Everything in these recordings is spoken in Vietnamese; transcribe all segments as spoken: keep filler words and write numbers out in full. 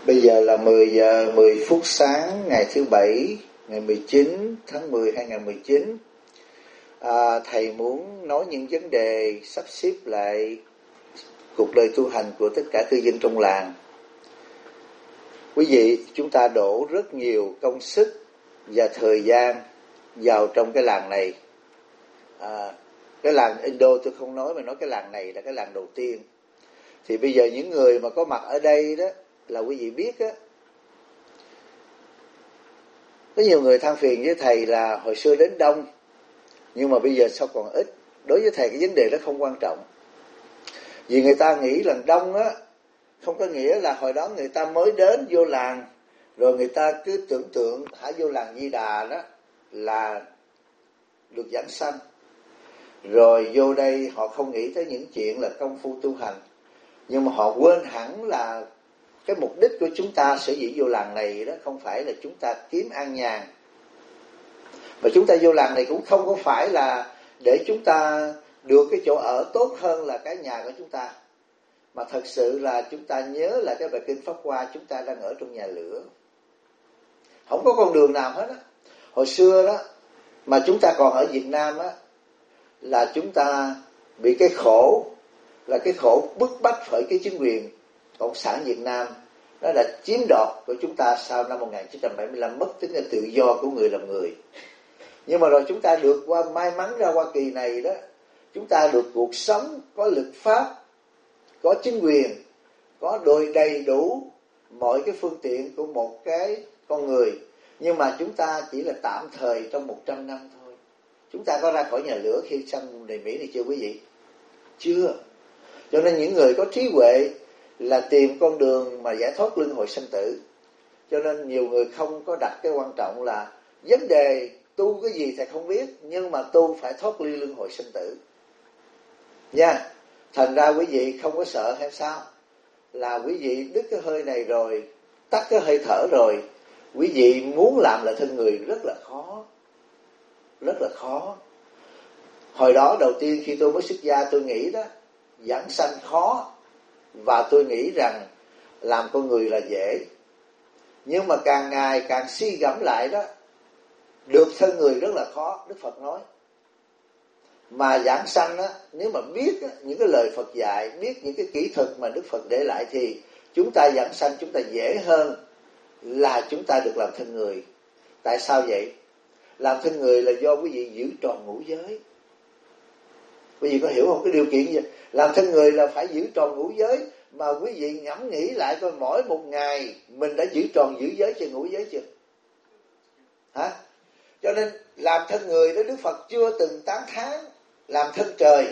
Bây giờ là mười giờ mười phút sáng ngày thứ Bảy, ngày mười chín tháng mười hai nghìn mười chín. À, thầy muốn nói những vấn đề sắp xếp lại cuộc đời tu hành của tất cả cư dân trong làng. Quý vị, chúng ta đổ rất nhiều công sức và thời gian vào trong cái làng này. À, cái làng Indo tôi không nói, mà nói cái làng này là cái làng đầu tiên. Thì bây giờ những người mà có mặt ở đây đó là quý vị biết á, có nhiều người than phiền với thầy là hồi xưa đến đông, nhưng mà bây giờ sao còn ít. Đối với thầy cái vấn đề đó không quan trọng, vì người ta nghĩ là đông á không có nghĩa là hồi đó người ta mới đến vô làng rồi người ta cứ tưởng tượng hả vô làng Di Đà đó là được giảng sanh, rồi vô đây họ không nghĩ tới những chuyện là công phu tu hành, nhưng mà họ quên hẳn là cái mục đích của chúng ta sở dĩ vô làng này đó không phải là chúng ta kiếm an nhàn, mà chúng ta vô làng này cũng không có phải là để chúng ta được cái chỗ ở tốt hơn là cái nhà của chúng ta, mà thật sự là chúng ta nhớ là cái bài kinh Pháp Hoa, chúng ta đang ở trong nhà lửa, không có con đường nào hết á. Hồi xưa đó mà chúng ta còn ở Việt Nam á, là chúng ta bị cái khổ là cái khổ bức bách bởi cái chính quyền cộng sản Việt Nam, nó đã chiếm đoạt của chúng ta sau năm một nghìn chín trăm bảy mươi lăm, mất tính là tự do của người làm người. Nhưng mà rồi chúng ta được qua may mắn ra Hoa Kỳ này đó, chúng ta được cuộc sống có luật pháp, có chính quyền, có đôi đầy đủ mọi cái phương tiện của một cái con người, nhưng mà chúng ta chỉ là tạm thời trong một trăm năm thôi. Chúng ta có ra khỏi nhà lửa khi sang nền Mỹ này chưa quý vị? Chưa. Cho nên những người có trí huệ là tìm con đường mà giải thoát luân hồi sanh tử. Cho nên nhiều người không có đặt cái quan trọng là vấn đề tu cái gì thầy không biết, nhưng mà tu phải thoát ly luân hồi sanh tử nha. Thành ra quý vị không có sợ hay sao? Là quý vị đứt cái hơi này rồi, tắt cái hơi thở rồi, quý vị muốn làm lại thân người rất là khó, rất là khó. Hồi đó đầu tiên khi tôi mới xuất gia, tôi nghĩ đó giảng sanh khó, và tôi nghĩ rằng làm con người là dễ. Nhưng mà càng ngày càng suy gẫm lại đó, được thân người rất là khó. Đức Phật nói mà giảng sanh á, nếu mà biết á, những cái lời Phật dạy, biết những cái kỹ thuật mà Đức Phật để lại, thì chúng ta giảng sanh chúng ta dễ hơn là chúng ta được làm thân người. Tại sao vậy? Làm thân người là do quý vị giữ tròn ngũ giới. Quý vị có hiểu không? Cái điều kiện gì? Làm thân người là phải giữ tròn ngũ giới. Mà quý vị ngẫm nghĩ lại coi, mỗi một ngày mình đã giữ tròn giữ giới chưa, ngũ giới chưa? Hả? Cho nên làm thân người đó, Đức Phật chưa từng tán thán làm thân trời.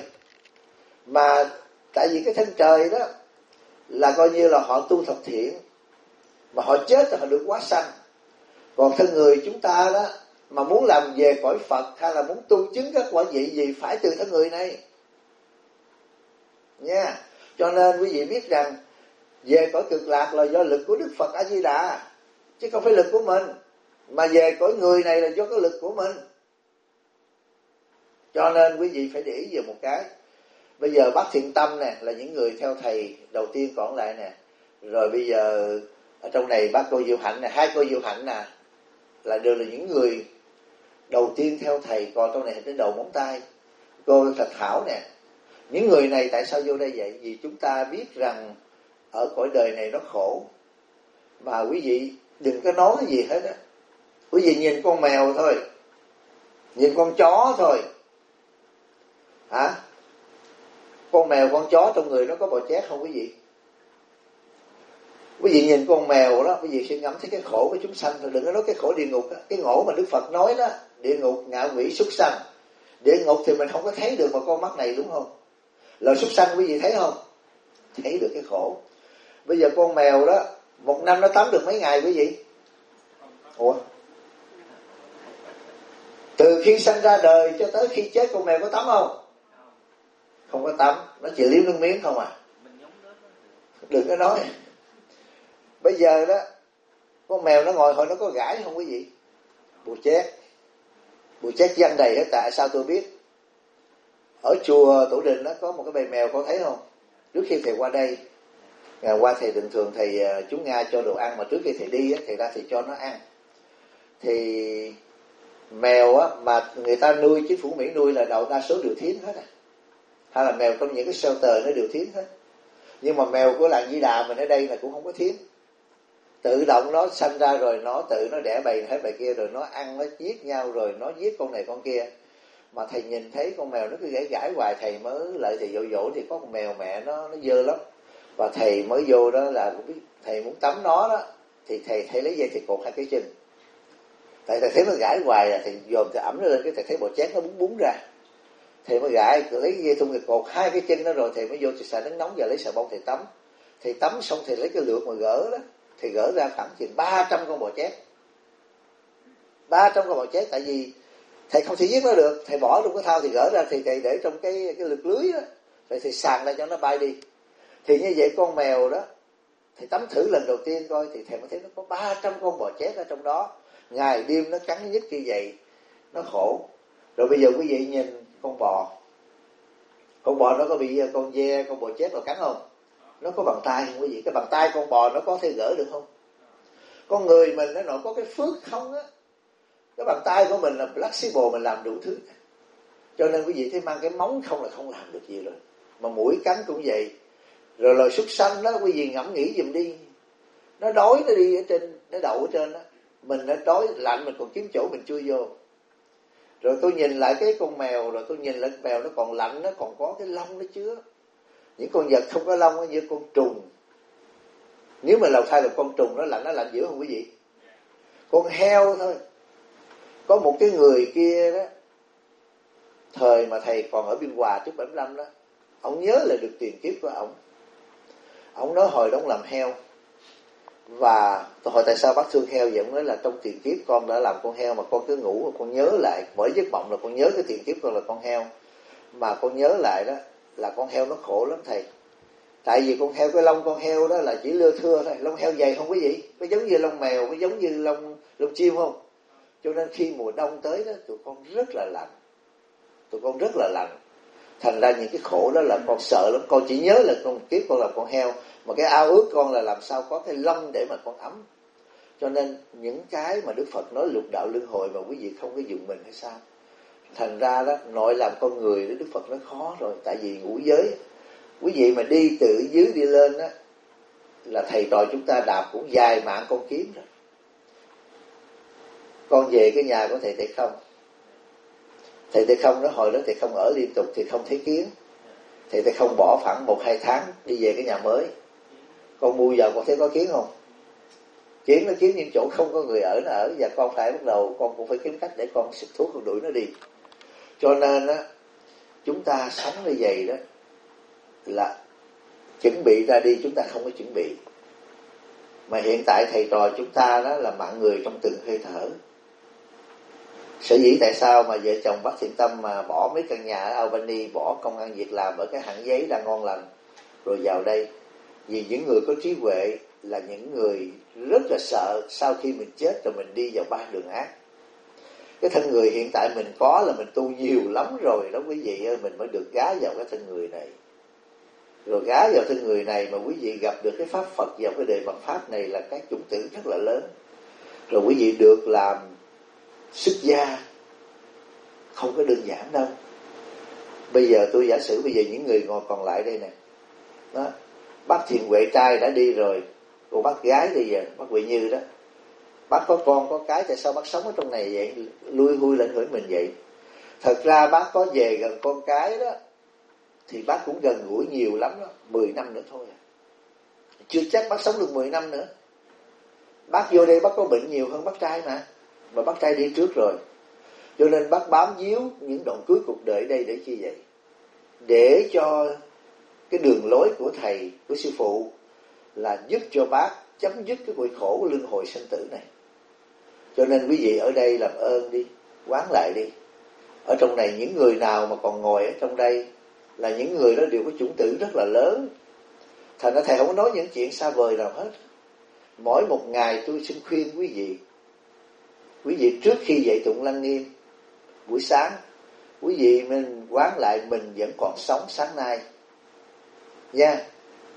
Mà tại vì cái thân trời đó là coi như là họ tu thập thiện, mà họ chết thì họ được hóa sanh. Còn thân người chúng ta đó mà muốn làm về cõi Phật hay là muốn tu chứng các quả vị gì phải từ thân người này nha. Cho nên quý vị biết rằng về cõi cực lạc là do lực của Đức Phật A Di Đà, chứ không phải lực của mình. Mà về cõi người này là do cái lực của mình. Cho nên quý vị phải để ý về một cái. Bây giờ bác Thiện Tâm nè là những người theo thầy đầu tiên còn lại nè. Rồi bây giờ ở trong này bác cô Diệu Hạnh nè, hai cô Diệu Hạnh nè, là đều là những người đầu tiên theo thầy. Còn trong này đến đầu móng tay cô Thật Thảo nè. Những người này tại sao vô đây vậy? Vì chúng ta biết rằng ở cõi đời này nó khổ. Mà quý vị đừng có nói cái gì hết á. Quý vị nhìn con mèo thôi, nhìn con chó thôi. Hả? Con mèo con chó trong người nó có bò chét không quý vị? Quý vị nhìn con mèo đó, quý vị sẽ ngắm thấy cái khổ của chúng sanh. Đừng có nói cái khổ địa ngục đó. Cái ngộ mà Đức Phật nói đó, địa ngục, ngạ quỷ, súc sanh. Địa ngục thì mình không có thấy được bằng con mắt này, đúng không? Lời súc sanh quý vị thấy không? Thấy được cái khổ. Bây giờ con mèo đó, một năm nó tắm được mấy ngày quý vị? Ủa? Từ khi sanh ra đời cho tới khi chết con mèo có tắm không? Không có tắm, nó chỉ liếm nước miếng không à. Đừng có nói. Bây giờ đó, con mèo nó ngồi hồi nó có gãi không quý vị? Bùa chét. Bùa chét văng đầy hết. Tại sao tôi biết? Ở chùa Tổ Đình nó có một cái bầy mèo, con thấy không? Trước khi thầy qua đây, Ngày qua thầy bình thường thầy chú Nga cho đồ ăn mà trước khi thầy đi á, thầy ra thầy cho nó ăn. Thì mèo á mà người ta nuôi, chính phủ Mỹ nuôi là đầu đa số đều thiến hết à, hay là mèo trong những cái shelter nó đều thiến hết. Nhưng mà mèo của làng Di Đà mình ở đây là cũng không có thiến, tự động nó sanh ra rồi nó tự nó đẻ bầy hết bầy kia, rồi nó ăn, nó giết nhau, rồi nó giết con này con kia. Mà thầy nhìn thấy con mèo nó cứ gãi gãi hoài, thầy mới lại thầy dỗ dỗ thì có con mèo mẹ nó nó dơ lắm, và thầy mới vô đó là thầy muốn tắm nó đó, thì thầy thầy lấy dây thầy cột hai cái chân, tại thầy thấy nó gãi hoài là thầy dòm thầy ẩm nó lên, cái thầy thấy bò chét nó búng búng ra, thầy mới gãi lấy dây thun thầy cột hai cái chân đó, rồi thầy mới vô thầy xài nước nóng và lấy xà bông thầy tắm. Thầy tắm xong thầy lấy cái lược mà gỡ đó, thầy gỡ ra khoảng chừng ba trăm con bò chét, ba trăm con bò chét. Tại vì thầy không thể giết nó được, thầy bỏ trong cái thau, thì gỡ ra thì thầy để trong cái cái lược lưới đó, rồi thầy sàn ra cho nó bay đi. Thì như vậy con mèo đó thầy tắm thử lần đầu tiên coi, thì thầy mới thấy nó có ba trăm con bò chét ở trong đó, ngày đêm nó cắn nhức như vậy, nó khổ. Rồi bây giờ quý vị nhìn con bò, con bò nó có bị con ve, con bò chét nào cắn không? Nó có bàn tay không quý vị? Cái bàn tay con bò nó có thể gỡ được không? Con người mình nó có cái phước không á, cái bàn tay của mình là flexible, mình làm đủ thứ. Cho nên quý vị thấy mang cái móng không là không làm được gì rồi. Mà mũi cắn cũng vậy. Rồi loài súc sanh đó, quý vị ngẫm nghĩ giùm đi, nó đói nó đi ở trên, nó đậu ở trên đó, mình nó đói lạnh mình còn kiếm chỗ mình chui vô. Rồi tôi nhìn lại cái con mèo, rồi tôi nhìn lại con mèo nó còn lạnh, nó còn có cái lông nó chứa. Những con vật không có lông như con trùng, nếu mà lào thai được con trùng nó lạnh, nó lạnh dữ không quý vị? Con heo thôi. Có một cái người kia đó, thời mà thầy còn ở Biên Hòa trước bảy mươi lăm đó, ông nhớ là được tiền kiếp của ông. Ông nói hồi đó ông làm heo, và tôi hỏi tại sao bác thương heo vậy? Ông nói là trong tiền kiếp con đã làm con heo, mà con cứ ngủ mà con nhớ lại, mỗi giấc mộng là con nhớ cái tiền kiếp con là con heo, mà con nhớ lại đó là con heo nó khổ lắm thầy. Tại vì con heo, cái lông con heo đó là chỉ lưa thưa thôi, lông heo dày không quý vị, có giống như lông mèo, có giống như lông lông chim không? Cho nên khi mùa đông tới đó, tụi con rất là lạnh, tụi con rất là lạnh. Thành ra những cái khổ đó là con sợ lắm. Con chỉ nhớ là con kiếp con là con heo, mà cái ao ước con là làm sao có cái lông để mà con ấm. Cho nên những cái mà Đức Phật nói lục đạo luân hồi mà quý vị không có dùng mình hay sao? Thành ra đó, nội làm con người đó Đức Phật nói khó rồi. Tại vì ngũ giới, quý vị mà đi từ dưới đi lên á, là thầy trò chúng ta đạp cũng dài mạng con kiếm rồi. Con về cái nhà của thầy Tệ Không, thầy Tệ Không đó hồi đó thầy không ở liên tục thì không thấy kiến. Thầy Tệ Không bỏ khoảng một hai tháng đi về cái nhà mới. Con mua vào con thấy có kiến không? Kiến nó kiếm những chỗ không có người ở nó ở, và con phải bắt đầu con cũng phải kiếm cách để con xịt thuốc con đuổi nó đi. Cho nên á, chúng ta sống như vậy đó là chuẩn bị ra đi, chúng ta không có chuẩn bị. Mà hiện tại thầy trò chúng ta đó là mạng người trong từng hơi thở. Sở dĩ tại sao mà vợ chồng bác Thiện Tâm mà bỏ mấy căn nhà ở Albany, bỏ công ăn việc làm ở cái hãng giấy đang ngon lành, rồi vào đây, vì những người có trí huệ là những người rất là sợ sau khi mình chết rồi mình đi vào ba đường ác. Cái thân người hiện tại mình có là mình tu nhiều lắm rồi đó quý vị ơi, mình mới được gá vào cái thân người này. Rồi gá vào thân người này mà quý vị gặp được cái pháp Phật vào cái đề bằng pháp này là cái chủng tử rất là lớn. Rồi quý vị được làm xuất gia không có đơn giản đâu. Bây giờ tôi giả sử bây giờ những người ngồi còn lại đây nè, đó, bác Thiện Huệ trai đã đi rồi, cô bác gái bây giờ bác Huệ Như đó, bác có con có cái, tại sao bác sống ở trong này vậy, lui hui lên hỏi mình vậy? Thật ra bác có về gần con cái đó thì bác cũng gần gũi nhiều lắm đó, mười năm nữa thôi à. Chưa chắc bác sống được mười năm nữa. Bác vô đây bác có bệnh nhiều hơn bác trai mà, mà bác trai đi trước rồi. Cho nên bác bám víu những đoạn cuối cuộc đời đây để chi vậy? Để cho cái đường lối của thầy, của sư phụ là giúp cho bác chấm dứt cái nỗi khổ của luân hồi sinh tử này. Cho nên quý vị ở đây làm ơn đi, quán lại đi. Ở trong này những người nào mà còn ngồi ở trong đây là những người đó đều có chủng tử rất là lớn. Thành ra thầy không có nói những chuyện xa vời nào hết. Mỗi một ngày tôi xin khuyên quý vị, quý vị trước khi dậy tụng Lăng Nghiêm buổi sáng, quý vị mình quán lại mình vẫn còn sống sáng nay nha.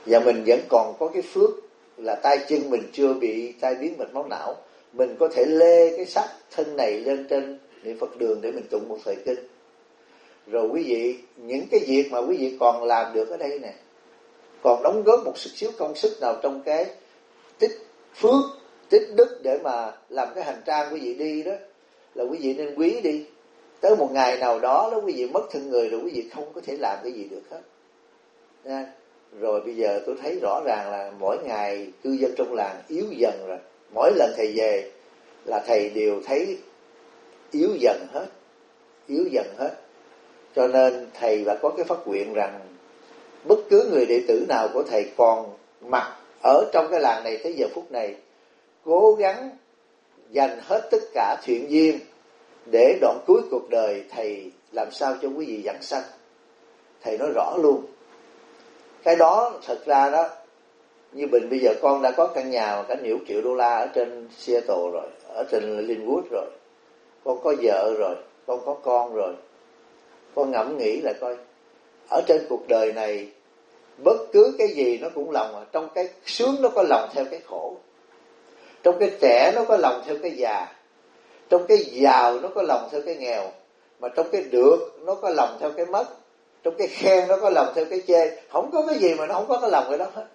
và mình vẫn còn có cái phước là tay chân mình chưa bị tai biến mạch máu não, mình có thể lê cái xác thân này lên trên niệm Phật đường để mình tụng một thời kinh. Rồi quý vị, những cái việc mà quý vị còn làm được ở đây nè, còn đóng góp một chút xíu công sức nào trong cái tích phước, tích đức để mà làm cái hành trang quý vị đi đó, là quý vị nên quý đi. Tới một ngày nào đó đó quý vị mất thân người rồi, quý vị không có thể làm cái gì được hết nha. Rồi bây giờ tôi thấy rõ ràng là mỗi ngày cư dân trong làng yếu dần rồi. Mỗi lần thầy về là thầy đều thấy yếu dần hết, yếu dần hết. Cho nên thầy đã có cái phát nguyện rằng bất cứ người đệ tử nào của thầy còn mặc ở trong cái làng này tới giờ phút này, cố gắng dành hết tất cả thiện duyên để đoạn cuối cuộc đời thầy làm sao cho quý vị vãng sanh. Thầy nói rõ luôn. Cái đó thật ra đó, như Bình bây giờ con đã có căn nhà cả nhiều triệu đô la ở trên Seattle rồi, ở trên Linwood rồi. Con có vợ rồi, con có con rồi. Con ngẫm nghĩ là coi, ở trên cuộc đời này bất cứ cái gì nó cũng lòng. Trong cái sướng nó có lòng theo cái khổ, trong cái trẻ nó có lòng theo cái già, trong cái giàu nó có lòng theo cái nghèo, mà trong cái được nó có lòng theo cái mất, trong cái khen nó có lòng theo cái chê. Không có cái gì mà nó không có cái lòng cái đó hết.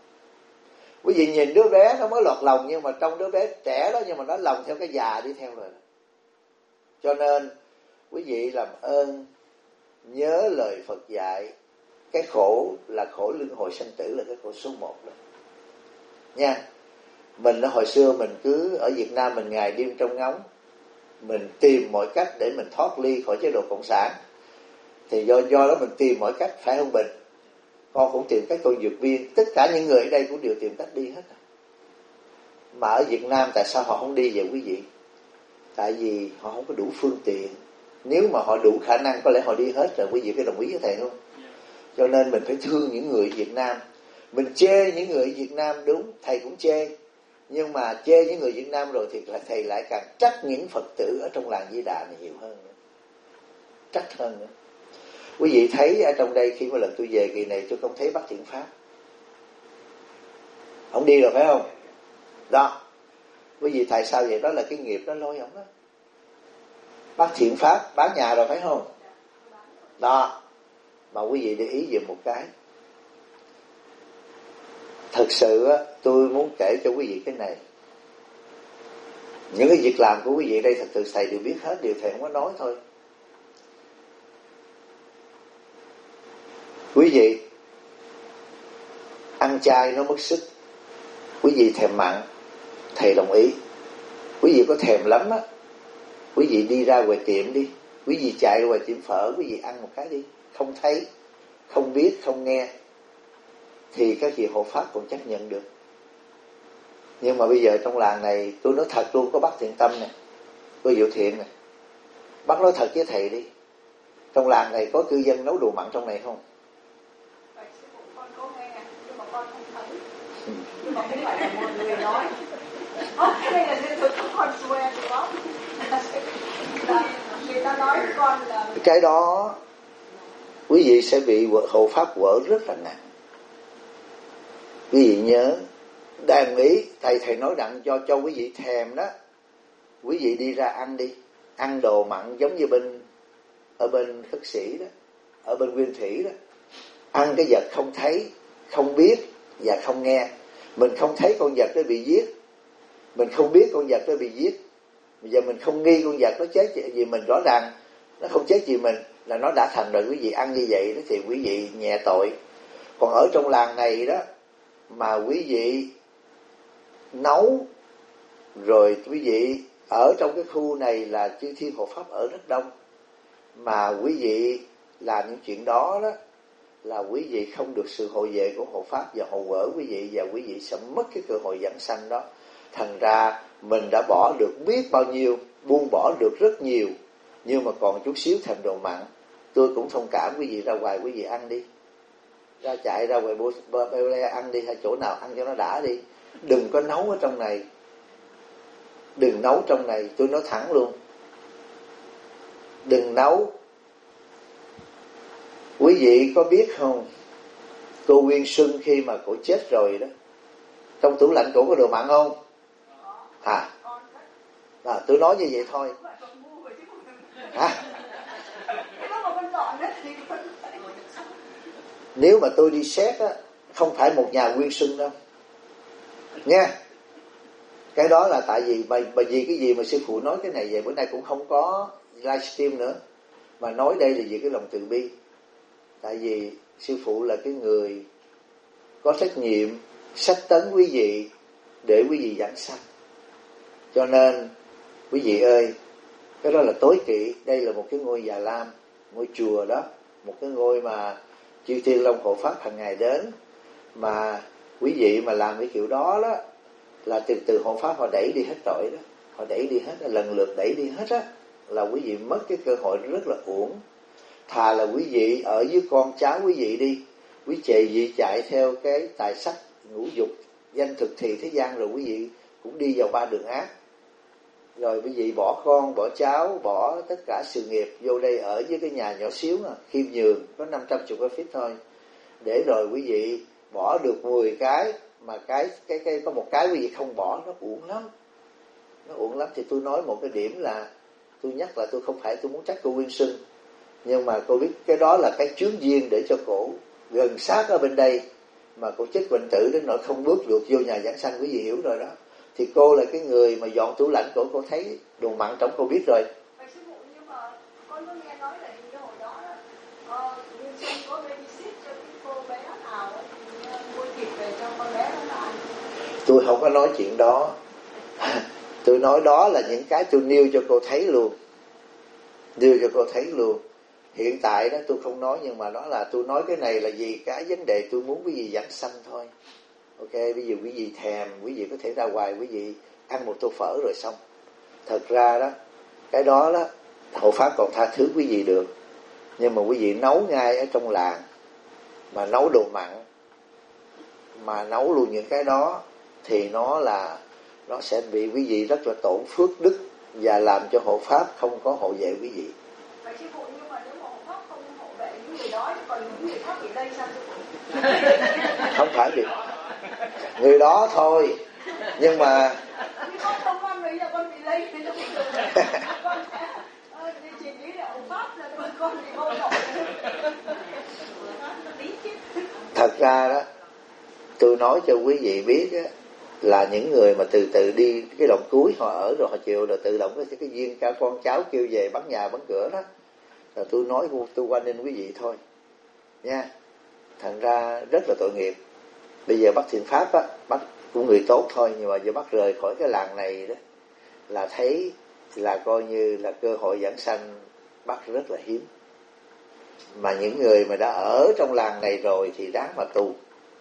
Quý vị nhìn đứa bé nó mới lọt lòng, nhưng mà trong đứa bé trẻ đó, nhưng mà nó lòng theo cái già đi theo rồi. Cho nên quý vị làm ơn nhớ lời Phật dạy, cái khổ là khổ luân hồi sanh tử là cái khổ số một đó nha. Mình đó hồi xưa mình cứ ở Việt Nam mình ngày đêm trong ngóng, mình tìm mọi cách để mình thoát ly khỏi chế độ cộng sản. Thì do do đó mình tìm mọi cách, phải không Bình? Con cũng tìm cách, con vượt biên, tất cả những người ở đây cũng đều tìm cách đi hết. Mà ở Việt Nam tại sao họ không đi vậy quý vị? Tại vì họ không có đủ phương tiện. Nếu mà họ đủ khả năng có lẽ họ đi hết rồi, quý vị phải đồng ý với thầy không? Cho nên mình phải thương những người Việt Nam. Mình chê những người Việt Nam đúng, thầy cũng chê. Nhưng mà chê những người Việt Nam rồi thì là thầy lại càng trách những Phật tử ở trong làng Di Đà này nhiều hơn nữa. Trách hơn nữa. Quý vị thấy ở trong đây khi mà lần tôi về kỳ này tôi không thấy Bác Thiện Pháp. Ông đi rồi phải không? Đó. Quý vị tại sao vậy? Đó là cái nghiệp nó lôi ông đó. Bác Thiện Pháp bán nhà rồi phải không? Đó. Mà quý vị để ý về một cái. Thật sự á, tôi muốn kể cho quý vị cái này. Những cái việc làm của quý vị đây thật sự thầy đều biết hết, điều thầy không có nói thôi. Quý vị ăn chay nó mất sức. Quý vị thèm mặn, thầy đồng ý. Quý vị có thèm lắm á, quý vị đi ra ngoài tiệm đi, quý vị chạy ra ngoài tiệm phở, quý vị ăn một cái đi. Không thấy, không biết, không nghe thì các vị hộ pháp còn chấp nhận được. Nhưng mà bây giờ trong làng này, tôi nói thật luôn, có bác Thiện Tâm nè, có Diệu Thiện nè. Bác nói thật với thầy đi, trong làng này có cư dân nấu đồ mặn trong này không? Con có nghe, nhưng mà con không thấy. Ừ. Nhưng mà không phải là một người nói. Ơ, cái này là sự thực của con swear thì đó. Người ta nói với con là... Cái đó, quý vị sẽ bị hộ pháp quở rất là nặng. Quý vị nhớ, đàn ý, thầy thầy nói đặng cho cho quý vị thèm đó. Quý vị đi ra ăn đi, ăn đồ mặn giống như bên ở bên Khất Sĩ đó, ở bên Nguyên Thủy đó. Ăn cái vật không thấy, không biết và không nghe. Mình không thấy con vật nó bị giết, mình không biết con vật nó bị giết. Bây giờ mình không nghi con vật nó chết vì mình rõ ràng nó không chết vì mình, là nó đã thành rồi. Quý vị ăn như vậy đó thì quý vị nhẹ tội. Còn ở trong làng này đó, mà quý vị nấu, rồi quý vị ở trong cái khu này là chư thiên hộ pháp ở rất đông, mà quý vị làm những chuyện đó đó, là quý vị không được sự hộ vệ của hộ pháp và hộ quở quý vị, và quý vị sẽ mất cái cơ hội vãng sanh đó. Thành ra mình đã bỏ được biết bao nhiêu, buông bỏ được rất nhiều, nhưng mà còn chút xíu thèm đồ mặn. Tôi cũng thông cảm quý vị, ra ngoài quý vị ăn đi, ra chạy ra ngoài bê lê ăn đi, hay chỗ nào ăn cho nó đã đi. Đừng có nấu ở trong này, đừng nấu trong này, tôi nói thẳng luôn, đừng nấu. Quý vị có biết không, Cô Nguyên Xuân khi mà cổ chết rồi đó, trong tủ lạnh cổ có đồ mặn không? À, à tôi nói như vậy thôi. Hả? Nếu mà tôi đi xét á, không phải một nhà Nguyên Xuân đâu nha. Cái đó là tại vì bởi, bởi vì cái gì mà sư phụ nói cái này vậy, bữa nay cũng không có livestream nữa, mà nói đây là vì cái lòng từ bi. Tại vì sư phụ là cái người có trách nhiệm sách tấn quý vị để quý vị giảng sanh. Cho nên quý vị ơi, cái đó là tối kỵ. Đây là một cái ngôi Già Lam, ngôi chùa đó, một cái ngôi mà chư Thiên Long Hộ Pháp hàng ngày đến. Mà quý vị mà làm cái kiểu đó đó là từ từ hộ Pháp họ đẩy đi hết rồi đó. Họ đẩy đi hết, lần lượt đẩy đi hết á, là quý vị mất cái cơ hội rất là uổng. Thà là quý vị ở với con cháu quý vị đi, quý chệ vị chạy theo cái tài sắc ngũ dục danh thực thì thế gian, rồi quý vị cũng đi vào ba đường ác. Rồi quý vị bỏ con, bỏ cháu, bỏ tất cả sự nghiệp vô đây ở với cái nhà nhỏ xíu à, khiêm nhường, có năm trăm chục cái feet thôi. Để rồi quý vị bỏ được mười cái, mà cái cái cái có một cái quý vị không bỏ, nó uổng lắm. Nó uổng lắm. Thì tôi nói một cái điểm là, tôi nhắc là tôi không phải tôi muốn trách cô Nguyên Xuân, nhưng mà cô biết cái đó là cái chướng duyên để cho cổ gần sát ở bên đây, mà cô chết quỳnh tử đến nỗi không bước được vô nhà giảng sanh, quý vị hiểu rồi đó. Thì cô là cái người mà dọn tủ lạnh cổ, cô thấy đồ mặn trong cô biết rồi. Sư phụ, nhưng mà con có nghe nói là như hồi đó đó, Nguyên Xuân có babysit cho cái cô bé nào mua thịt về cho con bé đó ăn. Tôi không có nói chuyện đó. Tôi nói đó là những cái tôi nêu cho cô thấy luôn, nêu cho cô thấy luôn. Hiện tại đó tôi không nói, nhưng mà đó là tôi nói cái này là vì cái vấn đề tôi muốn quý vị giảng sanh thôi. Ok, bây giờ quý vị thèm, quý vị có thể ra ngoài, quý vị ăn một tô phở rồi xong. Thật ra đó, cái đó đó, hộ Pháp còn tha thứ quý vị được. Nhưng mà quý vị nấu ngay ở trong làng, mà nấu đồ mặn, mà nấu luôn những cái đó, thì nó là, nó sẽ bị quý vị rất là tổn phước đức, và làm cho hộ Pháp không có hộ vệ quý vị. Vậy sư phụ, nhưng mà nếu mà hộ Pháp không hộ vệ những người đó, còn những người khác ở đây sao sư phụ? Không phải việc người đó thôi, nhưng mà con không ăn mấy là con bị lây thì nó bị được. Con sẽ chỉ nghĩ là hộ Pháp là con bị vô tội. Thật ra đó, tôi nói cho quý vị biết á, là những người mà từ từ đi cái đoạn cuối họ ở rồi họ chịu, rồi tự động cái cái duyên cả con cháu kêu về bán nhà bán cửa đó, là tôi nói tôi quan nên quý vị thôi nha. Thành ra rất là tội nghiệp. Bây giờ bắt thiện pháp á, bắt cũng người tốt thôi, nhưng mà giờ bắt rời khỏi cái làng này đó, là thấy là coi như là cơ hội giảng sanh bắt rất là hiếm. Mà những người mà đã ở trong làng này rồi thì đáng mà tu.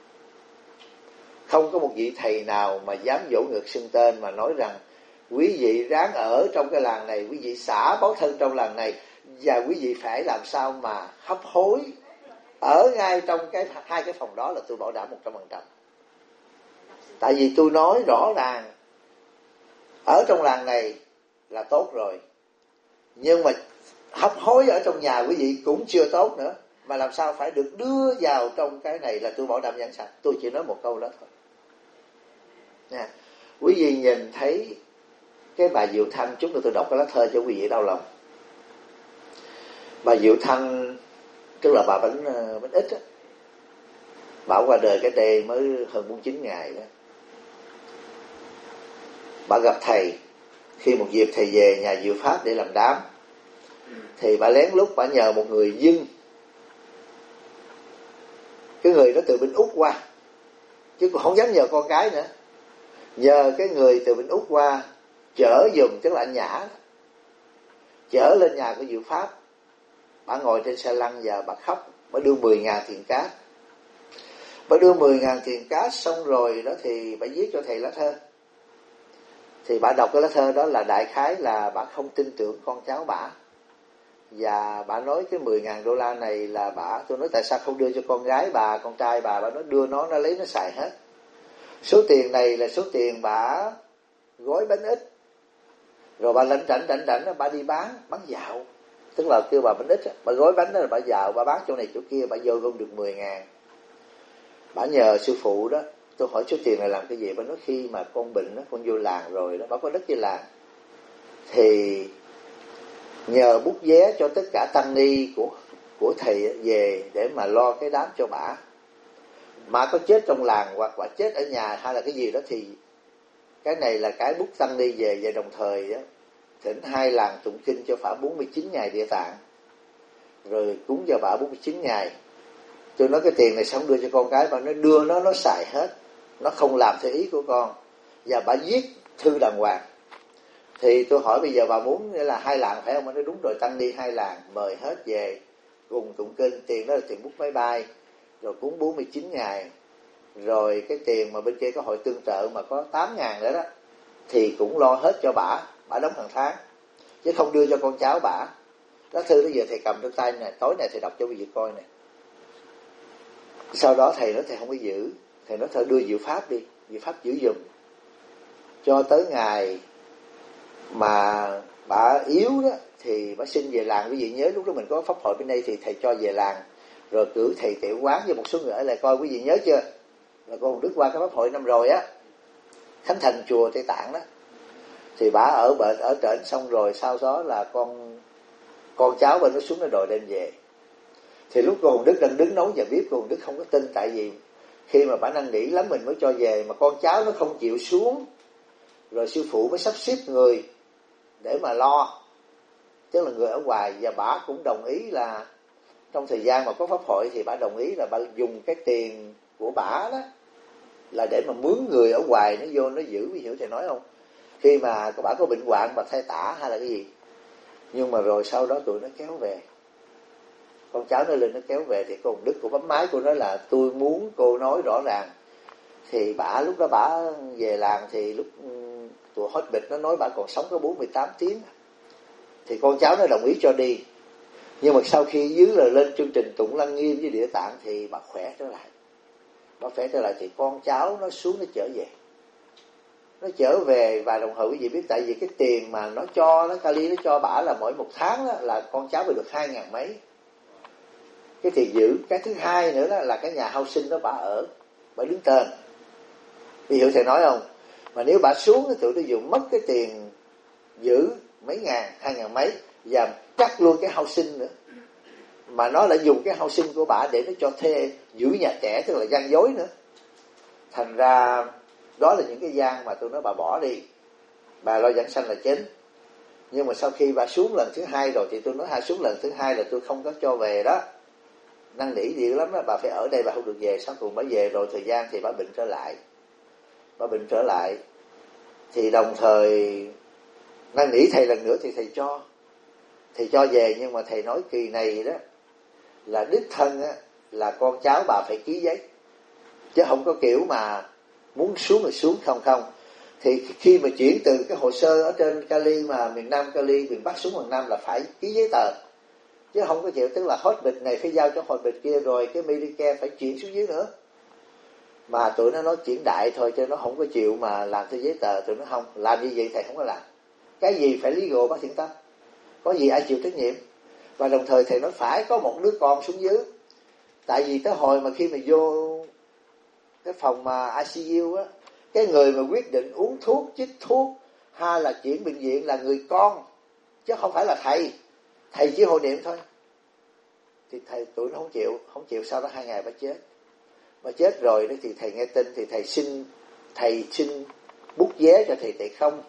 Không có một vị thầy nào mà dám vỗ ngực xưng tên mà nói rằng quý vị ráng ở trong cái làng này, quý vị xả báo thân trong làng này, và quý vị phải làm sao mà hấp hối ở ngay trong cái hai cái phòng đó, là tôi bảo đảm một trăm phần trăm. Tại vì tôi nói rõ ràng, ở trong làng này là tốt rồi, nhưng mà hấp hối ở trong nhà quý vị cũng chưa tốt nữa, mà làm sao phải được đưa vào trong cái này là tôi bảo đảm giảng sanh. Tôi chỉ nói một câu đó thôi nha. Quý vị nhìn thấy cái bà Diệu Thanh, chúng tôi đọc cái lá thơ cho quý vị đau lòng. Bà Diệu Thanh tức là bà Bánh Bánh Ít á, bà qua đời cái đây mới hơn bốn mươi chín ngày đó. Bà gặp thầy khi một dịp thầy về nhà Diệu Pháp để làm đám, thì bà lén lút bà nhờ một người dưng, cái người đó từ bên Úc qua, chứ cũng không dám nhờ con gái nữa, nhờ cái người từ bên Úc qua chở giùm, tức là anh Nhã, chở lên nhà của Diệu Pháp. Bà ngồi trên xe lăn và bà khóc, bà đưa mười ngàn tiền cát. Bà đưa mười ngàn tiền cát xong rồi đó thì bà viết cho thầy lá thơ. Thì bà đọc cái lá thơ đó là đại khái là bà không tin tưởng con cháu bà. Và bà nói cái mười ngàn đô la này là bà, tôi nói tại sao không đưa cho con gái bà, con trai bà, bà nói đưa nó, nó lấy nó xài hết. Số tiền này là số tiền bà gói bánh ít, rồi bà lãnh rảnh rảnh rảnh bà đi bán, bán dạo. Tức là kêu bà bánh ít, bà gói bánh đó là bà dạo, bà bán chỗ này chỗ kia, bà vô gom được mười ngàn. Bà nhờ sư phụ đó, tôi hỏi số tiền này làm cái gì? Bà nói khi mà con bệnh đó, con vô làng rồi đó, bà có đất với làng, thì nhờ bút vé cho tất cả tăng ni của của thầy về để mà lo cái đám cho bà. Mà có chết trong làng hoặc là chết ở nhà hay là cái gì đó thì cái này là cái bút tăng ni về. Và đồng thời đó, thỉnh hai làng tụng kinh cho phả bốn mươi chín ngày Địa Tạng, rồi cúng cho bà bốn mươi chín ngày. Tôi nói cái tiền này xong đưa cho con cái, bà nói đưa nó nó xài hết, nó không làm theo ý của con. Và bà viết thư đàng hoàng. Thì tôi hỏi bây giờ bà muốn là hai làng phải không? Bà nói đúng rồi, tăng ni hai làng mời hết về cùng tụng kinh. Tiền đó là tiền bút máy bay, rồi cúng bốn mươi chín ngày, rồi cái tiền mà bên kia có hội tương trợ mà có tám ngàn nữa đó, thì cũng lo hết cho bả, bả đóng hàng tháng, chứ không đưa cho con cháu bả. Lá thư đó giờ thầy cầm trên tay này, tối nay thầy đọc cho quý vị coi nè. Sau đó thầy nói thầy không có giữ, thầy nói thầy đưa diệu pháp đi, diệu pháp giữ giùm. Cho tới ngày mà bà yếu đó thì bà xin về làng. Quý vị nhớ lúc đó mình có pháp hội bên đây thì thầy cho về làng, rồi cử thầy tiểu quán với một số người ở lại coi. Quý vị nhớ chưa? Là cô Hồng Đức qua cái pháp hội năm rồi á, khánh thành chùa Tây Tạng đó, thì bà ở bệnh ở trển xong rồi sau đó là con con cháu bên nó xuống nó đòi đem về. Thì lúc cô Hồng Đức đang đứng nấu và biết, cô Hồng Đức không có tin, tại vì khi mà bà năn nỉ lắm mình mới cho về, mà con cháu nó không chịu xuống, rồi sư phụ mới sắp xếp người để mà lo, tức là người ở ngoài. Và bà cũng đồng ý là trong thời gian mà có pháp hội thì bà đồng ý là bà dùng cái tiền của bà đó là để mà mướn người ở ngoài nó vô nó giữ. Quý hiểu thầy nói không? Khi mà bà có bệnh hoạn, bà thay tả hay là cái gì, nhưng mà rồi sau đó tụi nó kéo về, con cháu nó lên nó kéo về, thì cô Hồng Đức cô bấm máy, cô nói là tôi muốn cô nói rõ ràng. Thì bà lúc đó bà về làng thì lúc tụi hết bịch nó nói bà còn sống có bốn mươi tám tiếng, thì con cháu nó đồng ý cho đi. Nhưng mà sau khi dưới là lên chương trình tụng Lăng Nghiêm với Địa Tạng thì bà khỏe trở lại. Bà khỏe trở lại thì con cháu nó xuống nó trở về. Nó trở về và đồng thời quý vị biết, tại vì cái tiền mà nó cho, nó Kali nó cho bả là mỗi một tháng đó, là con cháu phải được hai ngàn mấy. Cái tiền giữ. Cái thứ hai nữa đó là cái nhà hao sinh đó bả ở, bả đứng tên. Quý hiểu thầy nói không? Mà nếu bả xuống thì tụi nó dùng mất cái tiền giữ mấy ngàn, hai ngàn mấy, và cắt luôn cái hao sinh nữa. Mà nó lại dùng cái hao sinh của bả để nó cho thuê giữ nhà trẻ, tức là gian dối nữa. Thành ra đó là những cái gian mà tôi nói bà bỏ đi, bà lo giảng sanh là chính. Nhưng mà sau khi bà xuống lần thứ hai rồi thì tôi nói hai xuống lần thứ hai là tôi không có cho về đó, năn nỉ gì lắm đó, bà phải ở đây, bà không được về. Sau cùng bà về rồi thời gian thì bà bệnh trở lại, bà bệnh trở lại thì đồng thời năn nỉ thầy lần nữa thì thầy cho, thầy cho về. Nhưng mà thầy nói kỳ này đó là đích thân á, là con cháu bà phải ký giấy, chứ không có kiểu mà muốn xuống thì xuống không không. Thì khi mà chuyển từ cái hồ sơ ở trên Cali mà miền Nam Cali, miền Bắc xuống miền Nam là phải ký giấy tờ, chứ không có chịu, tức là hospital này phải giao cho hospital kia, rồi cái Medicare phải chuyển xuống dưới nữa. Mà tụi nó nói chuyển đại thôi, chứ nó không có chịu mà làm theo giấy tờ. Tụi nó không làm như vậy, thầy không có làm. Cái gì phải legal bác Thiện Tâm, có gì ai chịu trách nhiệm. Và đồng thời thầy nói phải có một đứa con xuống dưới. Tại vì tới hồi mà khi mà vô cái phòng mà i xê u á, cái người mà quyết định uống thuốc, chích thuốc hay là chuyển bệnh viện là người con, chứ không phải là thầy. Thầy chỉ hộ niệm thôi. Thì thầy tụi nó không chịu, không chịu. Sau đó hai ngày bà chết. Bà chết rồi đó thì thầy nghe tin thì thầy xin thầy xin bút vé cho thầy Tệ Không.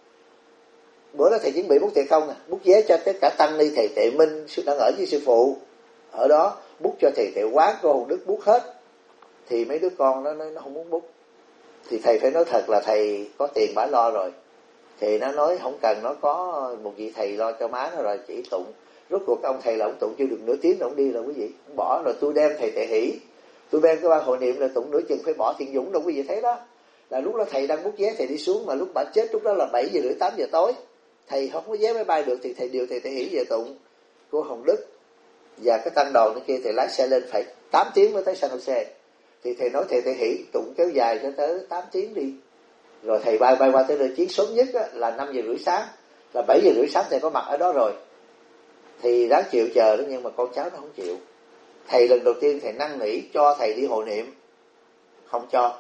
Bữa đó thầy chuẩn bị bút Tệ Không, à, bút vé cho tất cả tăng ni. Thầy Tệ Minh đang ở với sư phụ ở đó, bút cho thầy Tệ Quán, cô Hồng Đức bút hết. Thì mấy đứa con nó nó không muốn bút. Thì thầy phải nói thật là thầy có tiền bả lo rồi. Thì nó nói không cần, nó có một vị thầy lo cho má nó rồi, chỉ tụng. Rốt cuộc ông thầy là ông tụng chưa được nửa tiếng là ông đi rồi quý vị, ông bỏ rồi. Tôi đem thầy Tệ Hỷ, tôi đem cái ban hội niệm là tụng nửa chừng phải bỏ Thiện Dũng đâu quý vị thấy đó. Là lúc đó thầy đang bút vé thầy đi xuống, mà lúc bà chết lúc đó là bảy giờ rưỡi tám giờ tối. Thầy không có vé máy bay được thì thầy điều thầy Tệ Hỷ về tụng cô Hồng Đức và cái tăng đoàn kia. Thầy lái xe lên phải tám tiếng mới tới San Jose. Thì thầy nói thầy Tệ Hỷ tụng kéo dài cho tới tám tiếng đi. Rồi thầy bay bay qua tới nơi chuyến sớm nhất á, là năm giờ rưỡi sáng, là bảy giờ rưỡi sáng thầy có mặt ở đó rồi. Thì đáng chịu chờ đó, nhưng mà con cháu nó không chịu. Thầy lần đầu tiên thầy năn nỉ cho thầy đi hộ niệm, không cho.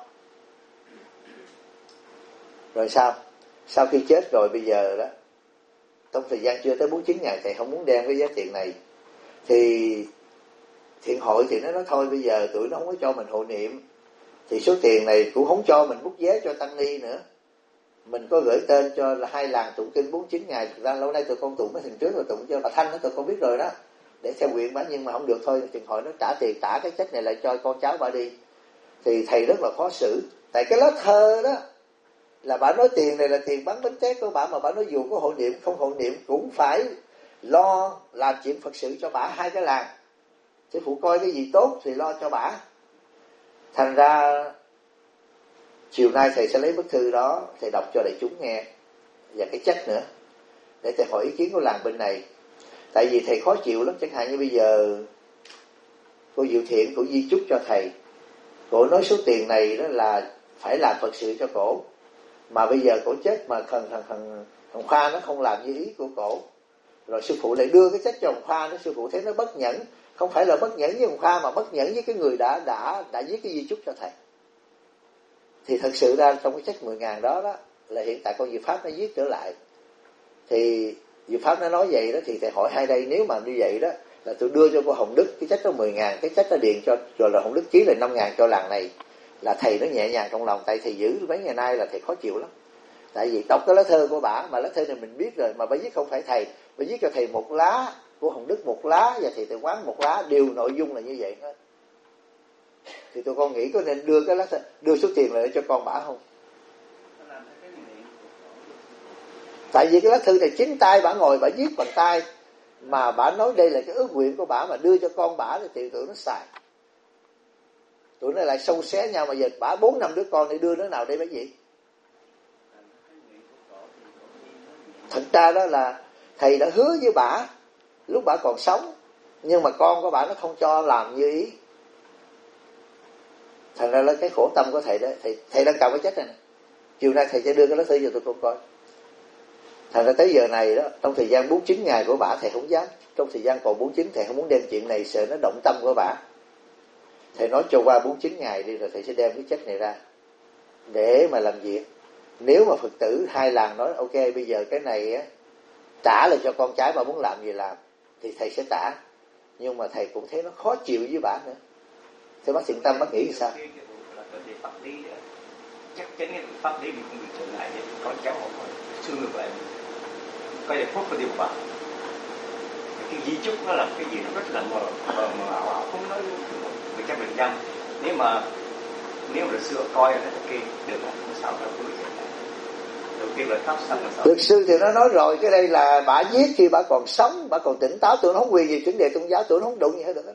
Rồi sao? Sau khi chết rồi bây giờ đó, trong thời gian chưa tới bốn mươi chín ngày thầy không muốn đem cái giá tiền này, thì thiện hội thì nó nói thôi bây giờ tụi nó không có cho mình hộ niệm, thì số tiền này cũng không cho mình bút vé cho tăng ni nữa. Mình có gửi tên cho là hai làng tụng kinh bốn mươi chín ngày, thực ra lâu nay tụi con tụng mấy thằng trước rồi, tụng cho bà Thanh đó tụi con biết rồi đó, để theo nguyện bà, nhưng mà không được thôi, thiện hội nó trả tiền, trả cái trách này lại cho con cháu bà đi. Thì thầy rất là khó xử, tại cái lá thơ đó là bà nói tiền này là tiền bán bánh tét của bà, mà bà nói dù có hộ niệm không hộ niệm cũng phải lo làm chuyện Phật sự cho bà hai cái làng, sư phụ coi cái gì tốt thì lo cho bà. Thành ra chiều nay thầy sẽ lấy bức thư đó thầy đọc cho đại chúng nghe, và cái trách nữa, để thầy hỏi ý kiến của làng bên này. Tại vì thầy khó chịu lắm, chẳng hạn như bây giờ cô Diệu Thiện cổ di chúc cho thầy, cổ nói số tiền này đó là phải làm Phật sự cho cổ, mà bây giờ cổ chết mà thằng thằng thằng thằng Khoa nó không làm như ý của cổ, rồi sư phụ lại đưa cái trách cho thằng Khoa, nó sư phụ thấy nó bất nhẫn, không phải là bất nhẫn với thằng Khoa mà bất nhẫn với cái người đã đã đã viết cái di chúc cho thầy. Thì thật sự ra trong cái trách mười ngàn đó đó là hiện tại con Diệu Pháp nó viết trở lại, thì Diệu Pháp nó nói vậy đó, thì thầy hỏi hai đây, nếu mà như vậy đó là tôi đưa cho cô Hồng Đức cái trách đó mười ngàn, cái trách đó điền cho, rồi là Hồng Đức ký là năm ngàn cho làng này, là thầy nó nhẹ nhàng trong lòng. Tại thầy giữ mấy ngày nay là thầy khó chịu lắm, tại vì đọc cái lá thơ của bả, mà lá thơ này mình biết rồi, mà bà viết không phải thầy, bà viết cho thầy một lá, của Hồng Đức một lá, và thầy Tự Quán một lá, đều nội dung là như vậy hết. Thì tụi con nghĩ có nên đưa cái lá thơ, đưa số tiền lại cho con bả không? Tại vì cái lá thư này chính tay bả ngồi bả viết bằng tay, mà bả nói đây là cái ước nguyện của bả, mà đưa cho con bả thì tụi nó xài, tụi nó lại sâu xé nhau, mà giờ bả bốn năm đứa con thì đưa đứa nào đây mấy gì? Thật ra đó là thầy đã hứa với bả lúc bả còn sống, nhưng mà con của bả nó không cho làm như ý, thành ra là cái khổ tâm của thầy đó. Thầy, thầy đang cầm cái trách này, này chiều nay thầy sẽ đưa cái lá thư cho tụi con coi. Thành ra tới giờ này đó, trong thời gian bốn mươi chín ngày của bả thầy không dám, trong thời gian còn bốn mươi chín thầy không muốn đem chuyện này, sợ nó động tâm của bả. Thầy nói cho qua bốn mươi chín ngày đi, rồi thầy sẽ đem cái trách này ra để mà làm việc. Nếu mà Phật tử hai làng nói ok bây giờ cái này á trả lại cho con trái, mà muốn làm gì làm, thì thầy sẽ trả. Nhưng mà thầy cũng thấy nó khó chịu với bả nữa. Thế bác Thiện Tâm bác nghĩ sao? Chắc chắn cái pháp lý mình không bị trở ngại, con cháu họ còn xương ngược lại, coi là phốt của điều bạc. Cái di chúc nó là cái gì nó rất là mờ mờ mờ ảo ảo, không nói một trăm phần trăm. Nếu mà nếu mà luật sư coi là ok được là không sao đâu, tôi sẽ đầu tiên là pháp xong là sao? Luật sư thì nó nói rồi, cái đây là bả viết khi bả còn sống, bả còn tỉnh táo, tụi nó không quyền gì vấn đề tôn giáo, tụi nó không đụng gì hết được hết.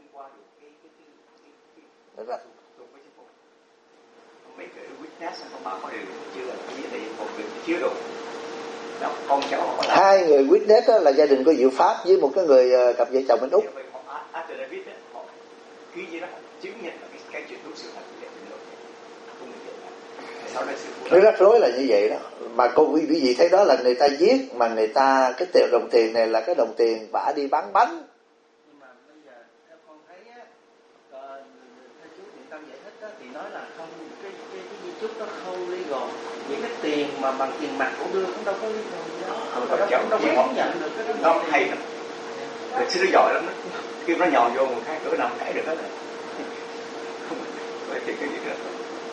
Mấy cái witness không bảo có điều chưa là cái gì thì một việc thiếu đủ. Đó, con cháu họ làm. Hai người witness đó là gia đình của Diệu Pháp với một cái người cặp vợ chồng bên Úc. Affidavit đó, họ ký gì đó chứng nhận là cái cái chuyện đúng sự thật của người không được nhận. Sau đó sự nó rắc rối là như vậy đó. Mà cô quý vị thấy đó là người ta viết, mà người ta cái tiền đồng tiền này là cái đồng tiền bả đi bán bánh. Nhưng mà bây giờ theo con thấy á, theo chú Thiện Tâm giải thích đó, thì nói là không, cái cái cái di chúc nó không legal. Những cái tiền mà bằng tiền mặt cũng đưa cũng đâu có legal gì đó. Không đâu, cháu đâu có chứng nhận được cái đó. Nó hay lắm. Người xưa nó giỏi lắm đó. Khi nó nhòn vô một cái cửa nằm cãi được hết rồi. Không phải thì cái gì nữa.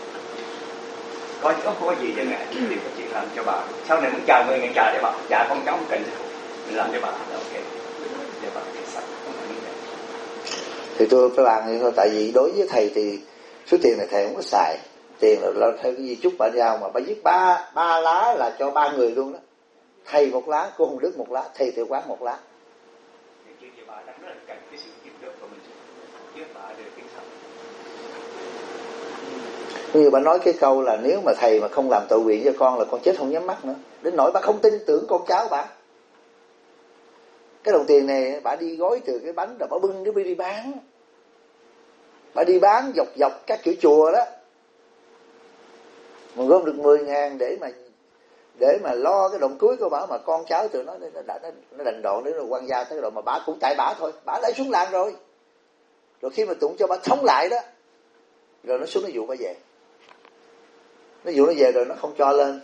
Có có có gì vậy ngại thì có chị làm cho bà. Sau này muốn chờ người ngày chờ để bà, dạ con cháu không cần mình làm cho bà là ok. Để bà cái sạch không phải như vậy. Thì tôi phải bàn vậy thôi, tại vì đối với thầy thì số tiền này thầy không có xài, tiền là, là theo cái di chúc bà giao, mà bà viết ba ba lá là cho ba người luôn đó. Thầy một lá, cô Hồng Đức một lá, thầy Tự Quán một lá. Thì chị bà đang rất là cần cái sự giúp đỡ của mình, chứ bà được tiếng sau. Như bà nói cái câu là nếu mà thầy mà không làm tội nguyện cho con là con chết không nhắm mắt nữa. Đến nỗi bà không tin tưởng con cháu bà. Cái đồng tiền này bà đi gói từ cái bánh rồi bà bưng nó đi bán. Bà đi bán dọc dọc các kiểu chùa đó. Mà gom được mười ngàn để mà để mà lo cái đồng cưới của bà, mà con cháu tụi nó nó, nó, nó đành độn đến rồi quan gia tới rồi, mà bà cũng tại bà thôi, bà lấy xuống làng rồi. Rồi khi mà tụng cho bà thống lại đó, rồi nó xuống nó dụ bà về, nó dụ nó về rồi nó không cho lên.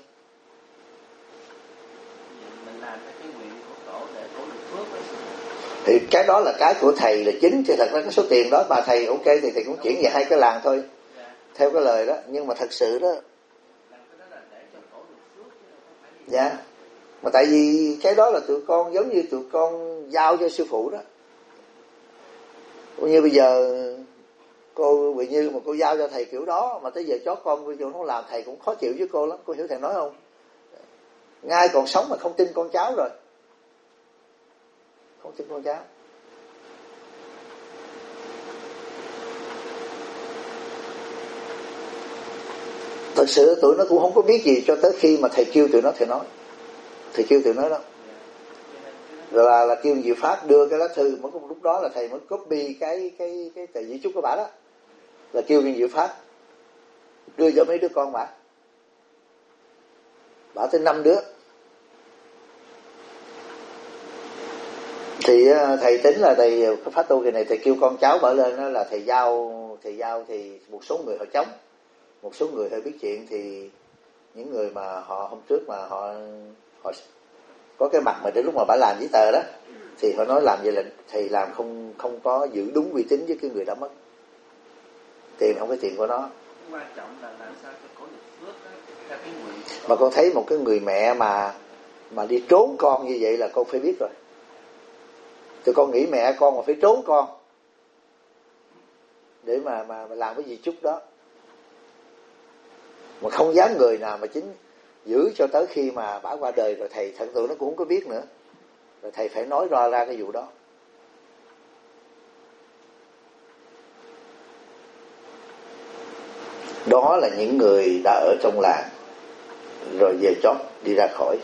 Mình làm cái nguyện của tổ để tổ được phước. Thì cái đó là cái của thầy là chính, chứ thật ra cái số tiền đó bà thầy ok thì thầy cũng chuyển về hai cái làng thôi, theo cái lời đó. Nhưng mà thật sự đó, dạ, mà tại vì cái đó là tụi con giống như tụi con giao cho sư phụ đó. Cũng như bây giờ cô Huệ Như mà cô giao cho thầy kiểu đó, mà tới giờ chó con cô không làm, thầy cũng khó chịu với cô lắm. Cô hiểu thầy nói không? Ngay còn sống mà không tin con cháu rồi, không tin con cháu. Thật sự tụi nó cũng không có biết gì cho tới khi mà thầy kêu tụi nó thầy nói. Thầy kêu tụi nó đó. Rồi là, là kêu Diệu Pháp đưa cái lá thư, mới lúc đó là thầy mới copy cái cái cái tờ di chúc của bà đó. Là kêu Diệu Pháp đưa cho mấy đứa con bà. Bà tới năm đứa. Thì thầy tính là thầy cái phát tu kỳ này thầy kêu con cháu mở lên đó, là thầy giao thầy giao thì một số người họ chống, một số người hơi biết chuyện. Thì những người mà họ hôm trước mà họ họ có cái mặt mà đến lúc mà bà làm giấy tờ đó, thì họ nói làm vậy là thầy làm không không có giữ đúng uy tín với cái người đã mất. Tiền không phải tiền của nó. Quan trọng là làm sao cho có được phước đó, theo cái nguyện. Mà con thấy một cái người mẹ mà mà đi trốn con như vậy là con phải biết rồi. Tụi con nghĩ mẹ con mà phải trốn con để mà mà, mà làm cái gì chút đó, mà không dám người nào mà chính giữ cho tới khi mà bả qua đời rồi thầy thật sự nó cũng không có biết nữa, rồi thầy phải nói ra ra cái vụ đó. Đó là những người đã ở trong làng rồi về chót đi ra khỏi.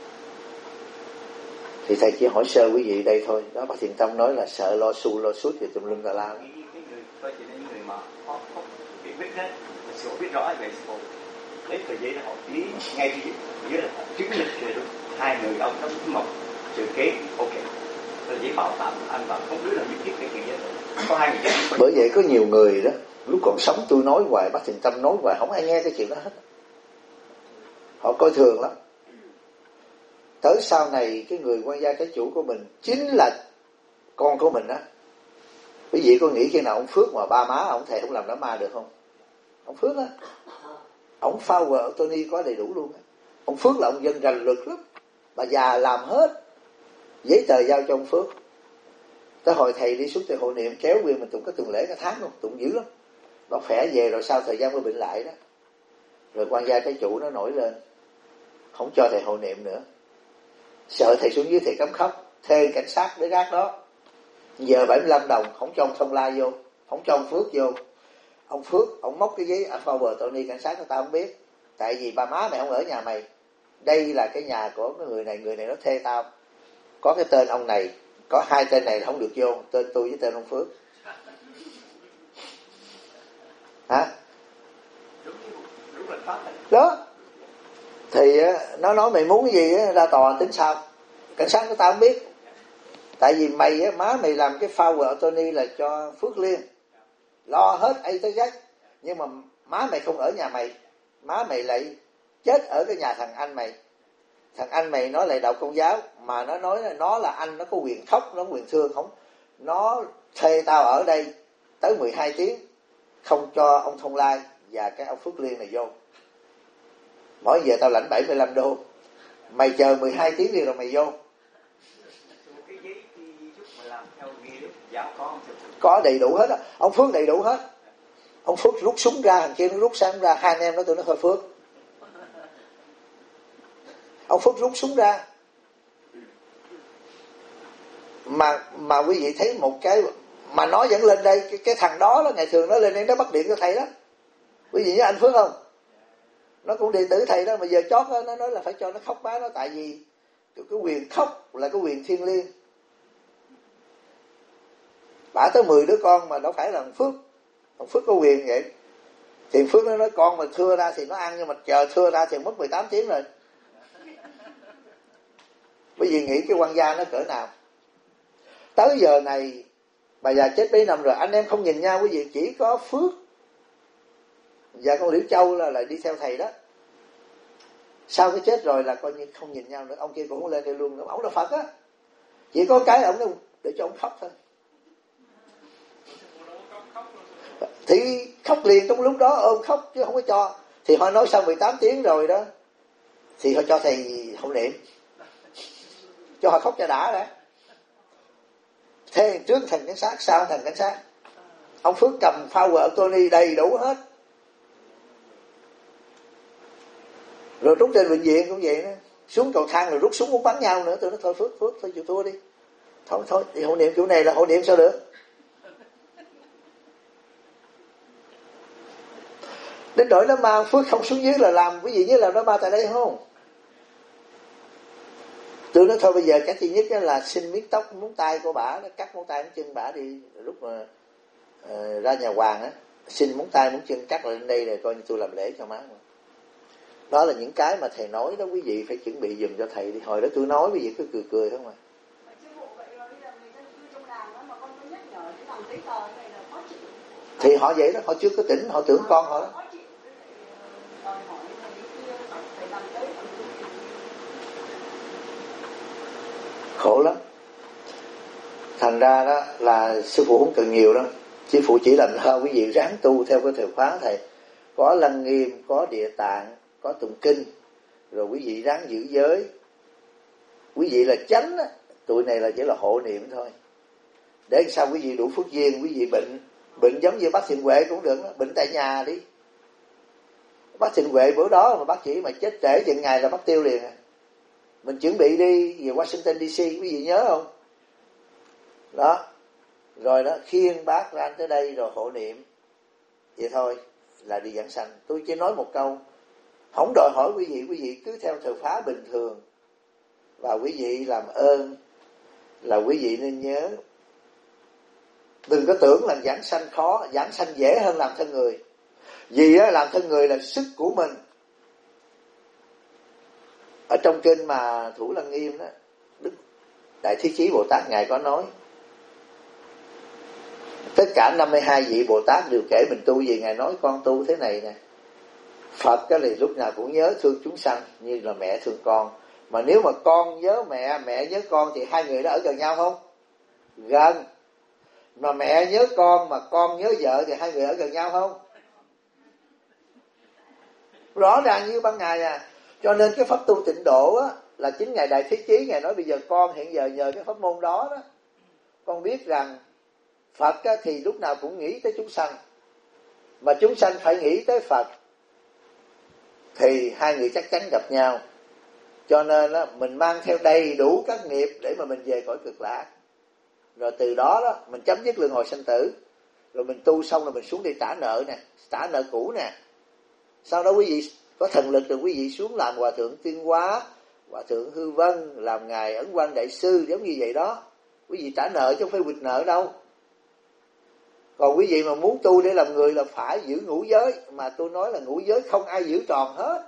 Thì thầy chỉ hỏi sơ quý vị đây thôi. Đó, bác Thiện Tâm nói là sợ lo su lo suốt thì tùm lum tà la. Cái người coi chỉ những người mà họ không bị biết đấy, họ biết rõ về sự lấy tờ giấy để họ ký ngay dưới dưới là họ chứng lịch về luôn. Hai người ông đó một chữ kế ok, tờ giấy bảo tạm anh bảo không đứa nào biết biết cái chuyện gì hết. Có hai người chết. Bởi vậy có nhiều người đó lúc còn sống tôi nói hoài, bác Thiện Tâm nói hoài, không ai nghe cái chuyện đó hết. Họ coi thường lắm. Tới sau này cái người quan gia cái chủ của mình chính là con của mình á. Quý vị có nghĩ khi nào ông Phước mà ba má ông thầy không làm đám ma được không? Ông Phước á, ông Power Tony có đầy đủ luôn á. Ông Phước là ông dân rành lực lắm, bà già làm hết giấy tờ giao cho ông Phước. Tới hồi thầy đi xuống từ hộ niệm kéo quyền mình tụng cái tuần lễ cả tháng luôn, tụng dữ lắm. Nó khỏe về rồi sau thời gian mới bệnh lại đó. Rồi quan gia cái chủ nó nổi lên, không cho thầy hộ niệm nữa, sợ thầy xuống dưới thầy cấm khóc, thuê cảnh sát để gác đó. Giờ bảy mươi lăm đồng không cho ông Thông La vô, không cho ông Phước vô. Ông Phước ông móc cái giấy Alpha Tony cảnh sát, người ta không biết, tại vì ba má mày không ở nhà mày, đây là cái nhà của cái người này, người này nó thuê tao, có cái tên ông này, có hai tên này là không được vô, tên tôi với tên ông Phước. Hả? Đó thì nó nói mày muốn cái gì ra tòa tính sao, cảnh sát của tao không biết, tại vì mày á, má mày làm cái Power Tony là cho Phước Liên lo hết A tới Z, nhưng mà má mày không ở nhà mày, má mày lại chết ở cái nhà thằng anh mày. Thằng anh mày nó lại đạo Công giáo, mà nó nói là nó là anh, nó có quyền khóc, nó có quyền thương, không nó thuê tao ở đây tới mười hai tiếng, không cho ông Thông Lai và cái ông Phước Liên này vô. Mỗi giờ tao lãnh bảy mươi lăm đô, mày chờ mười hai tiếng đi rồi mày vô. Có đầy đủ hết á. Ông Phước đầy đủ hết. Ông Phước rút súng ra, thằng kia nó rút súng ra, hai anh em nó tụi nó thôi Phước. Ông Phước rút súng ra. Mà mà quý vị thấy một cái mà nó vẫn lên đây, cái, cái thằng đó đó ngày thường nó lên đây nó bắt điện cho thầy đó. Quý vị nhớ anh Phước không? Nó cũng điện tử thầy đó, mà giờ chót đó, nó nói là phải cho nó khóc bá nó, tại vì cái quyền khóc là cái quyền thiêng liêng. Bả tới mười đứa con mà đâu phải là thằng Phước. Thằng Phước có quyền vậy. Thì Phước nó nói con mà thưa ra thì nó ăn, nhưng mà chờ thưa ra thì mất mười tám tiếng rồi. Bởi vì nghĩ cái quan gia nó cỡ nào. Tới giờ này bà già chết mấy năm rồi, anh em không nhìn nhau quý vị, chỉ có Phước và con Liễu Châu là lại đi theo thầy đó. Sau cái chết rồi là coi như không nhìn nhau nữa, ông kia cũng không lên đây luôn nữa. Ông là Phật á, chỉ có cái ông nói để cho ông khóc thôi. Thì khóc liền trong lúc đó, ôm khóc chứ không có cho. Thì họ nói sau mười tám tiếng rồi đó, thì họ cho thầy hộ niệm, cho họ khóc cho đã đã. Thế trước thành cảnh sát, sau thành cảnh sát. Ông Phước cầm power ở Tony đầy đủ hết. Rồi trúng trên bệnh viện cũng vậy đó, xuống cầu thang rồi rút súng muốn bắn nhau nữa. Tôi nói thôi Phước, Phước thôi chịu thua đi. Thôi thôi, thì hộ niệm kiểu này là hộ niệm sao được. Đến đổi nó ma Phước không xuống dưới là làm cái gì như là nó ma tại đây không. Tôi nói thôi bây giờ cái thứ nhất là xin miết tóc móng tay của bả, nó cắt móng tay móng chân bả đi. Lúc mà uh, ra nhà hoàng á, xin móng tay móng chân cắt lên đây rồi coi như tôi làm lễ cho má. Đó là những cái mà thầy nói đó, quý vị phải chuẩn bị dùm cho thầy đi. Hồi đó tôi nói quý vị cứ cười cười không à. Thì họ vậy đó, họ chưa có tỉnh, họ tưởng con họ đó. Khổ lắm. Thành ra đó là sư phụ không cần nhiều đâu. Sư phụ chỉ làm thơ quý vị ráng tu theo cái thời khóa thầy. Có Lăng Nghiêm, có Địa Tạng, có tụng kinh. Rồi quý vị ráng giữ giới. Quý vị là chánh á, tụi này là chỉ là hộ niệm thôi. Để sao quý vị đủ phước duyên, quý vị bệnh. Bệnh giống như bác Thiện Huệ cũng được đó. Bệnh tại nhà đi. Bác Thiện Huệ bữa đó mà bác chỉ mà chết trễ chừng ngày là bác tiêu liền à. Mình chuẩn bị đi về Washington đê xê, quý vị nhớ không? Đó. Rồi đó, khiêng bác ra tới đây rồi hộ niệm. Vậy thôi là đi giảng sanh. Tôi chỉ nói một câu, không đòi hỏi quý vị, quý vị cứ theo thời phá bình thường. Và quý vị làm ơn là quý vị nên nhớ, đừng có tưởng là giảng sanh khó, giảng sanh dễ hơn làm thân người. Vì á, làm thân người là sức của mình. Ở trong kinh mà Thủ Lăng Nghiêm đó, Đức Đại Thế Chí Bồ Tát Ngài có nói, tất cả năm mươi hai vị Bồ Tát đều kể mình tu gì. Ngài nói con tu thế này nè. Phật cái thì lúc nào cũng nhớ thương chúng sanh như là mẹ thương con. Mà nếu mà con nhớ mẹ, mẹ nhớ con thì hai người đó ở gần nhau không? Gần. Mà mẹ nhớ con mà con nhớ vợ thì hai người ở gần nhau không? Rõ ràng như ban ngày à. Cho nên cái pháp tu tịnh độ á, là chính Ngài Đại Thế Chí Ngài nói bây giờ con hiện giờ nhờ cái pháp môn đó đó, con biết rằng Phật á, thì lúc nào cũng nghĩ tới chúng sanh, mà chúng sanh phải nghĩ tới Phật, thì hai người chắc chắn gặp nhau. Cho nên á, mình mang theo đầy đủ các nghiệp để mà mình về cõi cực lạc. Rồi từ đó đó mình chấm dứt luân hồi sanh tử. Rồi mình tu xong rồi mình xuống đi trả nợ nè, trả nợ cũ nè. Sau đó quý vị có thần lực rồi quý vị xuống làm hòa thượng Tuyên Hóa, hòa thượng Hư Vân, làm ngài Ấn Quang Đại Sư, giống như vậy đó. Quý vị trả nợ chứ không phải quỵt nợ đâu. Còn quý vị mà muốn tu để làm người là phải giữ ngũ giới. Mà tôi nói là ngũ giới không ai giữ tròn hết.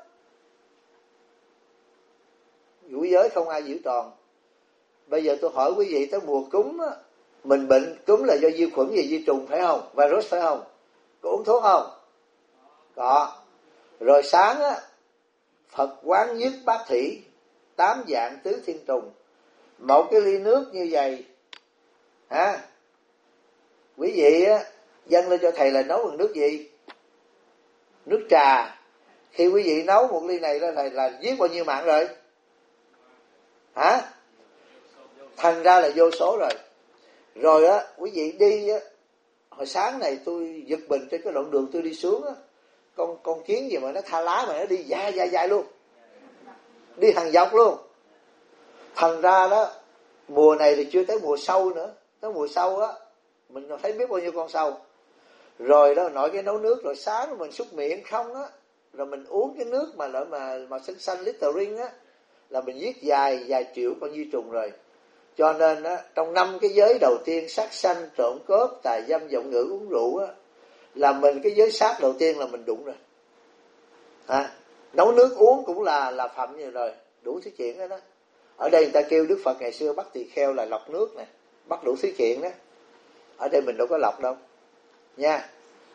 Ngũ giới không ai giữ tròn. Bây giờ tôi hỏi quý vị, tới mùa cúm á, mình bệnh cúm là do vi khuẩn và vi trùng phải không? Virus phải không? Có uống thuốc không? Có. Rồi sáng á, Phật quán nhất bát thủy, tám dạng tứ thiên trùng. Một cái ly nước như vậy, ha, quý vị á, dâng lên cho thầy là nấu bằng nước gì? Nước trà. Khi quý vị nấu một ly này là, là, là giết bao nhiêu mạng rồi? Hả? Thành ra là vô số rồi. Rồi á, quý vị đi á, hồi sáng này tôi giật mình trên cái đoạn đường tôi đi xuống á, con con kiến gì mà nó tha lá mà nó đi dài dài dài luôn, đi hàng dọc luôn. Thành ra đó, mùa này thì chưa tới mùa sâu nữa, tới mùa sâu á mình thấy biết bao nhiêu con sâu. Rồi đó nội cái nấu nước, rồi sáng mình xúc miệng không á, rồi mình uống cái nước mà lợi mà mà xanh xanh Listerine á, là mình giết dài dài triệu con vi trùng rồi. Cho nên á, trong năm cái giới đầu tiên, sát sanh, trộm cướp, tà dâm, vọng ngữ, uống rượu á, là mình cái giới sát đầu tiên là mình đụng rồi. À, nấu nước uống cũng là là phạm như rồi, đủ thứ chuyện đó đó. Ở đây người ta kêu Đức Phật ngày xưa bắt tỳ kheo là lọc nước nè, bắt đủ thứ chuyện đó. Ở đây mình đâu có lọc đâu nha.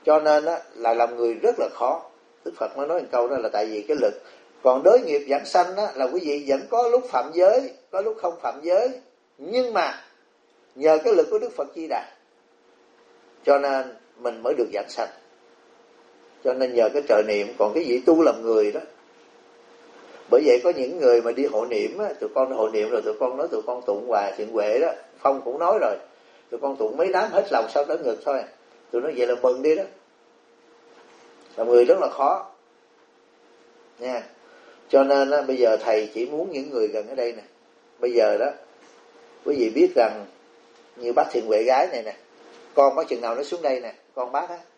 Cho nên á, là làm người rất là khó. Đức Phật mới nói một câu đó là tại vì cái lực. Còn đối nghiệp giảng sanh á, là quý vị vẫn có lúc phạm giới, có lúc không phạm giới. Nhưng mà nhờ cái lực của Đức Phật Di Đà, cho nên mình mới được giảng sanh. Cho nên nhờ cái trợ niệm. Còn cái vị tu làm người đó, bởi vậy có những người mà đi hộ niệm á, tụi con hộ niệm rồi tụi con nói tụi con tụng Hòa Thiện Huệ đó, Phong cũng nói rồi, tụi con tụng mấy đám hết lòng sau đó ngực thôi. Tụi nó vậy là mừng đi đó. Làm người rất là khó nha. Cho nên á, bây giờ thầy chỉ muốn những người gần ở đây nè. Bây giờ đó quý vị biết rằng như bác Thiện Huệ gái này nè, con có chừng nào nó xuống đây nè, con bác á,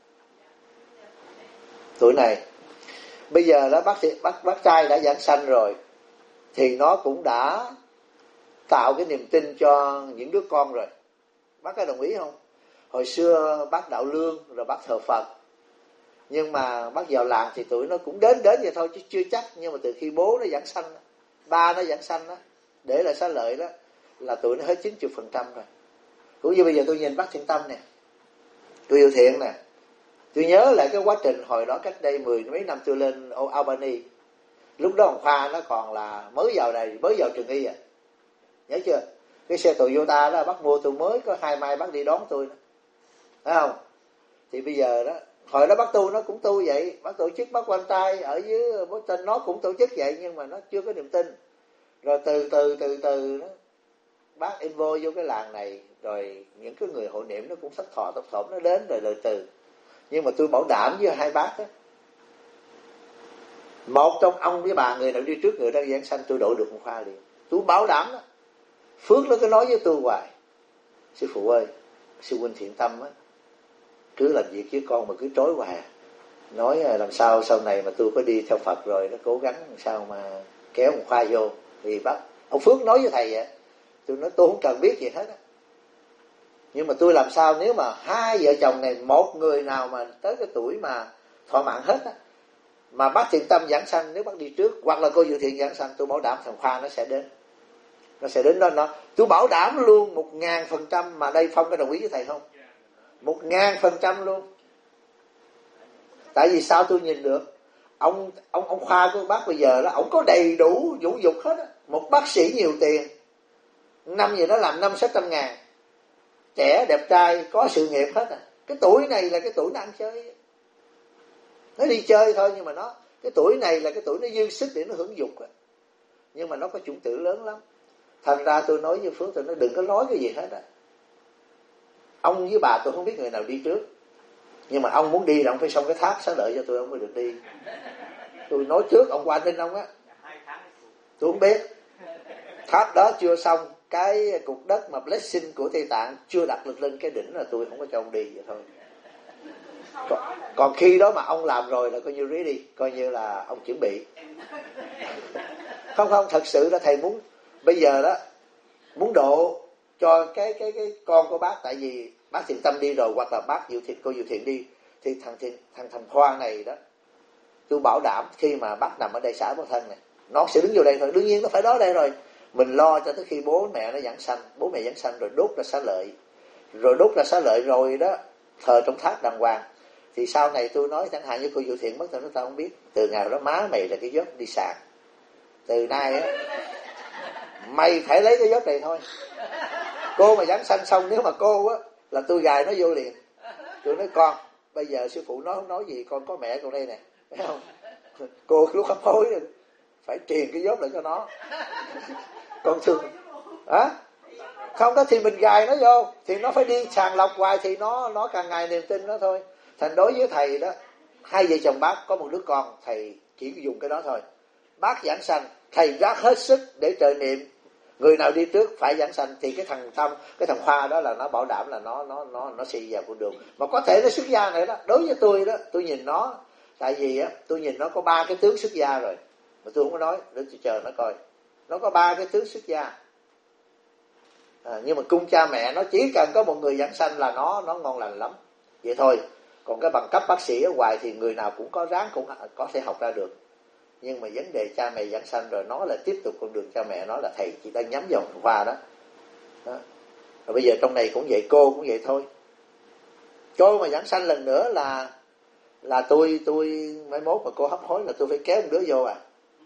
tuổi này. Bây giờ đó bác, bác, bác trai đã giảng sanh rồi, thì nó cũng đã tạo cái niềm tin cho những đứa con rồi. Bác có đồng ý không? Hồi xưa bác đạo lương rồi bác thờ Phật, nhưng mà bác vào làng thì tụi nó cũng đến đến vậy thôi chứ chưa chắc. Nhưng mà từ khi bố nó giảng sanh, ba nó giảng sanh đó, để lại xá lợi đó, là tụi nó hết chín mươi phần trăm rồi. Cũng như bây giờ tôi nhìn bác Thiện Tâm nè, tôi yêu thiện nè. Tôi nhớ lại cái quá trình hồi đó cách đây mười mấy năm tôi lên Albany. Lúc đó ông Khoa nó còn là mới vào đây, mới vào trường y à. Nhớ chưa? Cái xe Toyota đó bác mua tôi mới có hai mai bác đi đón tôi đó. Thấy không? Thì bây giờ đó, hồi đó bác tu nó cũng tu vậy. Bác tổ chức bác quan trai ở dưới Boston nó cũng tổ chức vậy, nhưng mà nó chưa có niềm tin. Rồi từ từ từ từ đó, bác invo vô cái làng này, rồi những cái người hộ niệm nó cũng thất thọ thất thỏm nó đến rồi lời từ. Nhưng mà tôi bảo đảm với hai bác đó, một trong ông với bà người nào đi trước người đang giảng sanh tôi độ được một Khoa liền. Tôi bảo đảm đó. Phước nó cứ nói với tôi hoài, sư phụ ơi, sư huynh thiện tâm á, cứ làm việc với con mà cứ trối hoài, nói làm sao sau này mà tôi có đi theo Phật rồi nó cố gắng làm sao mà kéo một Khoa vô. Thì bác ông Phước nói với thầy vậy. Tôi nói tôi không cần biết gì hết á, nhưng mà tôi làm sao nếu mà hai vợ chồng này một người nào mà tới cái tuổi mà thọ mạng hết á, mà bác Thiện Tâm giảng sanh nếu bác đi trước, hoặc là cô Dự Thiện giảng sanh, tôi bảo đảm thằng Khoa nó sẽ đến, nó sẽ đến đó. Nó tôi bảo đảm luôn một ngàn phần trăm. Mà đây Phong có đồng ý với thầy không? Một ngàn phần trăm luôn. Tại vì sao tôi nhìn được ông ông ông Khoa của bác bây giờ đó, ông có đầy đủ vũ dục hết á. Một bác sĩ nhiều tiền, năm gì nó làm năm sáu trăm ngàn, trẻ đẹp trai có sự nghiệp hết à. Cái tuổi này là cái tuổi nó ăn chơi, nó đi chơi thôi, nhưng mà nó cái tuổi này là cái tuổi nó dư sức để nó hưởng dục á. Nhưng mà nó có chủng tử lớn lắm. Thành ra tôi nói với Phước, tôi nói đừng có nói cái gì hết á. Ông với bà tôi không biết người nào đi trước, nhưng mà ông muốn đi là ông phải xong cái tháp xá lợi cho tôi, ông mới được đi. Tôi nói trước ông qua tin ông á, tôi không biết. Tháp đó chưa xong, cái cục đất mà blessing của Tây Tạng chưa đặt lực lên cái đỉnh là tôi không có cho ông đi vậy thôi. Còn, còn khi đó mà ông làm rồi là coi như ready, coi như là ông chuẩn bị. Không không, thật sự là thầy muốn bây giờ đó muốn độ cho cái cái cái con của bác, tại vì bác Thiện Tâm đi rồi, hoặc là bác Dự Thiện, cô Dự Thiện đi, thì thằng Thiện, thằng thằng Khoa này đó, tôi bảo đảm khi mà bác nằm ở đây xã Bảo Thân này, nó sẽ đứng vô đây thôi. Đương nhiên nó phải đó đây rồi. Mình lo cho tới khi bố mẹ nó giảng sanh, bố mẹ giảng sanh rồi đốt ra xá lợi, rồi đốt ra xá lợi rồi đó thờ trong tháp đàng hoàng. Thì sau này tôi nói chẳng hạn như cô Dự Thiện mất tao nói tao không biết, từ ngày đó má mày là cái giấc đi sàn, từ nay á mày phải lấy cái giấc này thôi. Cô mà giảng sanh xong, nếu mà cô á là tôi gài nó vô liền. Tôi nói con, bây giờ sư phụ nói không nói gì, con có mẹ con đây nè, thấy không? Cô lúc hấp hối phải truyền cái giấc lại cho nó. Con thương hả? Không đó thì mình gài nó vô, thì nó phải đi sàng lọc hoài, thì nó nó càng ngày niềm tin nó thôi. Thành đối với thầy đó, hai vợ chồng bác có một đứa con, thầy chỉ dùng cái đó thôi. Bác giảng sanh, thầy rác hết sức để trợ niệm người nào đi trước phải giảng sanh, thì cái thằng Tâm, cái thằng Khoa đó là nó bảo đảm là nó nó nó nó sẽ vào con đường. Mà có thể nó xuất gia này đó. Đối với tôi đó, tôi nhìn nó, tại vì á tôi nhìn nó có ba cái tướng xuất gia rồi, mà tôi không có nói, để tôi chờ nó coi. Nó có ba cái tướng xuất gia. À, nhưng mà cung cha mẹ nó chỉ cần có một người giảng sanh là nó nó ngon lành lắm. Vậy thôi. Còn cái bằng cấp bác sĩ ở ngoài thì người nào cũng có ráng cũng có thể học ra được. Nhưng mà vấn đề cha mẹ giảng sanh rồi, nó là tiếp tục con đường cha mẹ nó, là thầy chỉ đang nhắm vào thằng Khoa đó. Đó. Rồi bây giờ trong này cũng vậy, cô cũng vậy thôi. Cô mà giảng sanh lần nữa là là tôi tôi mấy mốt mà cô hấp hối là tôi phải kéo một đứa vô à.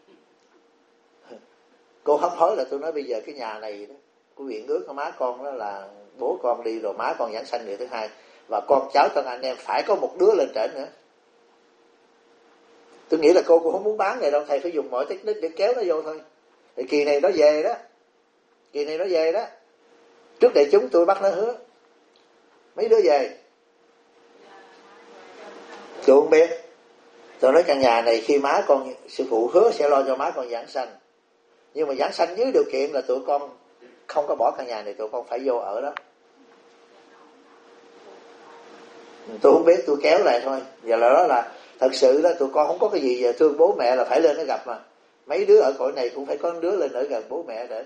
Cô hấp hối là tôi nói bây giờ cái nhà này đó, của viện ước của má con đó là bố con đi rồi, má con giảng sanh người thứ hai, và con cháu trong anh em phải có một đứa lên trển nữa. Tôi nghĩ là cô cũng không muốn bán này đâu, thầy phải dùng mọi technique để kéo nó vô thôi. Thì kỳ này nó về đó, kỳ này nó về đó, trước đại chúng tôi bắt nó hứa mấy đứa về. Tôi không biết. Tôi nói căn nhà này khi má con, sư phụ hứa sẽ lo cho má con giảng sanh, nhưng mà giảng sanh dưới điều kiện là tụi con không có bỏ căn nhà này, tụi con phải vô ở đó. Tôi không biết, tôi kéo lại thôi. Giờ là đó là thật sự đó, tụi con không có cái gì giờ thương bố mẹ là phải lên nó gặp mà. Mấy đứa ở cõi này cũng phải có đứa lên ở gần bố mẹ để.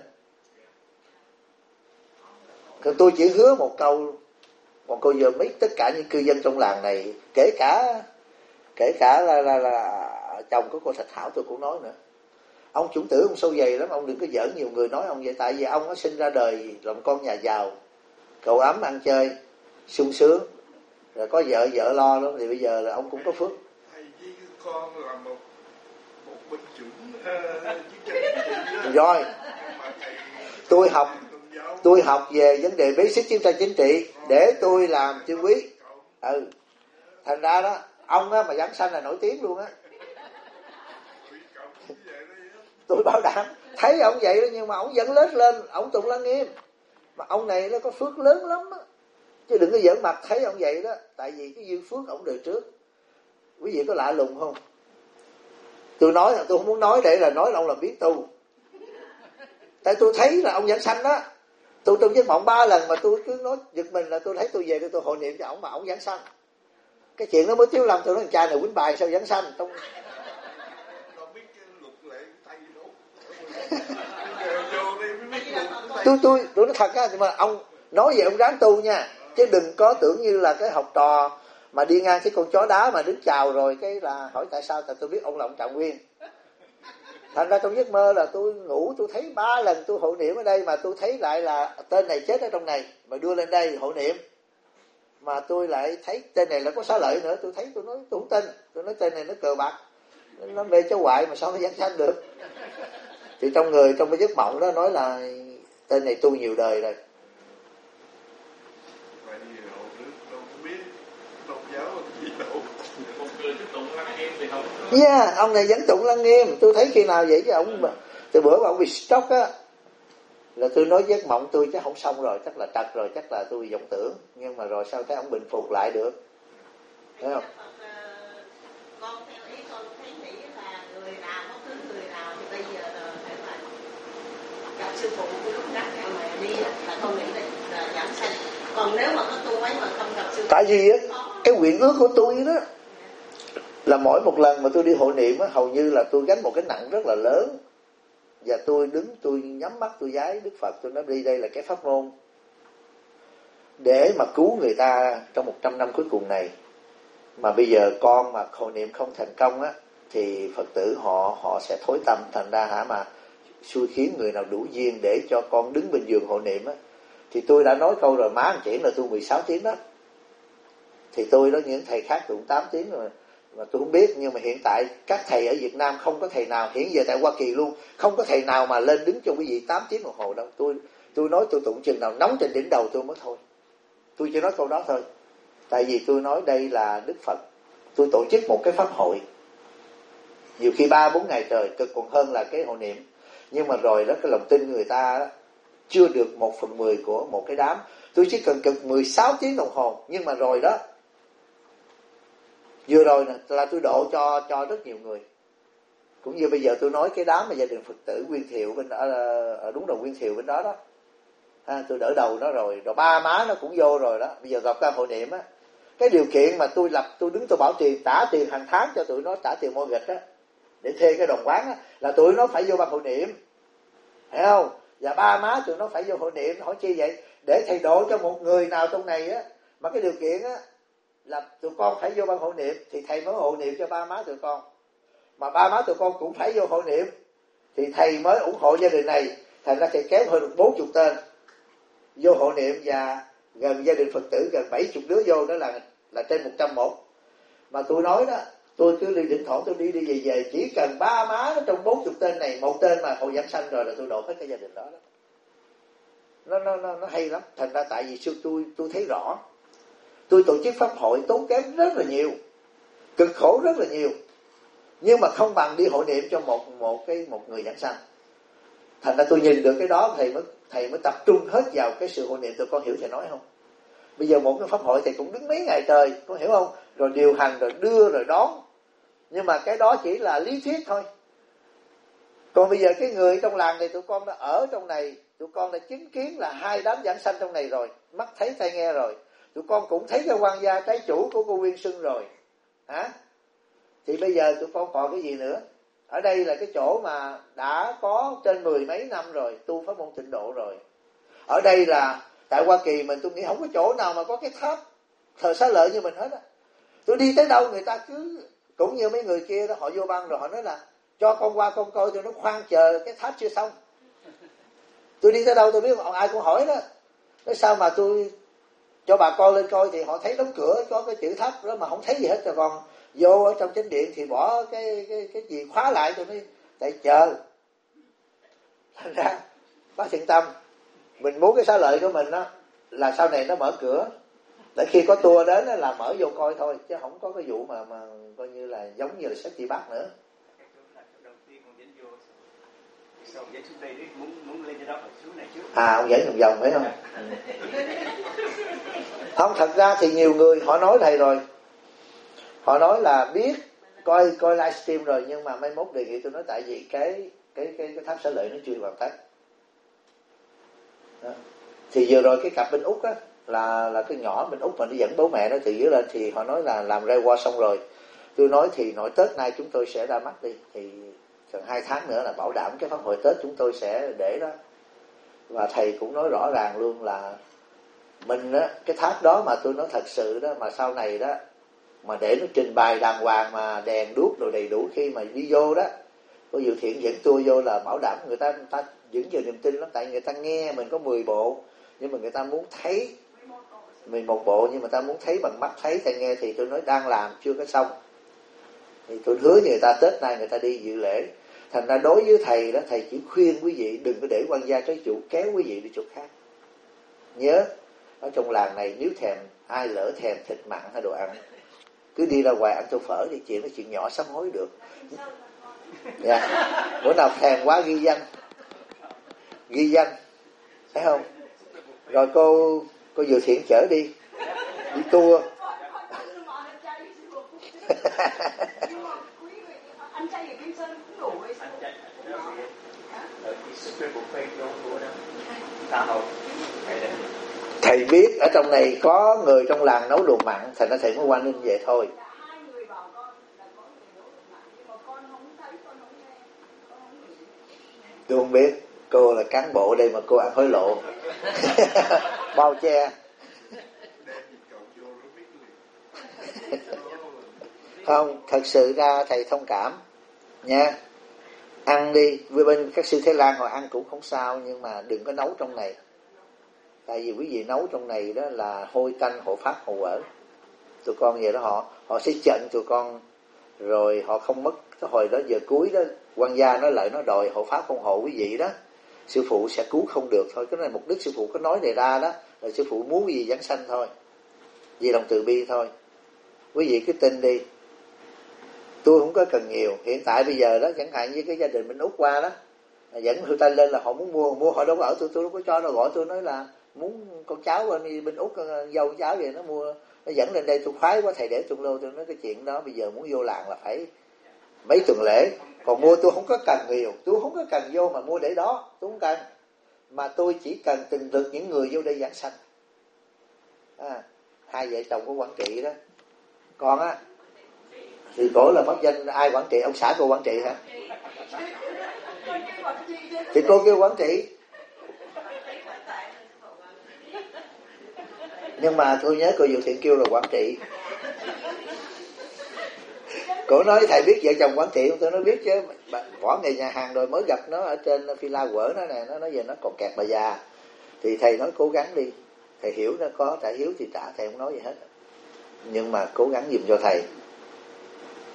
Còn tôi chỉ hứa một câu, còn cô giờ mấy tất cả những cư dân trong làng này, kể cả kể cả là là, là chồng của cô Thạch Thảo tôi cũng nói nữa. Ông chủng tử ông sâu dày lắm, ông đừng có giỡn nhiều người nói ông vậy, tại vì ông nó sinh ra đời làm con nhà giàu, cậu ấm ăn chơi, sung sướng, rồi có vợ vợ lo lắm, thì bây giờ là ông cũng có phước. Thầy với con là một một binh chủng uh, chiến tranh rồi. Tôi học tôi học về vấn đề basic chiến tranh chính trị để tôi làm chương quý. Ừ. Thành ra đó, ông á mà giảng sanh là nổi tiếng luôn á. Tôi bảo đảm thấy ông vậy đó, nhưng mà ông vẫn lết lên, ông Tụng Lăng Nghiêm. Mà ông này nó có phước lớn lắm á, chứ đừng có giỡn mặt thấy ông vậy đó, tại vì cái duyên phước ông đời trước. Quý vị có lạ lùng không? Tôi nói là tôi không muốn nói để là nói là ông làm biết tu, tại tôi thấy là ông giảng sanh đó. Tôi trong giấc mộng ba lần mà tôi cứ nói giật mình là tôi thấy tôi về để tôi hội niệm cho ông mà ông giảng sanh. Cái chuyện đó mới thiếu lâm, tôi nói cha này quýnh bài sao giảng sanh trong. tôi tôi tôi nói thật á, nhưng mà ông nói về ông ráng tu nha, chứ đừng có tưởng như là cái học trò mà đi ngang cái con chó đá mà đứng chào rồi cái là hỏi tại sao, tại tôi biết ông là ông Trạng Nguyên. Thành ra trong giấc mơ là tôi ngủ tôi thấy ba lần tôi hộ niệm ở đây, mà tôi thấy lại là tên này chết ở trong này mà đưa lên đây hộ niệm, mà tôi lại thấy tên này là có xá lợi nữa. Tôi thấy tôi nói tôi không tin, tôi nói tên này nó cờ bạc, nó mê cháu ngoại mà sao nó giảng sanh được. Thì trong người trong cái giấc mộng đó nói là tên này tu nhiều đời rồi. Yeah, ông này vẫn tụng Lăng Nghiêm. Tôi thấy khi nào vậy chứ ông, từ bữa mà ông bị stroke á, là tôi nói giấc mộng tôi chắc không xong rồi, chắc là trật rồi, chắc là tôi vọng tưởng. Nhưng mà rồi sao thấy ông bình phục lại được, thấy không? Con theo ý con thấy nghĩ là người nào bất cứ người nào thì bây giờ là phải là gặp sư phụ của lúc đó mà đi là con nghĩ là giảm sanh. Còn nếu mà có tu ấy mà không gặp sư phụ, tại vì á cái nguyện ước của tôi đó là mỗi một lần mà tôi đi hộ niệm á, hầu như là tôi gánh một cái nặng rất là lớn, và tôi đứng tôi nhắm mắt tôi vái Đức Phật, tôi nói đi đây là cái pháp môn để mà cứu người ta trong một trăm năm cuối cùng này. Mà bây giờ con mà hộ niệm không thành công á thì Phật tử họ họ sẽ thối tâm, thành ra hả mà xui khiến người nào đủ duyên để cho con đứng bên giường hộ niệm á. Thì tôi đã nói câu rồi, má anh chỉ là tôi mười sáu tiếng đó, thì tôi đó những thầy khác cũng tám tiếng rồi mà tôi không biết. Nhưng mà hiện tại các thầy ở Việt Nam không có thầy nào, hiện giờ tại Hoa Kỳ luôn không có thầy nào mà lên đứng cho quý vị tám tiếng đồng hồ đâu. Tôi tôi nói tôi tụng chừng nào nóng trên đỉnh đầu tôi mới thôi. Tôi chỉ nói câu đó thôi, tại vì tôi nói đây là Đức Phật, tôi tổ chức một cái pháp hội nhiều khi ba bốn ngày trời, cực còn hơn là cái hộ niệm. Nhưng mà rồi đó cái lòng tin người ta đó, chưa được một phần mười của một cái đám. Tôi chỉ cần cực mười sáu tiếng đồng hồ, nhưng mà rồi đó vừa rồi nè là tôi độ cho cho rất nhiều người. Cũng như bây giờ tôi nói cái đám mà gia đình Phật tử Nguyên Thiệu bên ở, ở đúng rồi Nguyên Thiệu bên đó đó, à, tôi đỡ đầu nó rồi, rồi ba má nó cũng vô rồi đó. Bây giờ gặp ca hội niệm á, cái điều kiện mà tôi lập, tôi đứng tôi bảo tiền trả tiền hàng tháng cho tụi nó, trả tiền mortgage á để thuê cái đồng quán á, là tụi nó phải vô ban hội niệm, hiểu không? Và ba má tụi nó phải vô hội niệm. Hỏi chi vậy? Để thầy độ cho một người nào trong này á mà cái điều kiện á là tụi con phải vô ban hội niệm thì thầy mới hội niệm cho ba má tụi con, mà ba má tụi con cũng phải vô hội niệm thì thầy mới ủng hộ gia đình này. Thành ra thầy kéo hơn được bốn chục tên vô hội niệm, và gần gia đình Phật tử gần bảy chục đứa vô, đó là là trên một trăm một. Mà tôi nói đó, tôi cứ đi thỉnh thoảng tôi đi đi về về, chỉ cần ba má nó trong bốn chục tên này, một tên mà hội giảng sanh rồi là tôi độ hết cái gia đình đó đó. Nó nó nó nó hay lắm. Thành ra tại vì xưa tôi tôi thấy rõ, tôi tổ chức pháp hội tốn kém rất là nhiều, cực khổ rất là nhiều, nhưng mà không bằng đi hội niệm cho một một cái một người giảng sanh. Thành ra tôi nhìn được cái đó, thầy mới thầy mới tập trung hết vào cái sự hội niệm. Tụi con hiểu thầy nói không? Bây giờ một cái pháp hội thầy cũng đứng mấy ngày trời, con hiểu không? Rồi điều hành, rồi đưa, rồi đón. Nhưng mà cái đó chỉ là lý thuyết thôi. Còn bây giờ cái người trong làng này, tụi con đã ở trong này, tụi con đã chứng kiến là hai đám giảng sanh trong này rồi, mắt thấy tai nghe rồi. Tụi con cũng thấy cái quan gia trái chủ của cô Nguyên Xuân rồi. Hả? Thì bây giờ tụi con còn cái gì nữa? Ở đây là cái chỗ mà đã có trên mười mấy năm rồi, tu pháp môn tịnh độ rồi. Ở đây là, tại Hoa Kỳ mình tôi nghĩ không có chỗ nào mà có cái tháp thờ xá lợi như mình hết á. Tôi đi tới đâu người ta cứ, cũng như mấy người kia đó, họ vô băng rồi họ nói là cho con qua con coi. Tôi nói khoan, chờ cái tháp chưa xong. Tôi đi tới đâu tôi biết ai cũng hỏi đó. Nói sao mà tôi cho bà con lên coi thì họ thấy đóng cửa có cái chữ tháp đó mà không thấy gì hết. Rồi còn vô ở trong chánh điện thì bỏ cái cái cái gì khóa lại. Tôi nói tại chờ. Thành ra bác thiện tâm, mình muốn cái xá lợi của mình đó là sau này nó mở cửa, để khi có tour đến là mở vô coi thôi, chứ không có cái vụ mà mà coi như là giống như là sách chị bác nữa. À, ông dẫn vòng vòng phải không? Không, thật ra thì nhiều người họ nói thầy rồi, họ nói là biết coi coi livestream rồi, nhưng mà mai mốt đề nghị tôi nói tại vì cái cái cái cái tháp xá lợi nó chưa hoàn tất. Đó. Thì vừa rồi cái cặp bên Úc á, là là cái nhỏ bên Úc mà nó dẫn bố mẹ nó từ dưới lên, thì họ nói là làm ra qua xong rồi. Tôi nói thì nội Tết nay chúng tôi sẽ ra mắt đi, thì gần hai tháng nữa là bảo đảm cái pháp hội Tết chúng tôi sẽ để đó. Và thầy cũng nói rõ ràng luôn là mình á, cái tháp đó mà tôi nói thật sự đó, mà sau này đó mà để nó trình bày đàng hoàng mà đèn đuốc đồ đầy đủ, khi mà đi vô đó có Diệu Thiện dẫn tôi vô là bảo đảm người ta người ta vững vào niềm tin lắm. Tại người ta nghe mình có mười bộ, nhưng mà người ta muốn thấy mười một bộ, nhưng mà ta muốn thấy bằng mắt thấy tai nghe. Thì tôi nói đang làm chưa có xong, thì tôi hứa với người ta Tết nay người ta đi dự lễ. Thành ra đối với thầy đó, thầy chỉ khuyên quý vị đừng có để quan gia trái chủ kéo quý vị đi chỗ khác. Nhớ ở trong làng này, nếu thèm ai lỡ thèm thịt mặn hay đồ ăn, cứ đi ra ngoài ăn tô phở thì chuyện nó chuyện nhỏ sám hối được. Yeah. Bữa nào thèm quá ghi danh, ghi danh, thấy không? Rồi cô cô Diệu Thiện chở đi đi tour. Anh trai ở Kim Sơn cũng đủ hay sao? Thầy biết ở trong này có người trong làng nấu đồ mặn, thành ra thầy mới qua Ninh về thôi. Tôi không biết, cô là cán bộ đây mà cô ăn hối lộ. Bao che. Không, thật sự ra thầy thông cảm nha. Ăn đi, với bên các sư Thái Lan họ ăn cũng không sao, nhưng mà đừng có nấu trong này. Tại vì quý vị nấu trong này đó là hôi tanh hộ pháp hộ ở. Tụi con vậy đó, họ họ sẽ trận tụi con, rồi họ không mất cái hồi đó giờ cuối đó, quan gia nó lại nó đòi hộ pháp không hộ quý vị đó, sư phụ sẽ cứu không được thôi. Cái này mục đích sư phụ có nói đề ra đó là sư phụ muốn gì giảng sanh thôi, vì lòng từ bi thôi. Quý vị cứ tin đi, tôi không có cần nhiều. Hiện tại bây giờ đó, chẳng hạn như cái gia đình bên Úc qua đó, dẫn người ta lên là họ muốn mua, mua họ đâu có ở tôi, tôi đâu có cho nó. Gọi tôi nói là muốn con cháu bên, bên Úc, dâu cháu về nó mua, nó dẫn lên đây. Tôi khoái quá thầy, để tôi lô. Tôi nói cái chuyện đó bây giờ muốn vô làng là phải mấy tuần lễ. Còn mua tôi không có cần nhiều, tôi không có cần vô mà mua để đó, tôi không cần. Mà tôi chỉ cần từng lượt những người vô đây giảng sanh. À, hai vợ chồng của Quảng Trị đó, con á thì cổ là pháp danh ai quản trị, ông xã cô quản trị hả? Thì cô kêu quản trị. Nhưng mà tôi nhớ cô Diệu Thiện kêu là quản trị. Cổ nói thầy biết vợ chồng quản trị không? Tôi nói biết chứ, bỏ nghề nhà hàng rồi mới gặp nó ở trên Villa quở nó nè. Nó nói về nó còn kẹt bà già. Thì thầy nói cố gắng đi, thầy hiểu nó có trả hiếu thì trả, thầy không nói gì hết, nhưng mà cố gắng giùm cho thầy.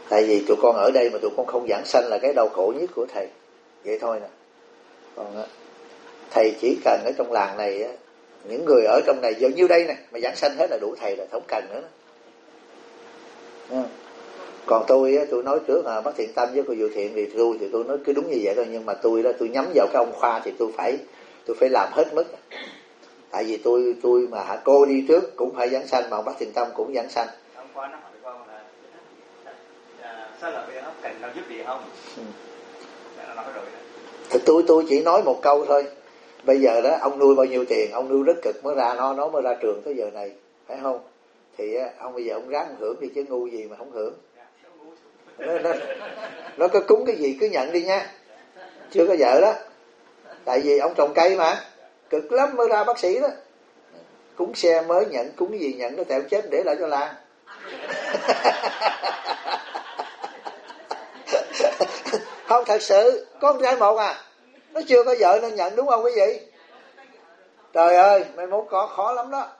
Tại vì tụi con ở đây mà tụi con không giảng sanh là cái đau khổ nhất của thầy. Vậy thôi nè. Còn á, thầy chỉ cần ở trong làng này á, những người ở trong này dường như đây nè mà giảng sanh hết là đủ thầy rồi, không cần nữa. Còn tôi á, tôi nói trước là bác Thiện Tâm với cô Diệu Thiện thì tôi thì tôi nói cứ đúng như vậy thôi, nhưng mà tôi đó tôi nhắm vào cái ông Khoa thì tôi phải tôi phải làm hết mức. Tại vì tôi tôi mà hả cô đi trước cũng phải giảng sanh, mà ông bác Thiện Tâm cũng giảng sanh. Ông Khoa nó hỏi con là sao là bây giờ nó cần đâu giúp gì không? Ừ. Nó nói rồi đó. Thì tôi tôi chỉ nói một câu thôi. Bây giờ đó ông nuôi bao nhiêu tiền, ông nuôi rất cực mới ra nó nó mới ra trường tới giờ này, phải không? Thì ông bây giờ ông ráng hưởng đi chứ ngu gì mà không hưởng. Nó, nó, nó có cúng cái gì cứ nhận đi nha. Chưa có vợ đó. Tại vì ông trồng cây mà cực lắm mới ra bác sĩ đó. Cúng xe mới nhận, cúng cái gì nhận, nó tẹo chết để lại cho làng. Không, thật sự con trai một à, nó chưa có vợ nên nhận, đúng không quý vị? Trời ơi, mai mốt có khó lắm đó.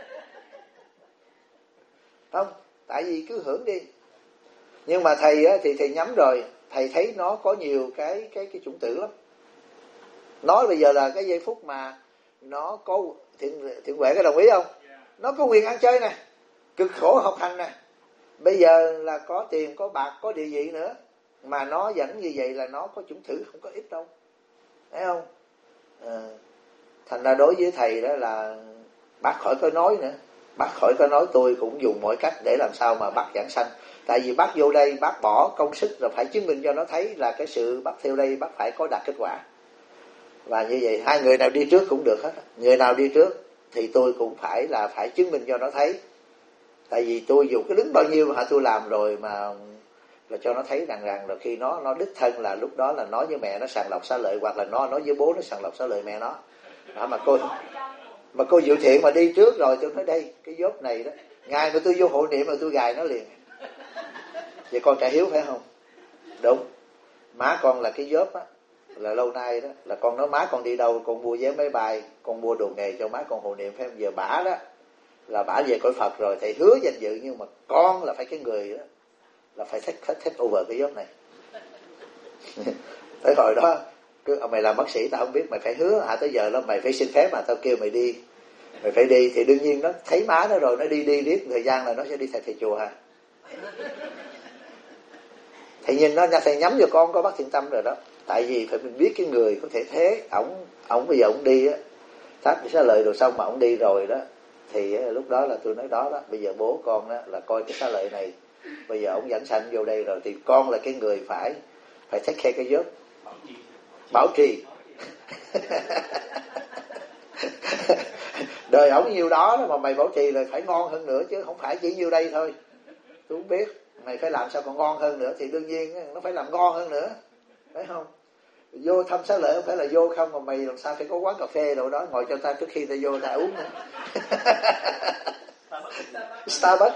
Không, tại vì cứ hưởng đi. Nhưng mà thầy á, thì thầy nhắm rồi, thầy thấy nó có nhiều cái cái cái chủng tử lắm. Nói bây giờ là cái giây phút mà nó có thiện thiện huệ, có đồng ý không? Nó có quyền ăn chơi nè, cực khổ học hành nè. Bây giờ là có tiền, có bạc, có địa vị nữa, mà nó vẫn như vậy là nó có chủng tử không có ít đâu, thấy không? À, thành ra đối với thầy đó là bác khỏi có nói nữa, bác khỏi có nói, tôi cũng dùng mọi cách để làm sao mà bác giảng sanh. Tại vì bác vô đây bác bỏ công sức rồi phải chứng minh cho nó thấy là cái sự bác theo đây bác phải có đạt kết quả. Và như vậy hai người nào đi trước cũng được hết. Người nào đi trước thì tôi cũng phải là phải chứng minh cho nó thấy. Tại vì tôi dù cái đứng bao nhiêu mà tôi làm rồi mà là cho nó thấy rằng rằng là khi nó nó đích thân là lúc đó là nói với mẹ nó sàng lọc xá lợi, hoặc là nó nói với bố nó sàng lọc xá lợi mẹ nó. Đó, mà cô mà cô Diệu Thiện mà đi trước rồi tôi nói đây cái dốt này đó, ngày mà tôi vô hội niệm rồi tôi gài nó liền. Vậy con trẻ hiếu phải không? Đúng. Má con là cái dốt á, là lâu nay đó là con nói má con đi đâu con mua vé máy bay, con mua đồ nghề cho má con hội niệm, phải không? Giờ bả đó là bả về cõi Phật rồi, thầy hứa danh dự, nhưng mà con là phải cái người đó là phải take, take, take over cái job này. Tới hồi đó cứ mày làm bác sĩ tao không biết, mày phải hứa hả, tới giờ đó mày phải xin phép mà tao kêu mày đi, mày phải đi. Thì đương nhiên nó thấy má nó rồi nó đi đi riết thời gian là nó sẽ đi thầy thầy chùa ha. Thầy nhìn nó thầy nhắm cho con có bác Thiện Tâm rồi đó. Tại vì phải mình biết cái người có thể thế, ổng ổng bây giờ ổng đi á, tháp xá lợi rồi xong mà ổng đi rồi đó, thì lúc đó là tôi nói đó đó, bây giờ bố con đó là coi cái xá lợi này, bây giờ ổng dẫn sanh vô đây rồi thì con là cái người phải phải take care cái job bảo trì. Đời ổng nhiêu đó mà mày bảo trì là phải ngon hơn nữa, chứ không phải chỉ nhiêu đây thôi. Tôi không biết mày phải làm sao còn ngon hơn nữa, thì đương nhiên nó phải làm ngon hơn nữa, phải không? Vô thăm xá lợi không phải là vô không, mà mày làm sao phải có quán cà phê đâu đó ngồi cho ta trước khi ta vô ta uống nữa. Starbucks.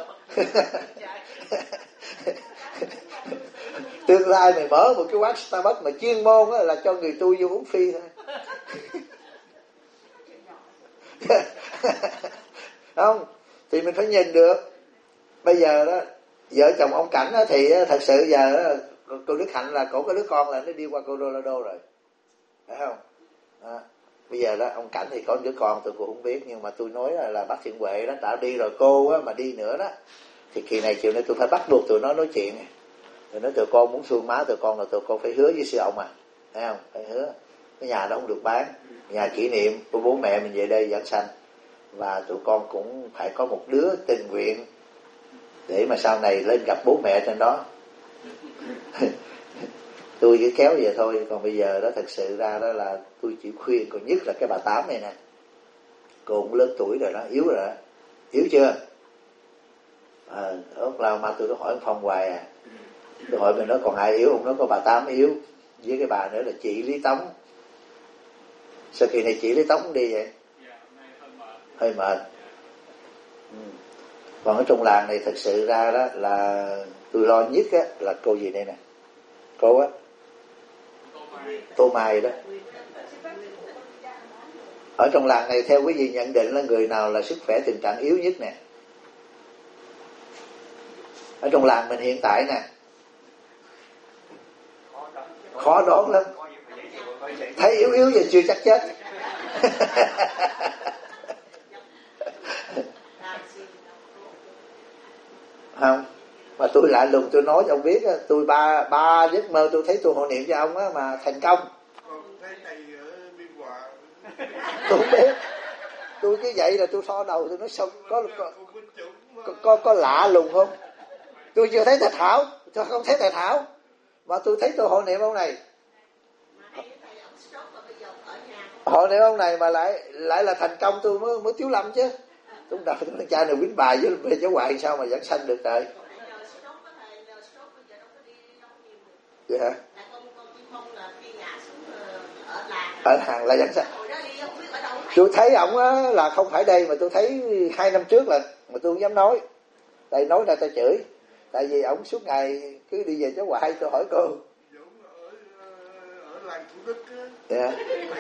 Tương lai mày mở một cái quán Starbucks mà chuyên môn á, là cho người tu vô uống phi thôi. Không, thì mình phải nhìn được. Bây giờ đó vợ chồng ông Cảnh đó, thì thật sự giờ đó, cô Đức Hạnh là cổ có đứa con là nó đi qua Colorado rồi, phải không? À, bây giờ đó ông Cảnh thì có đứa con tôi cũng không biết, nhưng mà tôi nói là, là bác Thiện Huệ đó đã đi rồi, cô á, mà đi nữa đó thì kỳ này chiều nay tôi phải bắt buộc tụi nó nói chuyện. Rồi nói tụi con muốn thương má tụi con là tụi con phải hứa với sư ông à, thấy không? Phải hứa cái nhà đó không được bán, nhà kỷ niệm của bố mẹ mình về đây giảng sanh, và tụi con cũng phải có một đứa tình nguyện để mà sau này lên gặp bố mẹ trên đó. Tôi cứ kéo vậy thôi. Còn bây giờ đó thật sự ra đó là tôi chỉ khuyên, còn nhất là cái bà Tám này nè, cô cũng lớn tuổi rồi đó, yếu rồi đó. Yếu chưa? À, lúc nào mà tôi có hỏi ông Phong hoài à, tôi hỏi mình nói còn ai yếu không, nó có bà Tám yếu với cái bà nữa là chị Lý Tống. Sao kỳ này chị Lý Tống đi vậy? Hơi mệt. Ừ. Còn ở trong làng này thật sự ra đó là tôi lo nhất á là cô gì đây nè, cô á Tô Mai đó. Ở trong làng này theo quý vị nhận định là người nào là sức khỏe tình trạng yếu nhất nè? Ở trong làng mình hiện tại nè, khó đoán lắm. Thấy yếu yếu vậy chưa chắc chết. Không, mà tôi lại lùng tôi nói cho ông biết, tôi ba ba giấc mơ tôi thấy tôi hộ niệm cho ông á mà thành công. Còn thấy này ở Biên Hòa. Tôi không biết, tôi cứ vậy là tôi so đầu tôi nói xong có có, có có có lạ lùng không? Tôi chưa thấy Thầy Thảo, tôi không thấy Thầy Thảo, mà tôi thấy tôi hộ niệm ông này. Hộ niệm ông này mà lại lại là thành công, tôi mới mới Tiếu Lâm chứ. Tôi đọc thằng cha này quýnh bài với về cháu Hoài sao mà giảng sanh được trời. Vậy hả? Ở hàng là giảng sanh. Tôi thấy ổng á là không phải đây, mà tôi thấy hai năm trước là mà tôi không dám nói. Tại nói ra ta chửi. Tại vì ổng suốt ngày cứ đi về cháu Hoài, tôi hỏi cô. Ở, ở làng Thủ Đức á. Dạ.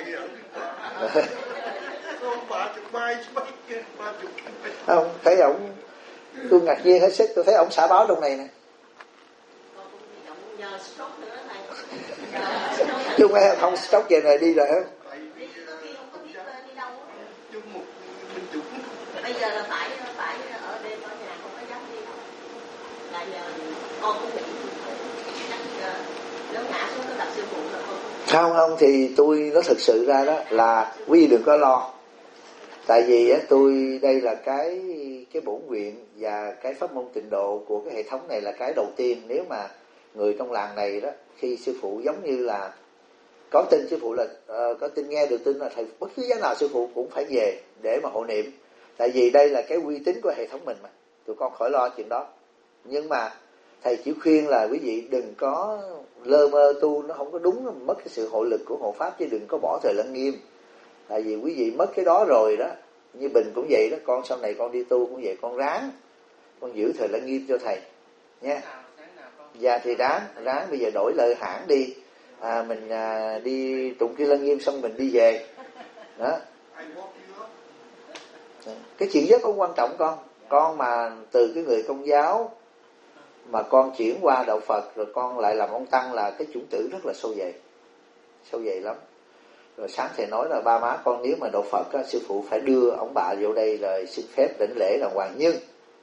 Không, thấy ổng, tôi ngạc nhiên hết sức, tôi thấy ổng xả báo trong này nè. Chứ không phải không stroke về này đi rồi hả? Bây giờ là phải phải ở đêm ở nhà, không có dám đi đâu. Là nhờ con cũng bị chắc nếu ngã xuống nó gặp sư phụ là không. Không không thì tôi nói thực sự ra đó là quý vị đừng có lo. Tại vì á, tôi đây là cái cái bổn nguyện và cái pháp môn tịnh độ của cái hệ thống này là cái đầu tiên. Nếu mà người trong làng này đó, khi sư phụ giống như là có tin sư phụ là uh, có tin nghe được tin là thầy bất cứ giá nào sư phụ cũng phải về để mà hộ niệm. Tại vì đây là cái uy tín của hệ thống mình mà, tụi con khỏi lo chuyện đó. Nhưng mà thầy chỉ khuyên là quý vị đừng có lơ mơ tu, nó không có đúng, mất cái sự hộ lực của hộ pháp, chứ đừng có bỏ thời lăng nghiêm. Tại vì quý vị mất cái đó rồi đó, như Bình cũng vậy đó, con sau này con đi tu cũng vậy, con ráng con giữ thời lăng nghiêm cho thầy nha. Dạ thì ráng ráng bây giờ đổi lời hãng đi, à, mình à, đi tụng kinh lăng nghiêm xong mình đi về đó. Cái chuyện giấc không quan trọng con con mà từ cái người Công giáo mà con chuyển qua đạo Phật rồi con lại làm ông tăng là cái chủng tử rất là sâu dày, sâu dày lắm. Rồi sáng thầy nói là ba má con nếu mà đạo Phật á, sư phụ phải đưa ông bà vô đây rồi xin phép đảnh lễ là hoàng. Nhưng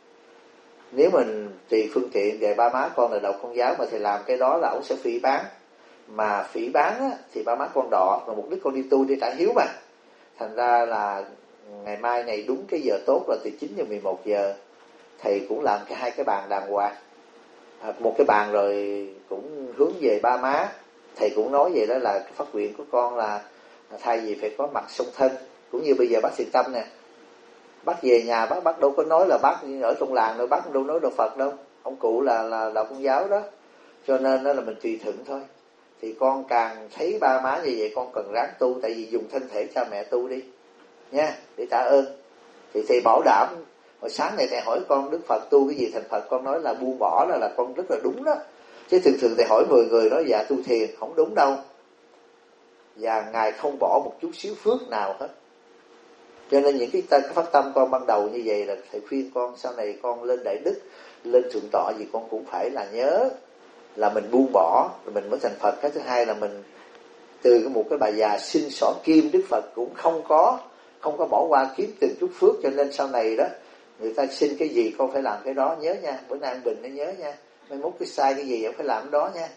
nếu mình tùy phương tiện về ba má con là đạo Công giáo mà thầy làm cái đó là ông sẽ phỉ bán. Mà phỉ bán á, thì ba má con đọ, và mục đích con đi tu đi trả hiếu mà. Thành ra là ngày mai này đúng cái giờ tốt là từ chín giờ mười một giờ thầy cũng làm cái hai cái bàn đàng hoàng. À, một cái bàn rồi cũng hướng về ba má. Thầy cũng nói vậy đó là cái phát nguyện của con là thay vì phải có mặt song thân, cũng như bây giờ bác Thiện Tâm nè, bác về nhà bác bác đâu có nói là bác ở trong làng đâu, bác đâu nói đạo Phật đâu, ông cụ là là đạo Công giáo đó, cho nên đó là mình tùy thuận thôi. Thì con càng thấy ba má như vậy con cần ráng tu, tại vì dùng thân thể cha mẹ tu đi nha, để trả ơn. Thì thầy bảo đảm. Hồi sáng này thầy hỏi con Đức Phật tu cái gì thành Phật, con nói là buông bỏ, là là con rất là đúng đó. Chứ thường thường thầy hỏi mười người nói dạ tu thiền, không đúng đâu. Và Ngài không bỏ một chút xíu phước nào hết. Cho nên những cái, cái phát tâm con ban đầu như vậy là thầy khuyên con sau này con lên đại đức, lên thượng tọa gì con cũng phải là nhớ là mình buông bỏ rồi mình mới thành Phật. Cái thứ hai là mình từ một cái bà già xin xỏ kim, Đức Phật cũng không có không có bỏ qua kiếm từng chút phước. Cho nên sau này đó người ta xin cái gì con phải làm cái đó, nhớ nha. Bữa nay Bình nó nhớ nha, mai mốt cái sai cái gì cũng phải làm cái đó nha.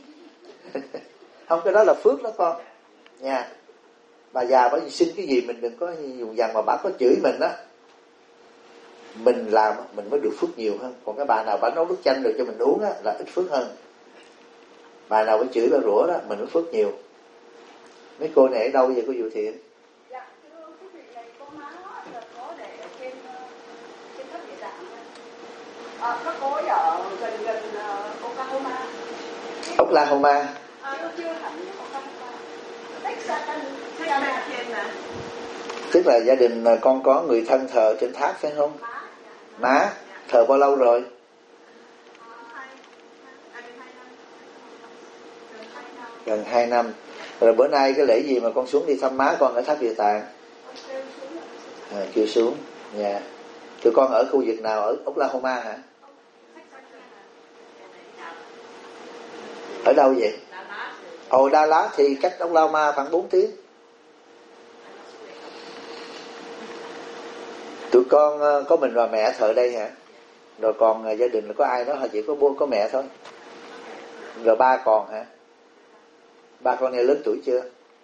Không, cái đó là phước đó con nha. Bà già bà xin cái gì mình đừng có dùng dằn, mà bà có chửi mình á, mình làm mình mới được phước nhiều hơn. Còn cái bà nào bà nấu nước chanh rồi cho mình uống á là ít phước hơn. Bà nào bà chửi bà rủa đó mình mới phước nhiều. Mấy cô này ở đâu vậy cô Diệu Thiện? Dạ, thưa quý vị này, con má là có để ở trên trên tháp địa tạng. À, nó có ở gần gần uh, Oklahoma. Oklahoma. À, chưa chưa hẳn Oklahoma. Texas, trên nè. Tức là gia đình con có người thân thờ trên tháp phải không? má. Má thờ bao lâu rồi? Gần hai năm. Rồi bữa nay cái lễ gì mà con xuống đi thăm má con ở tháp Địa Tạng? À, chưa xuống. Dạ. Yeah. Tụi con ở khu vực nào ở Oklahoma hả? Ở đâu vậy? Ồ, Đà Lạt thì cách Đông Lao Ma khoảng bốn tiếng. Tụi con có mình và mẹ thợ đây hả? Rồi còn gia đình có ai đó hả? Chỉ có bố có mẹ thôi. Rồi ba còn hả? Ba con này lớn tuổi chưa?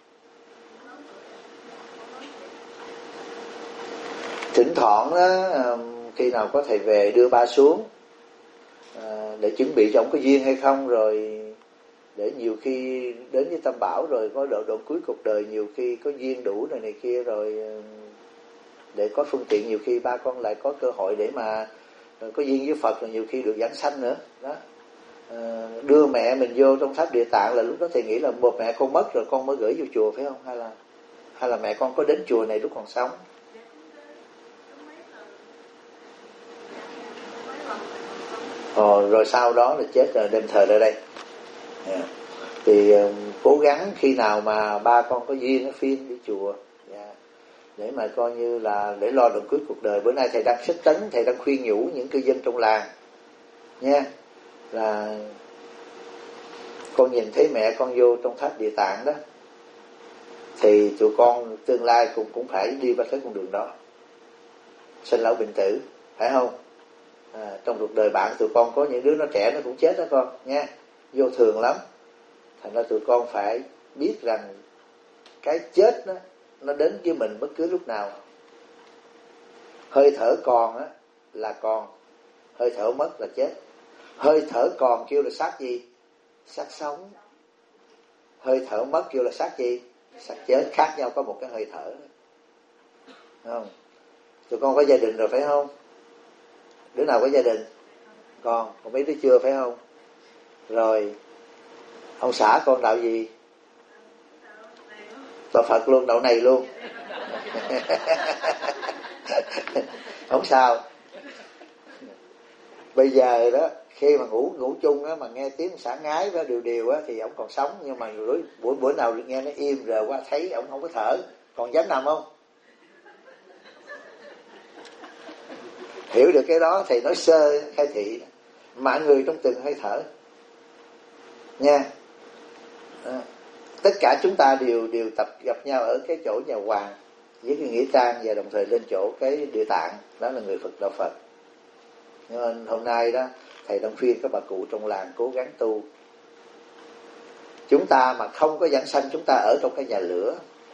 Thỉnh thoảng đó, khi nào có thầy về đưa ba xuống để chuẩn bị cho ông có duyên hay không, rồi để nhiều khi đến với Tam Bảo rồi có độ độ cuối cuộc đời nhiều khi có duyên đủ này này kia, rồi để có phương tiện nhiều khi ba con lại có cơ hội để mà có duyên với Phật, rồi nhiều khi được giảng sanh nữa đó. À, đưa mẹ mình vô trong tháp Địa Tạng là lúc đó thầy nghĩ là một mẹ con mất rồi con mới gửi vô chùa phải không, hay là hay là mẹ con có đến chùa này lúc còn sống? Ờ, rồi sau đó là chết rồi đem thờ ra đây. Yeah. Thì uh, cố gắng khi nào mà ba con có duyên nó phiên đi chùa, yeah, để mà coi như là để lo đợt cuối cuộc đời. Bữa nay thầy đang xích tấn, thầy đang khuyên nhủ những cư dân trong làng nha, yeah, là con nhìn thấy mẹ con vô trong tháp Địa Tạng đó thì tụi con tương lai cũng cũng phải đi qua tới con đường đó, sinh lão bệnh tử, phải không? À, trong cuộc đời bạn tụi con có những đứa nó trẻ nó cũng chết đó con nha, vô thường lắm. Thành ra tụi con phải biết rằng cái chết đó, nó đến với mình bất cứ lúc nào. Hơi thở còn á là còn, hơi thở mất là chết. Hơi thở còn kêu là xác gì? Xác sống. Hơi thở mất kêu là xác gì? Xác chết. Khác nhau có một cái hơi thở, không? Tụi con có gia đình rồi phải không? Đứa nào có gia đình? Con, còn mấy đứa chưa phải không? Rồi ông xã con đạo gì? Đạo Phật luôn, đạo này luôn. Không sao. Bây giờ đó khi mà ngủ ngủ chung á, mà nghe tiếng xả ngái với điều điều á, thì ông còn sống. Nhưng mà bữa bữa nào nghe nó im rồi qua thấy ông không có thở, còn dám nằm không? Hiểu được cái đó thầy nói sơ khai thị mọi người trong từng hơi thở nha. À, tất cả chúng ta đều đều tập gặp nhau ở cái chỗ nhà Hoàng với cái nghĩa trang, và đồng thời lên chỗ cái Địa Tạng, đó là người Phật đạo Phật. Nên hôm nay đó thầy đang khuyên các bà cụ trong làng cố gắng tu. Chúng ta mà không có giảng sanh, chúng ta ở trong cái nhà lửa,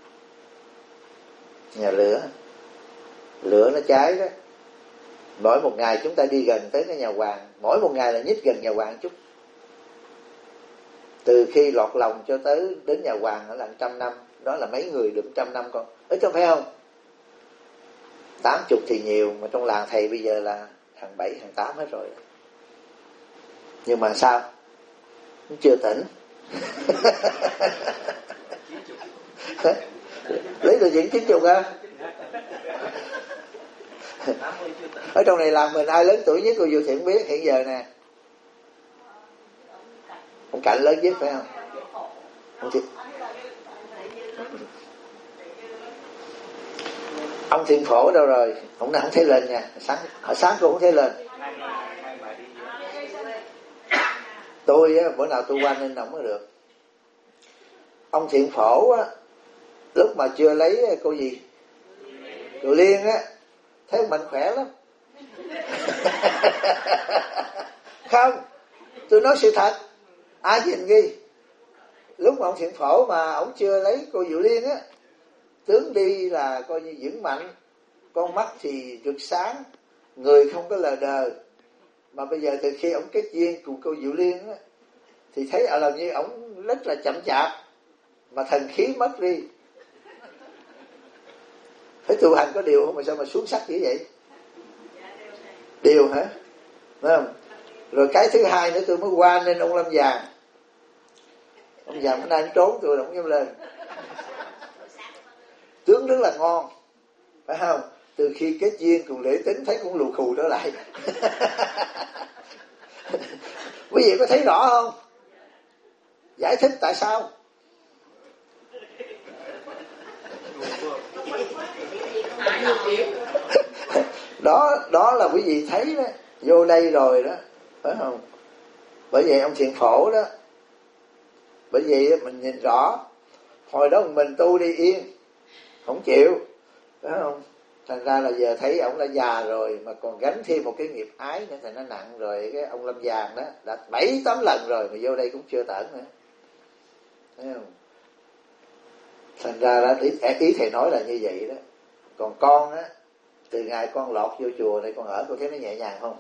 nhà lửa lửa nó cháy đó. Mỗi một ngày chúng ta đi gần tới cái nhà Hoàng, mỗi một ngày là nhích gần nhà Hoàng chút. Từ khi lọt lòng cho tới đến nhà Hoàng là trăm năm, đó là mấy người được trăm năm con, ít không phải không? Tám chục thì nhiều, mà trong làng thầy bây giờ là hàng bảy, hàng tám hết rồi. Nhưng mà sao? Nó chưa tỉnh. Lấy từ chuyện chín chục á. Ở trong này làm mình ai lớn tuổi nhất cô Diệu Thiện biết hiện giờ nè? Ông Cảnh lớn nhất phải không? Ông, Thi... ông Thiện Phổ đâu rồi? Ông nào không thấy lên nha. Sáng, hồi sáng cô không thấy lên. Tôi á, bữa nào tôi qua nên ông mới được. Ông Thiện Phổ á, lúc mà chưa lấy cô gì? Cô Liên á, thấy mình khỏe lắm. Không, tôi nói sự thật, ai nhìn ghi. Lúc mà ông Thiện Phổ mà ông chưa lấy cô Diệu Liên á, tướng đi là coi như vững mạnh, con mắt thì rực sáng, người không có lờ đờ. Mà bây giờ từ khi ông kết duyên cùng cô Diệu Liên á, thì thấy ở làm như ông rất là chậm chạp, mà thần khí mất đi. Phải tu hành có điều không mà sao mà xuống sắc như vậy? Điều hả? Đúng không? Rồi cái thứ hai nữa tôi mới qua nên ông Lâm Giàng. Ông Giàng bữa nay anh trốn tôi không dám lên. Tướng rất là ngon, phải không? Từ khi kết duyên cùng Lễ Tính thấy cũng lù khù trở lại. Quý vị có thấy rõ không? Giải thích tại sao? đó đó là quý vị thấy đó, vô đây rồi đó, phải không? Bởi vậy ông Thiện Phổ đó Bởi vì mình nhìn rõ, hồi đó mình tu đi yên, không chịu, phải không? Thành ra là giờ thấy ông đã già rồi mà còn gánh thêm một cái nghiệp ái nữa thì nó nặng rồi. Cái ông Lâm Vàng đó đã bảy tám lần rồi mà vô đây cũng chưa tởn nữa, thấy không? Thành ra là ý, ý thầy nói là như vậy đó. Còn con á, từ ngày con lọt vô chùa này con ở, con thấy nó nhẹ nhàng không?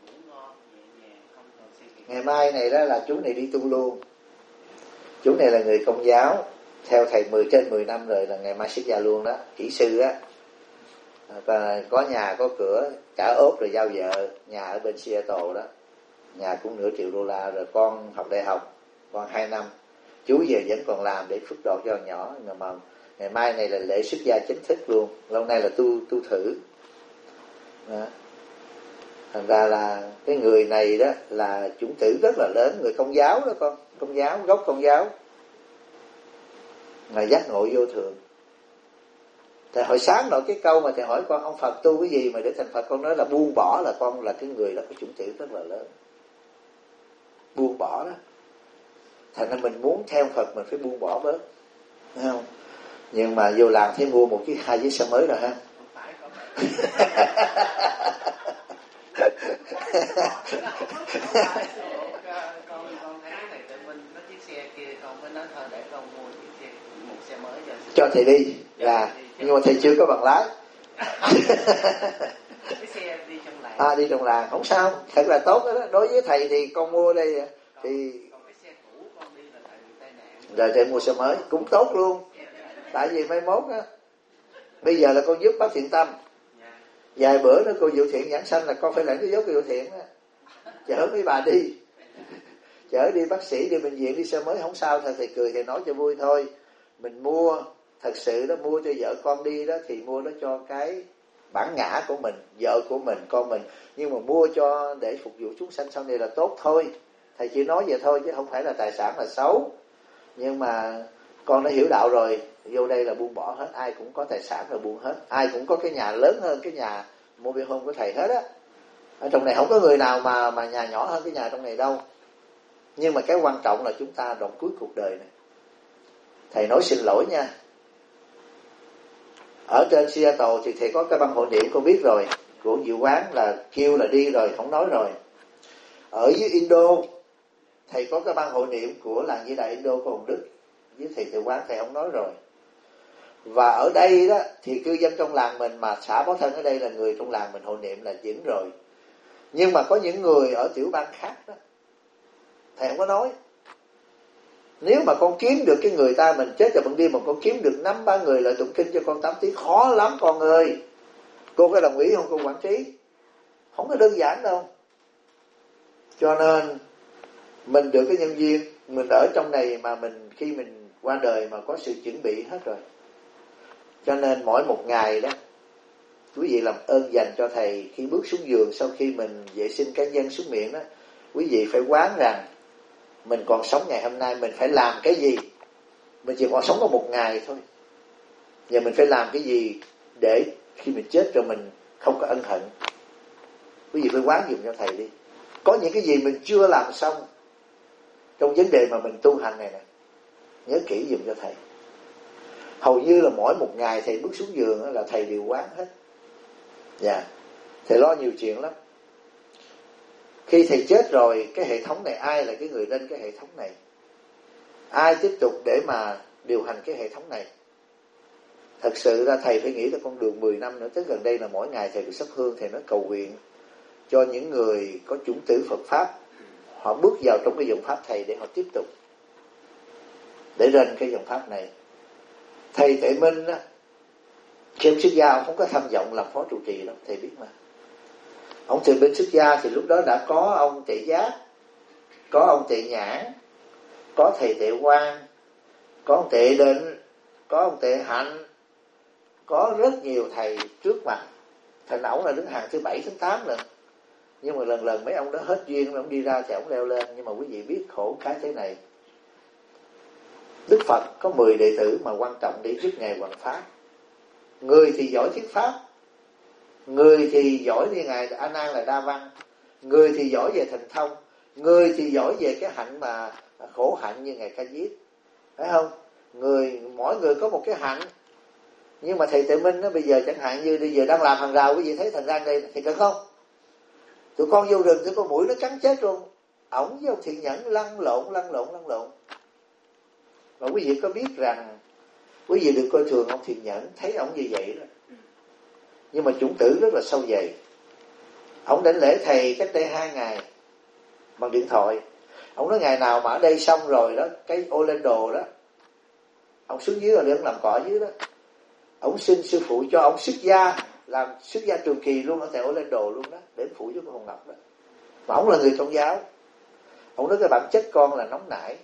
Ngày mai này đó là chú này đi tu luôn. Chú này là người Công giáo, theo thầy mười trên mười năm rồi, là ngày mai xuất gia luôn đó, kỹ sư á. Và có nhà có cửa, trả ốp rồi giao vợ, nhà ở bên Seattle đó, nhà cũng nửa triệu đô la rồi. Con học đại học, con hai năm, chú về vẫn còn làm để phước độ cho nhỏ. Mà ngày mai này là lễ xuất gia chính thức luôn, lâu nay là tu tu thử đó. Thành ra là cái người này đó là chủng tử rất là lớn, người Công giáo đó con, Công giáo, gốc Công giáo, mà giác ngộ vô thường. Thầy hồi sáng nói cái câu mà thầy hỏi con ông Phật tu cái gì mà để thành Phật, con nói là buông bỏ, là con là cái người đó có chủng tử rất là lớn, buông bỏ đó. Thành ra mình muốn theo Phật mình phải buông bỏ bớt, thấy không? Nhưng mà vô làng thấy mua một chiếc hai chiếc xe mới rồi ha. Con con thấy thầy Tự Minh có chiếc xe kia, con mới nói thôi để con mua chiếc xe, một xe mới cho cho thầy đi là, nhưng mà thầy chưa có bằng lái. Cái xe đi trong làng. À, đi trong làng không sao, thật là tốt đó. Đối với thầy thì con mua đây thì còn cái xe cũ con đi là tại bị tai nạn. rồi thầy mua xe mới cũng tốt luôn. Tại vì mai mốt á, bây giờ là con giúp bác Thiện Tâm, vài bữa nữa cô Diệu Thiện giảng sanh là con phải lãnh cái dấu cô Diệu Thiện á, chở mấy bà đi, chở đi bác sĩ, đi bệnh viện, đi xe mới không sao. Thầy, thầy cười, thầy nói cho vui thôi. Mình mua thật sự đó, mua cho vợ con đi đó thì mua đó cho cái bản ngã của mình, vợ của mình, con mình. Nhưng mà mua cho để phục vụ chúng sanh sau này là tốt thôi. Thầy chỉ nói vậy thôi chứ không phải là tài sản là xấu. Nhưng mà con đã hiểu đạo rồi, vô đây là buông bỏ hết. Ai cũng có tài sản rồi buông hết, ai cũng có cái nhà lớn hơn cái nhà mobile home của thầy hết á. Ở trong này không có người nào mà mà nhà nhỏ hơn cái nhà trong này đâu. Nhưng mà cái quan trọng là chúng ta đoạn cuối cuộc đời này. Thầy nói xin lỗi nha, ở trên Seattle thì thầy có cái băng hội niệm con biết rồi, của Diệu Quán là kêu là đi rồi, không nói rồi. Ở dưới Indo thầy có cái băng hội niệm của làng Di Đà Indo của Hồng Đức, với thầy Tự Quán thầy không nói rồi. Và ở đây đó thì cư dân trong làng mình mà xã Báo Thân ở đây là người trong làng mình hội niệm là dính rồi. Nhưng mà có những người ở tiểu bang khác đó thầy không có nói. Nếu mà con kiếm được cái người ta, mình chết rồi bằng đi mà con kiếm được năm ba người lại tụng kinh cho con tám tiếng, khó lắm con ơi. Cô có đồng ý không cô quản trí? Không có đơn giản đâu. Cho nên mình được cái nhân duyên, mình ở trong này mà mình khi mình qua đời mà có sự chuẩn bị hết rồi. Cho nên mỗi một ngày đó, quý vị làm ơn dành cho thầy khi bước xuống giường sau khi mình vệ sinh cá nhân xuất miệng đó, quý vị phải quán rằng mình còn sống ngày hôm nay mình phải làm cái gì. Mình chỉ còn sống có một ngày thôi, giờ mình phải làm cái gì để khi mình chết rồi mình không có ân hận. Quý vị phải quán dùm cho thầy đi. Có những cái gì mình chưa làm xong trong vấn đề mà mình tu hành này nè, nhớ kỹ dùm cho thầy. Hầu như là mỗi một ngày thầy bước xuống giường là thầy đều quán hết. Dạ, thầy lo nhiều chuyện lắm. Khi thầy chết rồi, cái hệ thống này ai là cái người lên cái hệ thống này? Ai tiếp tục để mà điều hành cái hệ thống này? Thật sự ra thầy phải nghĩ là con đường mười năm nữa, tới gần đây là mỗi ngày thầy được sắp hương, thầy nói cầu nguyện cho những người có chủng tử Phật Pháp, họ bước vào trong cái dòng Pháp thầy để họ tiếp tục để lên cái dòng Pháp này. Thầy Tuệ Minh á, khi ông xuất gia ông không có tham vọng làm phó trụ trì đâu, thầy biết mà. Ông Tuệ Minh xuất gia thì lúc đó đã có ông Tệ Giác, có ông Tệ Nhãn, có thầy Tệ Quang, có ông Tệ Định, có ông Tệ Hạnh, có rất nhiều thầy trước mặt. Thành ổng là đứng hàng thứ bảy, thứ tám lần. Nhưng mà lần lần mấy ông đó hết duyên, ông đi ra thì ông leo lên. Nhưng mà quý vị biết khổ cái thế này, Đức Phật có mười đệ tử mà quan trọng để giúp Ngài hoằng pháp. Người thì giỏi thuyết pháp, người thì giỏi như Ngài A Nan là đa văn, người thì giỏi về thần thông, người thì giỏi về cái hạnh mà khổ hạnh như ngài Ca Diếp, phải không? Người mỗi người có một cái hạnh, nhưng mà thầy Tuệ Minh nó bây giờ chẳng hạn như bây giờ đang làm hàng rào, quý vị thấy Thành Rang đây thì cần không? Tụi con vô rừng tụi con mũi nó cắn chết luôn, ổng với ông Thiện Nhẫn lăn lộn lăn lộn lăn lộn. Và quý vị có biết rằng quý vị đừng coi thường ông Thiện Nhẫn, thấy ổng như vậy đó, nhưng mà chủng tử rất là sâu dày. Ổng đến lễ thầy cách đây hai ngày bằng điện thoại. Ông nói ngày nào mà ở đây xong rồi đó, cái Orlando đó, ông xuống dưới rồi để ông làm cỏ dưới đó, ông xin sư phụ cho ông xuất gia, làm xuất gia trường kỳ luôn ở tại Orlando luôn đó, để phụ giúp con Hồng Ngọc đó. Mà ông là người Công giáo. Ông nói cái bản chất con là nóng nảy,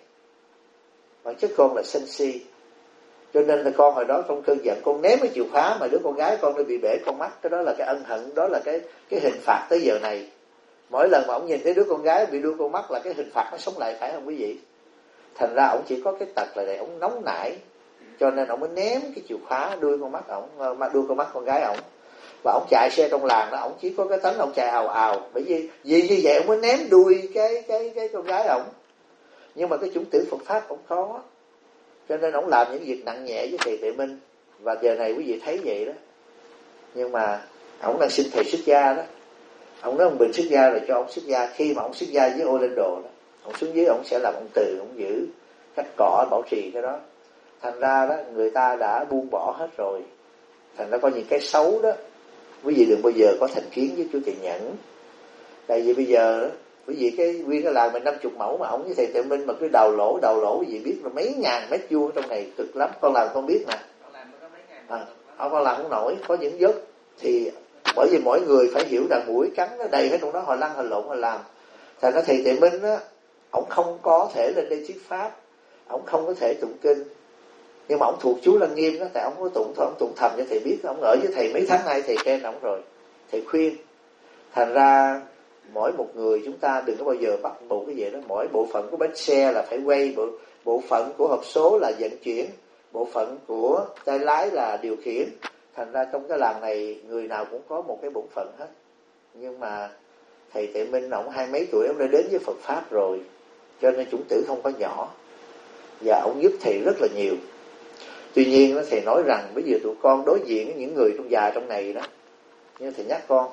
bản chất con là sân si, cho nên là con hồi đó trong cơn giận con ném cái chìa khóa mà đứa con gái con nó bị bể con mắt. Cái đó là cái ân hận, đó là cái cái hình phạt tới giờ này. Mỗi lần mà ông nhìn thấy đứa con gái bị đuôi con mắt là cái hình phạt nó sống lại, phải không quý vị? Thành ra ông chỉ có cái tật là để ông nóng nảy, cho nên ông mới ném cái chìa khóa đuôi con mắt ông, đuôi con mắt con gái ông. Và ông chạy xe trong làng đó, ông chỉ có cái tánh ông chạy ào ào, bởi vì vì như vậy ông mới ném đuôi cái cái cái con gái ông. Nhưng mà cái chủng tử Phật pháp ông có, cho nên ông làm những việc nặng nhẹ với thầy Tuệ Minh. Và giờ này quý vị thấy vậy đó. Nhưng mà ông đang xin thầy xuất gia đó, ông nói ông Bình xuất gia rồi cho ông xuất gia. Khi mà ông xuất gia với Orlando đó, ông xuống dưới ông sẽ làm ông từ, ông giữ cắt cỏ bảo trì cái đó. Thành ra đó người ta đã buông bỏ hết rồi. Thành ra có những cái xấu đó quý vị đừng bao giờ có thành kiến với chú Thiện Nhẫn. Tại vì bây giờ đó, quý vị cái nguyên cái làng mình năm chục mẫu mà ông với thầy Tuệ Minh mà cứ đào lỗ đào lỗ, quý vị biết là mấy ngàn mét vuông trong này cực lắm. Con làm con biết nè, à, ông con làm không nổi, có những giấc thì bởi vì mỗi người phải hiểu rằng mũi cắn nó đầy hết trong đó, họ lăn họ lộn họ làm. Thành ra thầy Tuệ Minh á, ông không có thể lên đây thuyết pháp, ông không có thể tụng kinh, nhưng mà ông thuộc chú Lăng Nghiêm đó, tại ông có tụng thôi, ông tụng thầm cho thầy biết. Ông ở với thầy mấy tháng nay, thầy khen ông rồi, thầy khuyên. Thành ra mỗi một người chúng ta đừng có bao giờ bắt buộc cái gì đó. Mỗi bộ phận của bánh xe là phải quay, bộ, bộ phận của hộp số là vận chuyển, bộ phận của tay lái là điều khiển. Thành ra trong cái làng này người nào cũng có một cái bổn phận hết. Nhưng mà thầy Tuệ Minh ông hai mấy tuổi ông đã đến với Phật pháp rồi, cho nên chủng tử không có nhỏ, và ông giúp thầy rất là nhiều. Tuy nhiên đó, thầy nói rằng bây giờ tụi con đối diện với những người trong già trong này đó, như thầy nhắc con,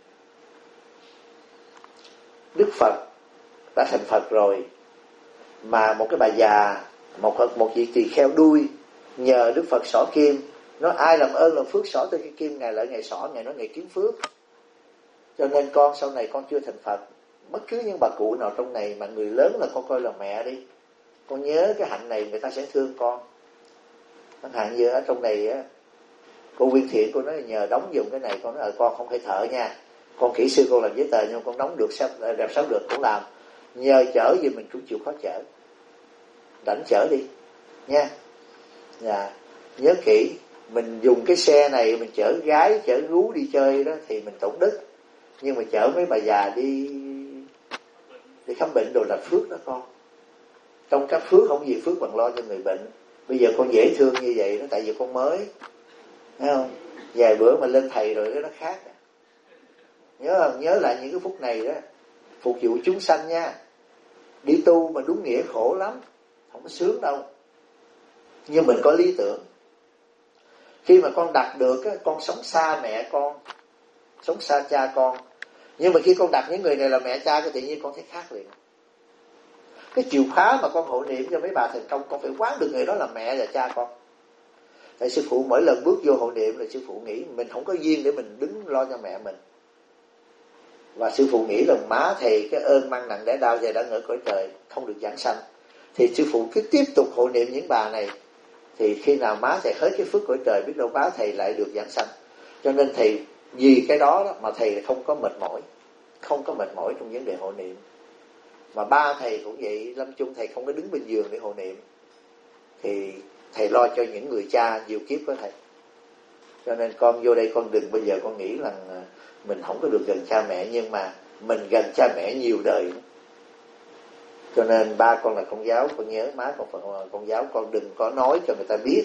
Đức Phật đã thành Phật rồi, mà một cái bà già, một một vị tỳ kheo đuôi nhờ Đức Phật xỏ kim, nói ai làm ơn làm phước xỏ tới cái kim, ngài lợi ngài xỏ, ngài nói ngài kiếm phước. Cho nên con sau này con chưa thành Phật, bất cứ những bà cụ nào trong này mà người lớn là con coi là mẹ đi, con nhớ cái hạnh này người ta sẽ thương con. Chẳng hạn như ở trong này á, cô Viên Thiện cô nói nhờ đóng dùng cái này, con nói con không phải thợ nha, con kỹ sư con làm giấy tờ nhưng con đóng được sao làm sao được cũng làm, nhờ chở gì mình cũng chịu khó chở, rảnh chở đi nha. Dạ, nhớ kỹ, mình dùng cái xe này mình chở gái chở gú đi chơi đó thì mình tổn đức, nhưng mà chở mấy bà già đi đi khám bệnh đồ là phước đó con. Trong các phước không gì phước bằng lo cho người bệnh. Bây giờ con dễ thương như vậy đó, tại vì con mới, thấy không? Vài bữa mà lên thầy rồi đó nó khác. Nhớ không? Nhớ lại những cái phút này đó, phục vụ chúng sanh nha. Đi tu mà đúng nghĩa khổ lắm, không có sướng đâu. Nhưng mình có lý tưởng. Khi mà con đạt được, con sống xa mẹ con, sống xa cha con. Nhưng mà khi con đặt những người này là mẹ cha, cái tự nhiên con thấy khác liền. Cái chìa khóa mà con hộ niệm cho mấy bà thành công, con phải quán được người đó là mẹ và cha con. Tại sư phụ mỗi lần bước vô hộ niệm là sư phụ nghĩ mình không có duyên để mình đứng lo cho mẹ mình. Và sư phụ nghĩ rằng má thầy cái ơn mang nặng đẻ đau về đã ngỡ cõi trời, không được giảng sanh. Thì sư phụ cứ tiếp tục hộ niệm những bà này, thì khi nào má thầy hết cái phước cõi trời, biết đâu má thầy lại được giảng sanh. Cho nên thầy vì cái đó, đó mà thầy không có mệt mỏi, không có mệt mỏi trong vấn đề hộ niệm. Mà ba thầy cũng vậy, lâm chung thầy không có đứng bên giường để hộ niệm, thì thầy lo cho những người cha nhiều kiếp của thầy. Cho nên con vô đây con đừng bao giờ con nghĩ rằng mình không có được gần cha mẹ, nhưng mà mình gần cha mẹ nhiều đời. Cho nên ba con là con giáo, con nhớ má con phần con giáo, con đừng có nói cho người ta biết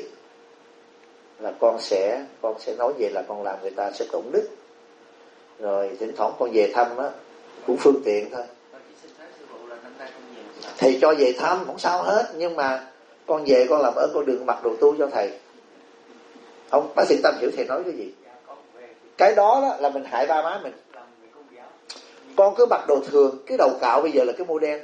là con sẽ con sẽ nói vậy là con làm người ta sẽ tổn đức. Rồi thỉnh thoảng con về thăm á cũng phương tiện thôi. Thầy cho về thăm không sao hết, nhưng mà con về con làm ơn con đừng mặc đồ tu cho thầy. Ông bác sĩ Tâm hiểu thầy nói cái gì? Cái đó, đó là mình hại ba má mình. Con cứ mặc đồ thường, cái đầu cạo bây giờ là cái model.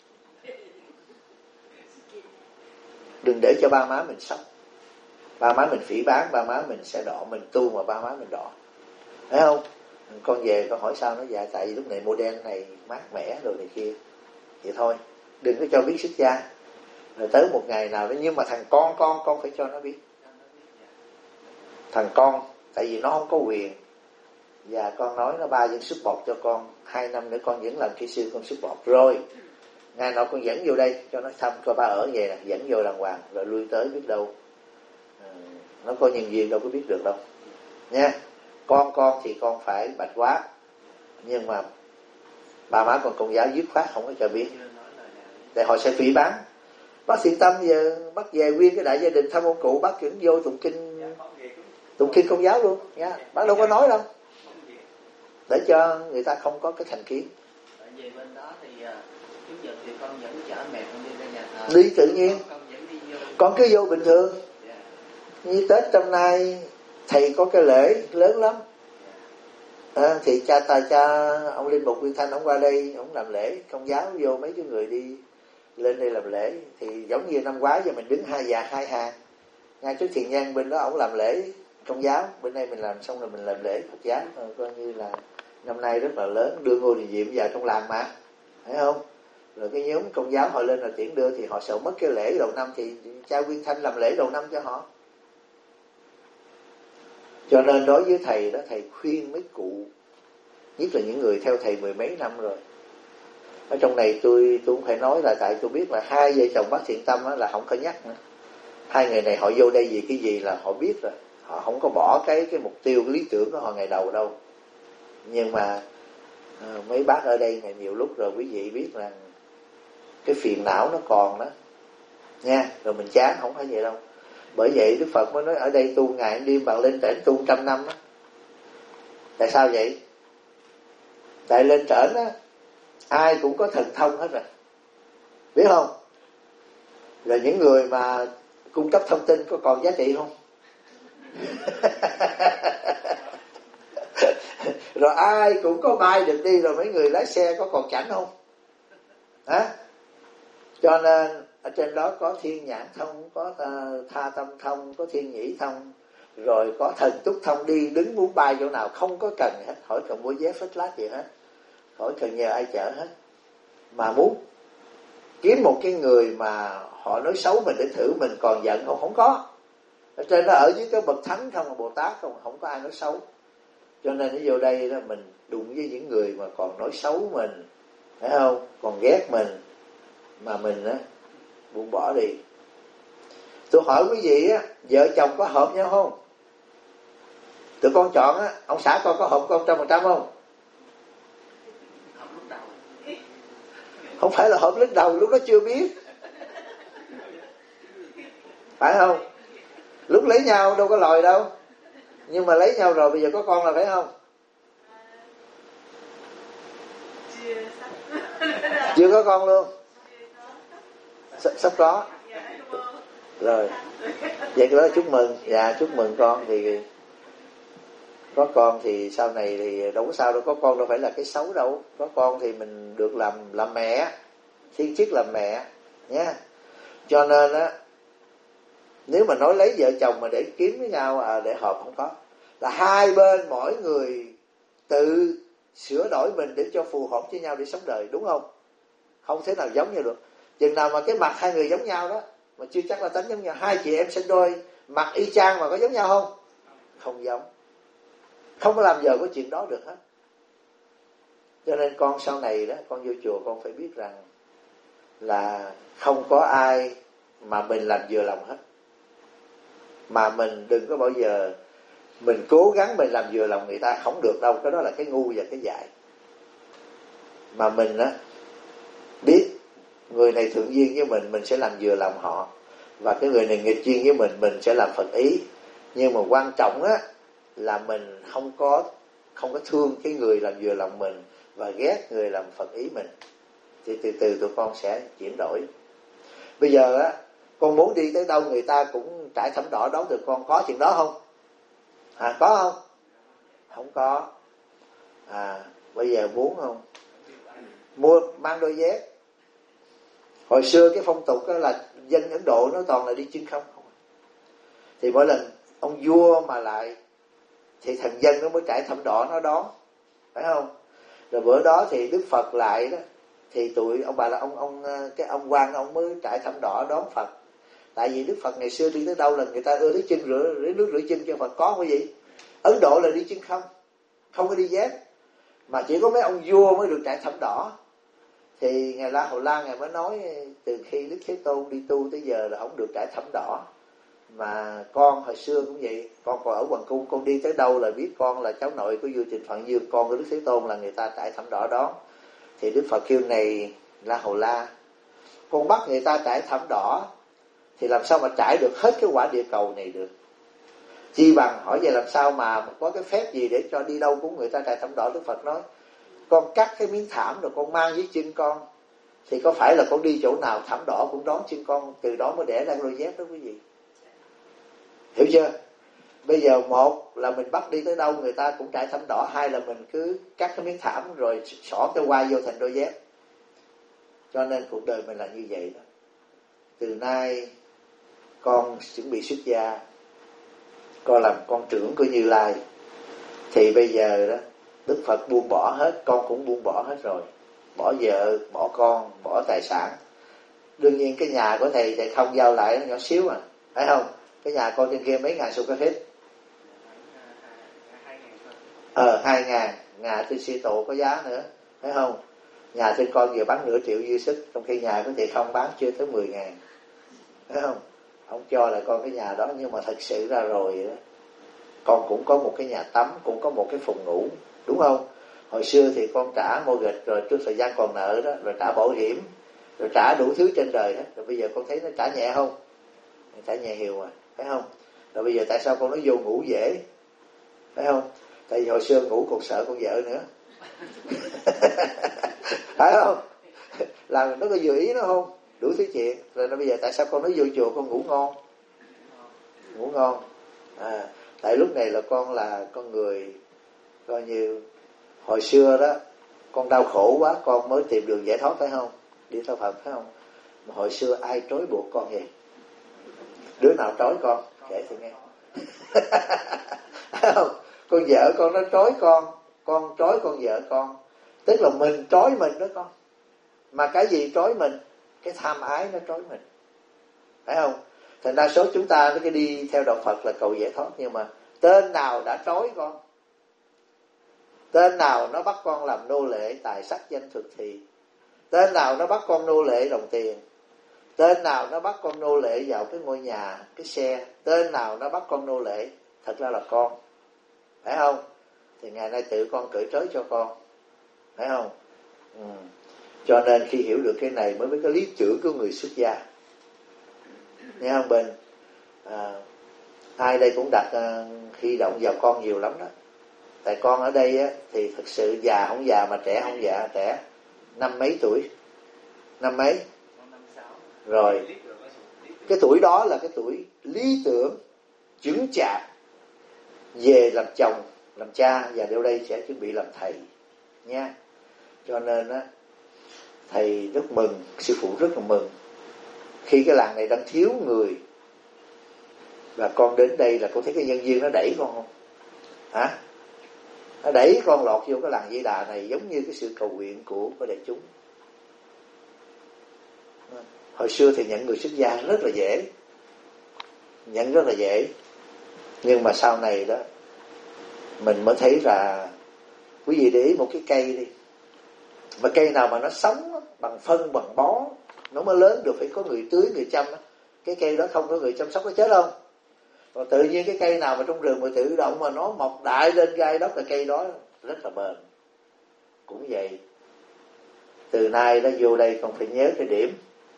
Đừng để cho ba má mình sốc. Ba má mình phỉ báng, ba má mình sẽ đỏ, mình tu mà ba má mình đỏ. Thấy không? Con về con hỏi sao nó dạ tại vì lúc này model này mát mẻ rồi này kia. Vậy thôi, đừng có cho biết xuất gia. Rồi tới một ngày nào đó, nhưng mà thằng con con con phải cho nó biết. Thằng con, tại vì nó không có quyền. Và con nói nó ba vẫn support cho con, hai năm nữa con vẫn làm kỹ sư con support. Rồi ngày nào con dẫn vô đây cho nó thăm coi ba ở về nè, dẫn vô đàng hoàng rồi lui tới biết đâu à, nó có nhân viên đâu có biết được đâu nha. Con con thì con phải bạch quá, nhưng mà ba má con công giáo dứt khoát không có cho biết, để họ sẽ phỉ bán. Bác Thiện Tâm giờ bắt về nguyên cái đại gia đình thăm ông cụ, bác chuyển vô tụng kinh tụng kinh công giáo luôn nha. Bác đâu có nói đâu, để cho người ta không có cái thành kiến. Về bên đó thì chủ nhật thì con vẫn chở mẹ con đi ra nhà thờ. Đi tự nhiên. Con vẫn đi vô. Con cứ vô bình thường. Yeah. Như Tết năm nay thầy có cái lễ lớn lắm. À, thì cha ta cha ông Linh Mục Nguyên Thanh ông qua đây ông làm lễ công giáo, vô mấy cái người đi lên đây làm lễ. Thì giống như năm ngoái giờ mình đứng hai già hai hàng ngay trước thiền nhang, bên đó ông làm lễ công giáo, bên đây mình làm xong rồi mình làm lễ Phật giáo. À, coi như là năm nay rất là lớn, đưa Ngô Đình Diệm vào trong làng mà, thấy không? Rồi cái nhóm công giáo họ lên là tiễn đưa, thì họ sợ mất cái lễ đầu năm, thì cha Nguyên Thanh làm lễ đầu năm cho họ. Cho nên đối với thầy đó, thầy khuyên mấy cụ, nhất là những người theo thầy mười mấy năm rồi. Ở trong này tôi tôi cũng phải nói là tại tôi biết là hai vợ chồng bác Thiện Tâm là không có nhắc nữa. Hai người này họ vô đây vì cái gì là họ biết rồi, họ không có bỏ cái cái mục tiêu, cái lý tưởng của họ ngày đầu đâu. Nhưng mà à, mấy bác ở đây này nhiều lúc rồi quý vị biết là cái phiền não nó còn đó nha, rồi mình chán không phải vậy đâu. Bởi vậy Đức Phật mới nói ở đây tu ngày đêm bằng lên trển tu trăm năm đó. Tại sao vậy? Tại lên trển á ai cũng có thần thông hết rồi, biết không? Là những người mà cung cấp thông tin có còn giá trị không? Rồi ai cũng có bay được đi, rồi mấy người lái xe có còn chảnh không? Hả? Cho nên ở trên đó có thiên nhãn thông, có tha tâm thông, có thiên nhĩ thông, rồi có thần túc thông, đi đứng muốn bay chỗ nào không có cần hết, khỏi cần mua vé phết lát gì hết, khỏi cần nhờ ai chở hết. Mà muốn kiếm một cái người mà họ nói xấu mình để thử mình còn giận không, không có. Ở trên đó ở dưới cái bậc thánh không, là Bồ Tát không, không có ai nói xấu. Cho nên đi vô đây đó mình đụng với những người mà còn nói xấu mình, thấy không, còn ghét mình, mà mình á buông bỏ đi. Tôi hỏi quý vị á, vợ chồng có hợp nhau không? Tụi con chọn á, ông xã con có hợp con trăm phần trăm không? Hợp lúc đầu. Không phải là hợp lúc đầu, lúc đó chưa biết, phải không? Lúc lấy nhau đâu có lòi đâu, nhưng mà lấy nhau rồi bây giờ có con là phải không? Chưa có con luôn. S- sắp có rồi. Vậy cái đó chúc mừng. Dạ chúc mừng con. Thì có con thì sau này thì đâu có sao đâu, có con đâu phải là cái xấu đâu. Có con thì mình được làm làm mẹ, thiên chức làm mẹ nhé. Cho nên á, nếu mà nói lấy vợ chồng mà để kiếm với nhau à, để hợp, không có. Là hai bên mỗi người tự sửa đổi mình để cho phù hợp với nhau để sống đời, đúng không? Không thể nào giống nhau được. Chừng nào mà cái mặt hai người giống nhau đó, mà chưa chắc là tánh giống nhau. Hai chị em sinh đôi mặt y chang mà có giống nhau không? Không giống. Không có làm giờ có chuyện đó được hết. Cho nên con sau này đó, con vô chùa con phải biết rằng là không có ai mà mình làm vừa lòng hết. Mà mình đừng có bao giờ mình cố gắng mình làm vừa lòng người ta, không được đâu. Cái đó là cái ngu và cái dại. Mà mình á biết người này thượng duyên với mình, mình sẽ làm vừa lòng họ. Và cái người này nghịch duyên với mình, mình sẽ làm Phật ý. Nhưng mà quan trọng á là mình không có không có thương cái người làm vừa lòng mình và ghét người làm Phật ý mình. thì từ từ tụi con sẽ chuyển đổi. Bây giờ á, con muốn đi tới đâu người ta cũng trải thảm đỏ đón tụi con, có chuyện đó không? À, có không? Không có. À, bây giờ muốn không? Mua mang đôi dép. Hồi xưa cái phong tục đó là dân Ấn Độ nó toàn là đi chân không. Thì mỗi lần ông vua mà lại thì thần dân nó mới trải thảm đỏ nó đón, phải không? Rồi bữa đó thì Đức Phật lại đó, thì tụi ông bà là ông ông cái ông quan ông mới trải thảm đỏ đón Phật. Tại vì Đức Phật ngày xưa đi tới đâu là người ta ưa lấy chân rửa, rửa nước rửa chân cho Phật, có cái gì? Ấn Độ là đi chân không, không có đi dép, mà chỉ có mấy ông vua mới được trải thảm đỏ. Thì ngài La Hầu La ngài mới nói từ khi Đức Thế Tôn đi tu tới giờ là ông được trải thảm đỏ. Mà con hồi xưa cũng vậy, con còn ở hoàng cung, con đi tới đâu là biết con là cháu nội của vua Trịnh Phạn Dương, con của Đức Thế Tôn là người ta trải thảm đỏ đó. Thì Đức Phật kêu này La Hầu La, con bắt người ta trải thảm đỏ thì làm sao mà trải được hết cái quả địa cầu này được? Chi bằng hỏi về làm sao mà có cái phép gì để cho đi đâu cũng người ta trải thảm đỏ? Đức Phật nói con cắt cái miếng thảm rồi con mang dưới chân con, thì có phải là con đi chỗ nào thảm đỏ cũng đón chân con, từ đó mới đẻ ra đôi dép đó quý vị. Hiểu chưa? Bây giờ một là mình bắt đi tới đâu người ta cũng trải thảm đỏ, hai là mình cứ cắt cái miếng thảm rồi xỏ cái quai vô thành đôi dép. Cho nên cuộc đời mình là như vậy đó. Từ nay con chuẩn bị xuất gia, con làm con trưởng của Như Lai, thì bây giờ đó Đức Phật buông bỏ hết, con cũng buông bỏ hết rồi. Bỏ vợ, bỏ con, bỏ tài sản. Đương nhiên cái nhà của thầy thầy không giao lại, nó nhỏ xíu à, phải không? Cái nhà con trên kia mấy ngàn xu ca feet. Ờ, hai ngàn. Nhà trên xe tổ có giá nữa, phải không? Nhà trên con vừa bán nửa triệu dư sức, trong khi nhà của thầy không bán chưa tới mười ngàn, phải không? Ông cho lại con cái nhà đó, nhưng mà thật sự ra rồi đó, con cũng có một cái nhà tắm, cũng có một cái phòng ngủ, đúng không? Hồi xưa thì con trả mortgage rồi, trước thời gian còn nợ đó, rồi trả bảo hiểm, rồi trả đủ thứ trên đời hết. Rồi bây giờ con thấy nó trả nhẹ không? Trả nhẹ nhiều mà, phải không? Rồi bây giờ tại sao con nói vô ngủ dễ, phải không? Tại vì hồi xưa ngủ còn sợ con vợ nữa. Phải không? Làm nó có vừa ý nó không? Đủ thứ chuyện. Rồi bây giờ tại sao con nói vô chùa con ngủ ngon? Ngủ ngon. À, tại lúc này là con là con người coi như hồi xưa đó con đau khổ quá, con mới tìm đường giải thoát, phải không? Đi theo Phật, phải không? Mà hồi xưa ai trói buộc con vậy? Đứa nào trói con? Kể thì nghe. Phải không? Con vợ con nó trói con, con trói con vợ con, tức là mình trói mình đó con. Mà cái gì trói mình? Cái tham ái nó trói mình, phải không? Thành đa số chúng ta cái đi theo đạo Phật là cầu giải thoát, nhưng mà tên nào đã trói con? Tên nào nó bắt con làm nô lệ tài sắc danh thực thì? Tên nào nó bắt con nô lệ đồng tiền? Tên nào nó bắt con nô lệ vào cái ngôi nhà, cái xe? Tên nào nó bắt con nô lệ? Thật ra là con, phải không? Thì ngày nay tự con cởi trói cho con, phải không? Ừ. Cho nên khi hiểu được cái này mới biết cái lý tưởng của người xuất gia. Nghe không Bình? À, ai đây cũng đặt uh, khi động vào con nhiều lắm đó. Tại con ở đây á, thì thực sự già không già mà trẻ không già trẻ. Năm mấy tuổi? Năm mấy? Rồi. Cái tuổi đó là cái tuổi lý tưởng, chững chạc về làm chồng, làm cha, và điều đây sẽ chuẩn bị làm thầy nha. Cho nên á, thầy rất mừng, sư phụ rất là mừng khi cái làng này đang thiếu người, và con đến đây là con thấy cái nhân duyên nó đẩy con không? Hả? Nó đẩy con lọt vô cái làng Di Đà này, giống như cái sự cầu nguyện của của đại chúng. Hồi xưa thì nhận người xuất gia rất là dễ, nhận rất là dễ, nhưng mà sau này đó mình mới thấy là, quý vị để ý một cái cây đi, mà cây nào mà nó sống bằng phân bằng bón nó mới lớn được, phải có người tưới người chăm. Cái cây đó không có người chăm sóc nó chết không? Còn tự nhiên cái cây nào mà trong rừng mà tự động mà nó mọc đại lên gai đất là cây đó rất là bền. Cũng vậy, từ nay đó vô đây con phải nhớ cái điểm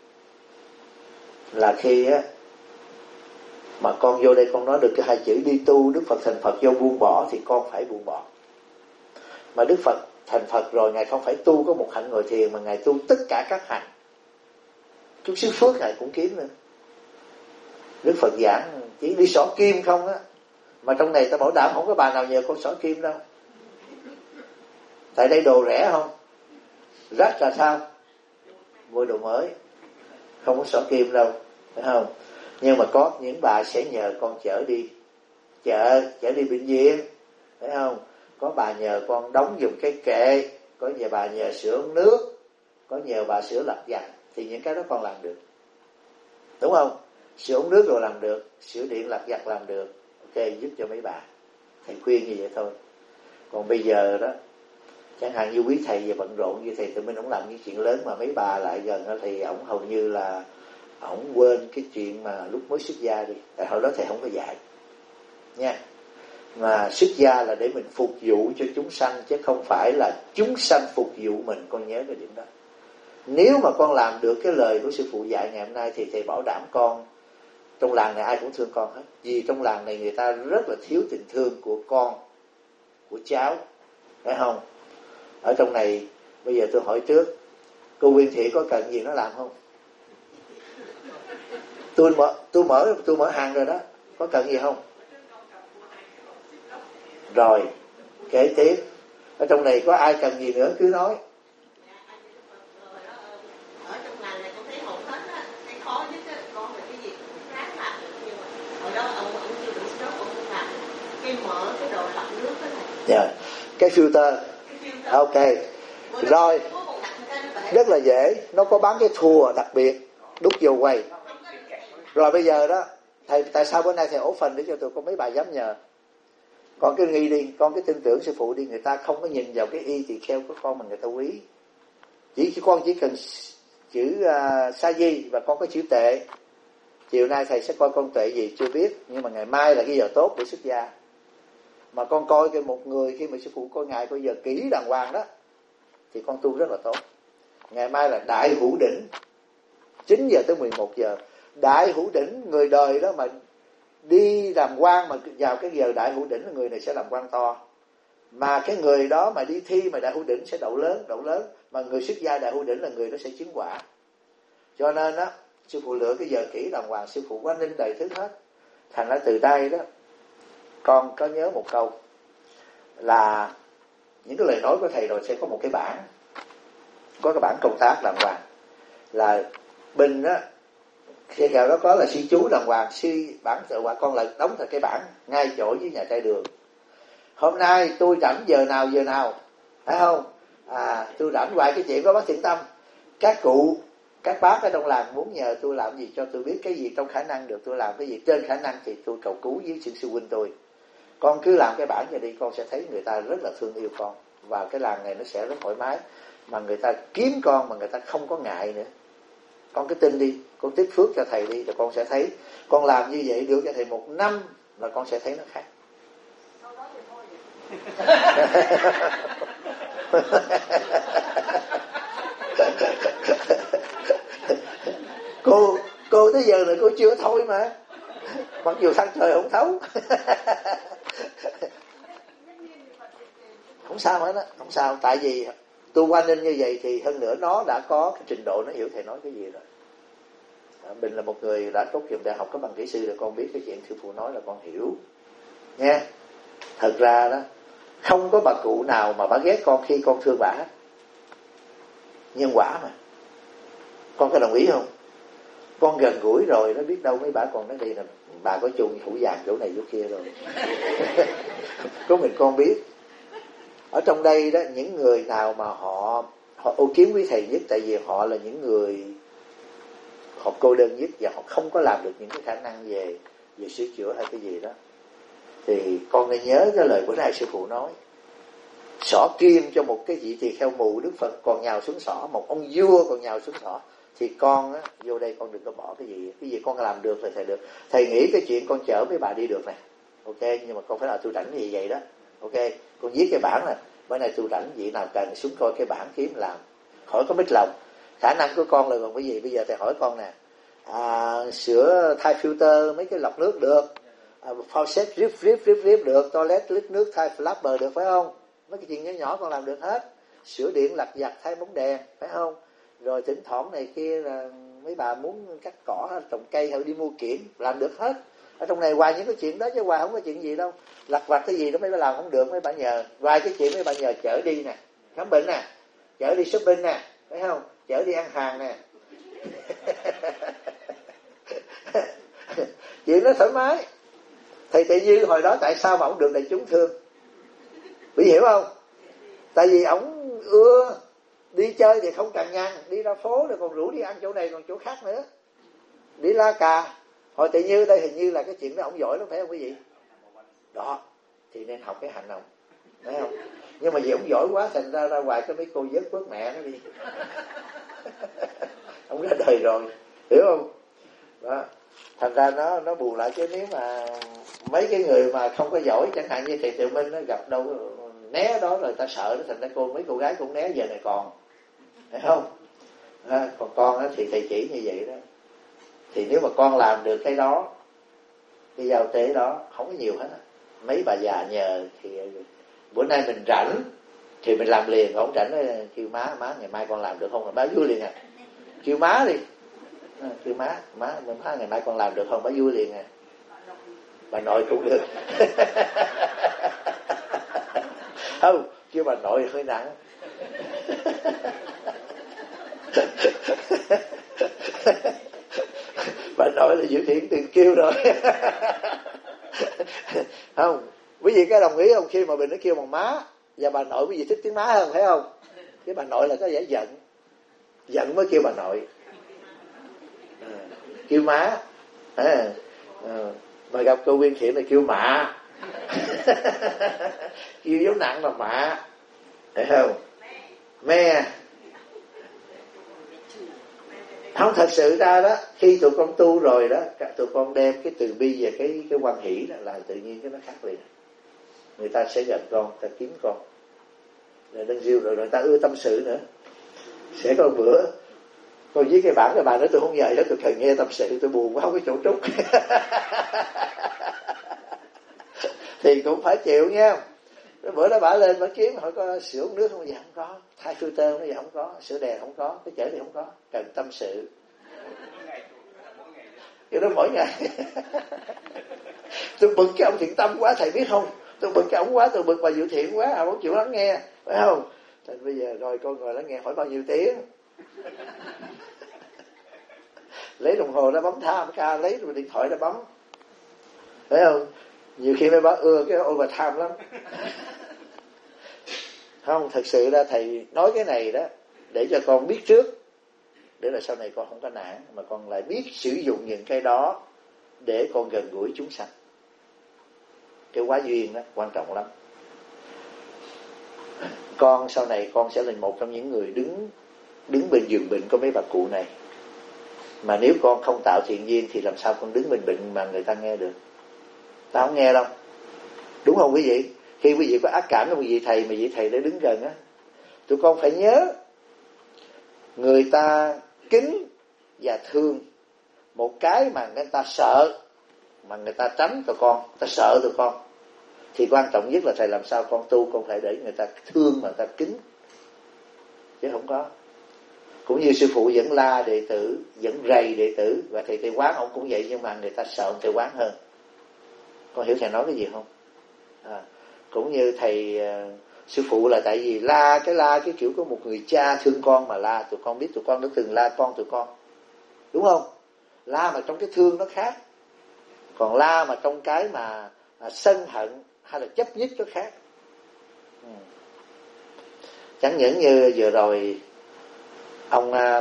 là khi á mà con vô đây con nói được cái hai chữ đi tu, Đức Phật thành Phật vô buông bỏ, thì con phải buông bỏ. Mà Đức Phật thành Phật rồi Ngài không phải tu có một hạnh ngồi thiền, mà Ngài tu tất cả các hạnh. Chút xíu phước Ngài cũng kiếm nữa. Đức Phật giảng chỉ đi xỏ kim không á, mà trong này ta bảo đảm không có bà nào nhờ con xỏ kim đâu. Tại đây đồ rẻ không? Rách là sao? Mua đồ mới, không có xỏ kim đâu, phải không? Nhưng mà có những bà sẽ nhờ con chở đi chợ, chở đi bệnh viện, phải không? Có bà nhờ con đóng giùm cái kệ, có nhờ bà nhờ sửa ống nước, có nhờ bà sửa lặt vặt, thì những cái đó con làm được, đúng không? Sửa ống nước rồi làm được, sửa điện lặt vặt làm được, ok, giúp cho mấy bà. Thầy khuyên như vậy thôi. Còn bây giờ đó, chẳng hạn như quý thầy về bận rộn như thầy tự mình ổng làm những chuyện lớn mà mấy bà lại gần đó, thì ổng hầu như là ổng quên cái chuyện mà lúc mới xuất gia đi. Tại hồi đó thầy không có dạy nha. Mà xuất gia là để mình phục vụ cho chúng sanh, chứ không phải là chúng sanh phục vụ mình. Con nhớ cái điểm đó. Nếu mà con làm được cái lời của sư phụ dạy ngày hôm nay, thì thầy bảo đảm con, trong làng này ai cũng thương con hết. Vì trong làng này người ta rất là thiếu tình thương của con, của cháu, phải không? Ở trong này bây giờ tôi hỏi trước, cô Nguyên Thị có cần gì nó làm không? Tôi mở tôi mở tôi mở hàng rồi đó, có cần gì không? Rồi kể tiếp, ở trong này có ai cần gì nữa cứ nói. Ở trong làng này con thấy hầu hết á, cái khó nhất á, con là cái gì cũng ráng làm được, nhưng mà hồi đó ông ông chưa bị stroke, ông không làm cái mở cái đồ lọc nước đó này. Dạ, cái filter. Ok, rồi, rất là dễ, nó có bán cái thùa đặc biệt, đút vô quầy. Rồi bây giờ đó, thầy tại sao bữa nay thầy ổ phần để cho tụi con mấy bà dám nhờ? Con cứ nghi đi, con cứ tin tưởng sư phụ đi, người ta không có nhìn vào cái y tỳ kheo của con mà người ta quý. Chỉ con chỉ cần chữ uh, sa di và con có chữ tệ. Chiều nay thầy sẽ coi con tuệ gì chưa biết, nhưng mà ngày mai là cái giờ tốt để xuất gia. Mà con coi cái một người khi mà sư phụ coi ngài coi giờ kỹ đàng hoàng đó, thì con tu rất là tốt. Ngày mai là đại hữu đỉnh, chín giờ tới mười một giờ. Đại hữu đỉnh, người đời đó mà đi làm quan mà vào cái giờ đại hữu đỉnh là người này sẽ làm quan to. Mà cái người đó mà đi thi mà đại hữu đỉnh sẽ đậu lớn, đậu lớn. Mà người xuất gia đại hữu đỉnh là người đó sẽ chứng quả. Cho nên đó, sư phụ lựa cái giờ kỹ đàng hoàng, sư phụ có ninh đầy thứ hết. Thành ra từ đây đó, con có nhớ một câu là những cái lời nói của thầy rồi sẽ có một cái bảng, có cái bảng công tác đàng hoàng, là bình á, khi nào đó có là sư chú đàng hoàng, sư bản tự hòa, con lại đóng thành cái bảng ngay chỗ với nhà trai đường. Hôm nay tôi rảnh giờ nào giờ nào, phải không? À, tôi rảnh hoài cái chuyện có bác thiện tâm. Các cụ, các bác ở trong làng muốn nhờ tôi làm gì cho tôi biết, cái gì trong khả năng được tôi làm, cái gì trên khả năng thì tôi cầu cứu với sư huynh tôi. Con cứ làm cái bản này đi, con sẽ thấy người ta rất là thương yêu con, và cái làng này nó sẽ rất thoải mái, mà người ta kiếm con mà người ta không có ngại nữa. Con cứ tin đi, con tích phước cho thầy đi, rồi con sẽ thấy con làm như vậy được cho thầy một năm là con sẽ thấy nó khác. cô cô tới giờ này cô chưa thôi mà, mặc dù thằng trời không thấu. Không sao hết đó, không sao. Tại vì tu Quan Ninh như vậy thì hơn nữa nó đã có cái trình độ, nó hiểu thầy nói cái gì rồi. Mình là một người đã tốt nghiệp đại học có bằng kỹ sư rồi, con biết cái chuyện sư phụ nói là con hiểu nha. Thật ra đó, không có bà cụ nào mà bà ghét con khi con thương bà hết. Nhân quả mà, con có đồng ý không? Con gần gũi rồi, nó biết đâu mấy bà còn nói đi là bà có chung thủ vàng chỗ này chỗ kia rồi. Có mình con biết. Ở trong đây đó, những người nào mà họ họ ô kiếm quý thầy nhất, tại vì họ là những người họ cô đơn nhất và họ không có làm được những cái khả năng về về sửa chữa hay cái gì đó, thì con nên nhớ cái lời bữa nay sư phụ nói: xỏ kim cho một cái vị tỳ kheo mù Đức Phật còn nhào xuống xỏ, một ông vua còn nhào xuống xỏ, thì con á, vô đây con đừng có bỏ cái gì, cái gì con làm được là thầy được. Thầy nghĩ cái chuyện con chở mấy bà đi được này, ok, nhưng mà con phải là tôi rảnh gì vậy đó, ok, con viết cái bản này, bữa nay tôi rảnh vị nào cần xuống coi cái bản kiếm làm, khỏi có mít lòng. Khả năng của con là còn cái gì? Bây giờ thầy hỏi con nè, à, sửa thay filter mấy cái lọc nước được, à, faucet rip rip rip rip được, toilet lít nước thay flapper được, phải không? Mấy cái chuyện nhỏ nhỏ con làm được hết. sửa điện lặt vặt thay bóng đèn, phải không? Rồi thỉnh thoảng này kia là mấy bà muốn cắt cỏ trồng cây hay đi mua kiển, làm được hết. Ở trong này hoài những cái chuyện đó chứ hoài không có chuyện gì đâu. Lặt vặt cái gì đó mấy bà làm không được, mấy bà nhờ. Vài cái chuyện mấy bà nhờ chở đi nè, khám bệnh nè, chở đi shopping nè, phải không? Chở đi ăn hàng nè. Chuyện đó thoải mái. Thầy tự nhiên hồi đó tại sao mà ông được đại chúng thương? Bị hiểu không? Tại vì ông ưa đi chơi thì không cằn nhằn, đi ra phố rồi còn rủ đi ăn chỗ này còn chỗ khác nữa, đi la cà. Hồi tự như đây hình như là cái chuyện đó ông giỏi lắm, phải không quý vị? Đó thì nên học cái hành ông, phải không? Nhưng mà vì ông giỏi quá thành ra ra ngoài cái mấy cô vớt vớt mẹ nó đi. Ông ra đời rồi, hiểu không? Đó, thành ra nó nó bù lại. Chứ nếu mà mấy cái người mà không có giỏi, chẳng hạn như thầy Tiểu Minh nó gặp đâu né đó rồi ta sợ nó, thành ra cô mấy cô gái cũng né, giờ này còn, phải không? À, còn con đó thì thầy chỉ như vậy đó. Thì nếu mà con làm được cái đó, cái giao tế đó không có nhiều hết á. Mấy bà già nhờ thì bữa nay mình rảnh thì mình làm liền, không rảnh kêu má má ngày mai con làm được không, là bá vui liền à. Kêu má đi, à, kêu má má má ngày mai con làm được không, bá vui liền à. Bà nội cũng được. Không, kêu bà nội hơi nặng. Bà nội là dự thiện tiền kêu rồi. Không, quý vị có đồng ý không? Khi mà mình nó kêu bằng má và bà nội, quý vị thích tiếng má hơn, phải không? Cái bà nội là có vẻ giận, giận mới kêu bà nội, à, kêu má. À, à, mà gặp cô Nguyên Thiện là kêu mạ. Kêu dấu nặng là mạ, phải không? Me. Không, thật sự ra đó, khi tụi con tu rồi đó, tụi con đem cái từ bi và cái cái hoan hỷ đó là tự nhiên cái nó khác liền. Người ta sẽ gần con, ta kiếm con, rồi đơn riêu rồi người ta ưa tâm sự nữa. Sẽ có bữa con với cái bản cái bà nói tôi không nhờ đó, tôi cần nghe tâm sự, tôi buồn quá không có chỗ trút. Thì cũng phải chịu nha. Cái bữa đó bà lên bà kiếm hỏi có sữa uống nước không? Dạ không có. Thay filter nó dạ không có. Sữa đèn không có. Cái chở thì không có. Cần tâm sự. Cái đó mỗi ngày. Tôi bực cái ông thiện tâm quá, thầy biết không? Tôi bực cái ông quá, tôi bực bà Diệu Thiện quá, ông không chịu lắng nghe, phải không? Thành bây giờ rồi con ngồi lắng nghe hỏi bao nhiêu tiếng. Lấy đồng hồ ra bấm tham ca, lấy rồi điện thoại ra bấm, phải không? Nhiều khi mấy bác ưa cái overtime lắm. Không, thật sự ra thầy nói cái này đó để cho con biết trước, để là sau này con không có nản, mà con lại biết sử dụng những cái đó để con gần gũi chúng sanh. Cái quá duyên đó quan trọng lắm. Con sau này con sẽ là một trong những người đứng đứng bên giường bệnh của mấy bà cụ này. Mà nếu con không tạo thiện duyên thì làm sao con đứng bên bệnh mà người ta nghe được? Ta không nghe đâu, đúng không quý vị? Khi quý vị có ác cảm với một vị thầy mà vị thầy để đứng gần á, tụi con phải nhớ người ta kính và thương một cái mà người ta sợ mà người ta tránh tụi con, người ta sợ tụi con. Thì quan trọng nhất là thầy làm sao con tu con phải để người ta thương mà người ta kính, chứ không có. Cũng như sư phụ vẫn la đệ tử, vẫn rầy đệ tử, và thầy Tây Quán ông cũng vậy, nhưng mà người ta sợ Tây Quán hơn. Con hiểu thầy nói cái gì không? À, cũng như thầy uh, sư phụ là tại vì la cái la cái kiểu có một người cha thương con mà la. Tụi con biết tụi con đã từng la con tụi con, đúng không? La mà trong cái thương nó khác, còn la mà trong cái mà à, sân hận hay là chấp nhất nó khác. Ừ. Chẳng những như vừa rồi ông uh,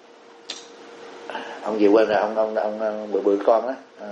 ông gì quên rồi, ông ông ông, ông bự bự con á, à,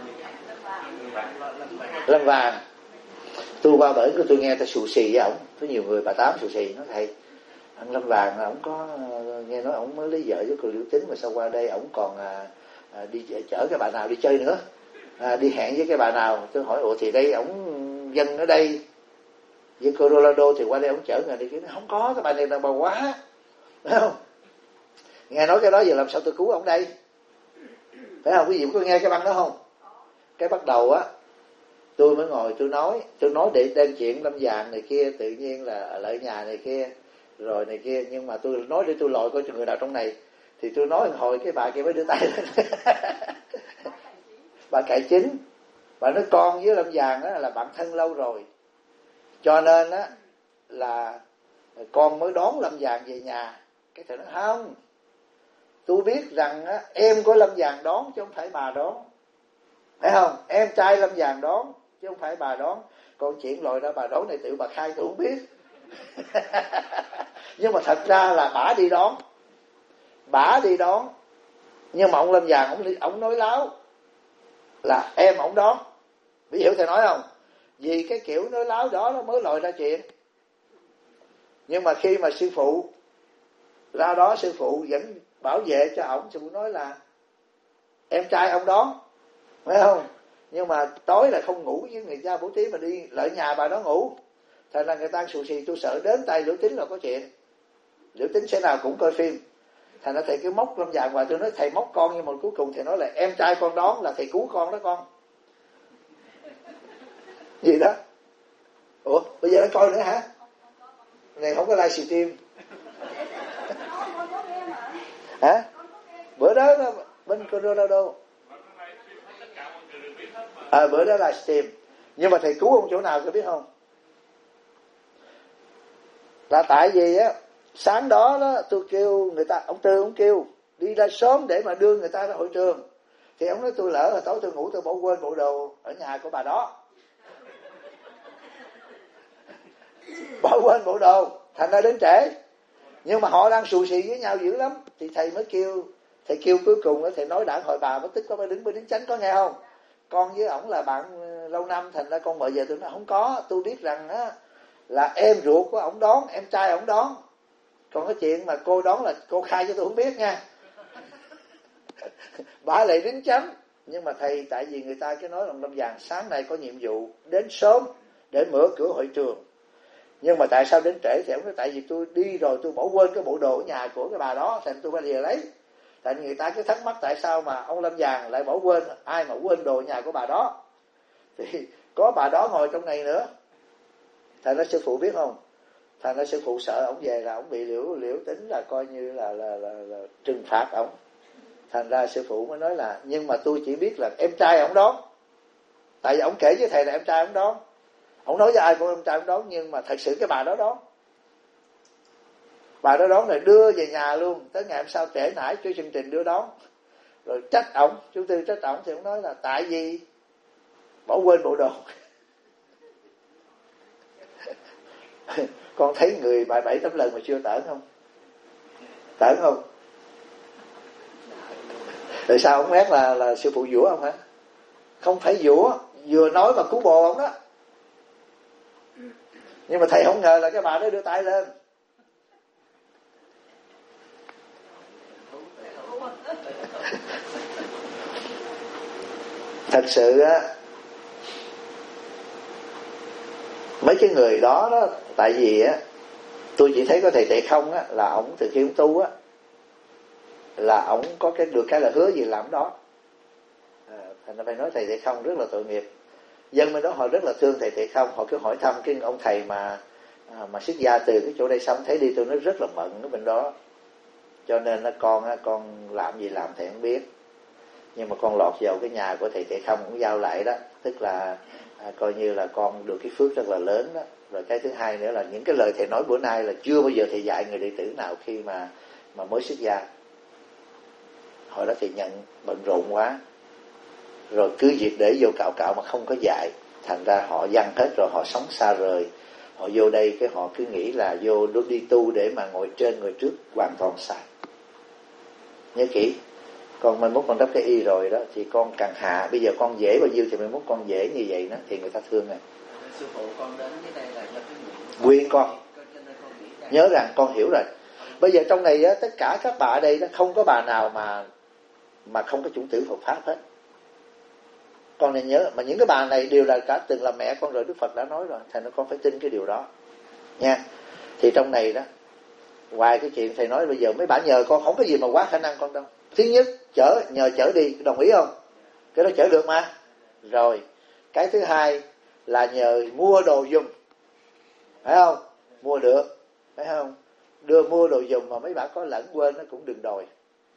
Lâm Vàng. Tôi qua bển của tôi nghe ta xù xì với ổng, có nhiều người bà tám xù xì nói thầy anh Lâm Vàng ổng có nghe nói ổng mới lấy vợ với cô Liễu Tính mà sao qua đây ổng còn à, à, đi chở cái bà nào đi chơi nữa, à, đi hẹn với cái bà nào. Tôi hỏi ủa thì đây ổng dân ở đây với Colorado thì qua đây ổng chở người đi kia. Không có, cái bà này là bà quá, phải không? Nghe nói cái đó giờ làm sao tôi cứu ổng đây, phải không? Quý vị có nghe cái băng đó không? Cái bắt đầu á tôi mới ngồi tôi nói tôi nói để đem chuyện Lâm Vàng này kia, tự nhiên là ở lại nhà này kia rồi này kia, nhưng mà tôi nói để tôi lội coi người nào trong này, thì tôi nói hồi cái bà kia mới đưa tay lên. Bà Cải Chính, bà nói con với Lâm Vàng á là bạn thân lâu rồi, cho nên á là con mới đón Lâm Vàng về nhà. Cái thầy nói không, tôi biết rằng á, em của Lâm Vàng đón chứ không phải bà đón, phải không? Em trai Lâm Vàng đón chứ không phải bà đón. Còn chuyện lòi ra bà đón này tự bà khai tôi không biết. Nhưng mà thật ra là bả đi đón, bả đi đón, nhưng mà ông Lâm Vàng ông, ông nói láo là em ông đón. Biết hiểu thầy nói không? Vì cái kiểu nói láo đó nó mới lòi ra chuyện. Nhưng mà khi mà sư phụ ra đó, sư phụ vẫn bảo vệ cho ổng. Sư phụ nói là em trai ông đón, phải không? Nhưng mà tối là không ngủ với người cha Bố Thí mà đi lại nhà bà đó ngủ. Thành ra người ta xù xì, tôi sợ đến tay Liễu Tín là có chuyện. Liễu Tín sẽ nào cũng coi phim. Thành ra thầy cứ móc Lâm Vàng và tôi nói thầy móc con, nhưng mà cuối cùng thầy nói là em trai con đón, là thầy cứu con đó con. Gì đó? Ủa bây giờ nó coi nữa hả? Này không có livestream. Hả? Bữa đó bên Colorado. À, bữa đó livestream. Nhưng mà thầy cứu ông chỗ nào có biết không? Là tại vì á, sáng đó đó tôi kêu người ta, ông Tư ông kêu đi ra sớm để mà đưa người ta ra hội trường. Thì ông nói tôi lỡ là tối tôi ngủ tôi bỏ quên bộ đồ ở nhà của bà đó. Bỏ quên bộ đồ, thành ra đến trễ. Nhưng mà họ đang xù xì với nhau dữ lắm. Thì thầy mới kêu, thầy kêu cuối cùng đó, thầy nói đảng hội bà mất tích có phải đứng bên đứng chánh có nghe không? Con với ổng là bạn lâu năm, thành ra con mời về. Tôi nói không có, tôi biết rằng á là em ruột của ổng đón, em trai ổng đón. Còn cái chuyện mà cô đón là cô khai cho tôi không biết nha. Bà lại đính chánh. Nhưng mà thầy tại vì người ta cứ nói là Lâm Vàng sáng nay có nhiệm vụ đến sớm để mở cửa hội trường. Nhưng mà tại sao đến trễ thì ông nói tại vì tôi đi rồi tôi bỏ quên cái bộ đồ ở nhà của cái bà đó, thành tôi phải về lấy. Tại người ta cứ thắc mắc tại sao mà ông Lâm Vàng lại bỏ quên, ai mà quên đồ ở nhà của bà đó. Thì có bà đó ngồi trong này nữa. Thành ra sư phụ biết không? Thành ra sư phụ sợ ổng về là ổng bị liễu liễu Tính là coi như là, là, là, là trừng phạt ổng. Thành ra sư phụ mới nói là nhưng mà tôi chỉ biết là em trai ổng đón. Tại vì ổng kể với thầy là em trai ổng đón. Ổng nói với ai cũng em trai ổng đón, nhưng mà thật sự cái bà đó đón. Bà đó đón rồi đưa về nhà luôn. Tới ngày hôm sau trễ nải cho chương trình đưa đón. Rồi trách ổng, chú Tư trách ổng thì ổng nói là tại vì bỏ quên bộ đồ. Con thấy người bài bảy tám lần mà chưa tởn không? Tởn không? Tại sao ông ghét là, là sư phụ dũa không hả? Không phải dũa, vừa nói mà cứu bồ ông đó. Nhưng mà thầy không ngờ là cái bà đó đưa tay lên. Thật sự á, mấy cái người đó đó, tại vì á tôi chỉ thấy có thầy Tệ Không á là ổng từ khi ổng tu á là ổng có cái được cái là hứa gì làm đó. À, thành ra phải nói thầy Tệ Không rất là tội nghiệp. Dân bên đó họ rất là thương thầy Tệ Không, họ cứ hỏi thăm cái ông thầy mà à, mà xuất gia từ cái chỗ đây xong thấy đi tôi nói rất là mận ở bên đó. Cho nên là con á, con làm gì làm thầy không biết. Nhưng mà con lọt vào cái nhà của thầy Tệ Không cũng giao lại đó, tức là à, coi như là con được cái phước rất là lớn đó. Rồi cái thứ hai nữa là những cái lời thầy nói bữa nay là chưa bao giờ thầy dạy người đệ tử nào khi mà mà mới xuất gia. Hồi đó thầy nhận bận rộn quá, rồi cứ việc để vô cạo cạo mà không có dạy, thành ra họ văng hết rồi, họ sống xa rời. Họ vô đây cái họ cứ nghĩ là vô đi tu để mà ngồi trên ngồi trước, hoàn toàn sai. Nhớ kỹ, con mai mốt con đắp cái y rồi đó thì con càng hạ, bây giờ con dễ bao nhiêu thì mai mốt con dễ như vậy đó thì người ta thương này. Sư phụ con đến với đây là do cái Quyền con nhớ rằng con hiểu rồi. Bây giờ trong này á, tất cả các bà ở đây đó, không có bà nào mà mà không có chủng tử Phật pháp hết. Con nên nhớ, mà những cái bà này đều là cả từng là mẹ con rồi, Đức Phật đã nói rồi, thành ra con phải tin cái điều đó nha. Thì trong này đó, ngoài cái chuyện thầy nói bây giờ mấy bà nhờ con không có gì mà quá khả năng con đâu. Thứ nhất, chở nhờ chở đi, đồng ý không? Cái đó chở được mà. Rồi, cái thứ hai là nhờ mua đồ giùm, phải không? Mua được, phải không? đưa mua đồ dùng mà mấy bà có lẫn quên nó cũng đừng đòi.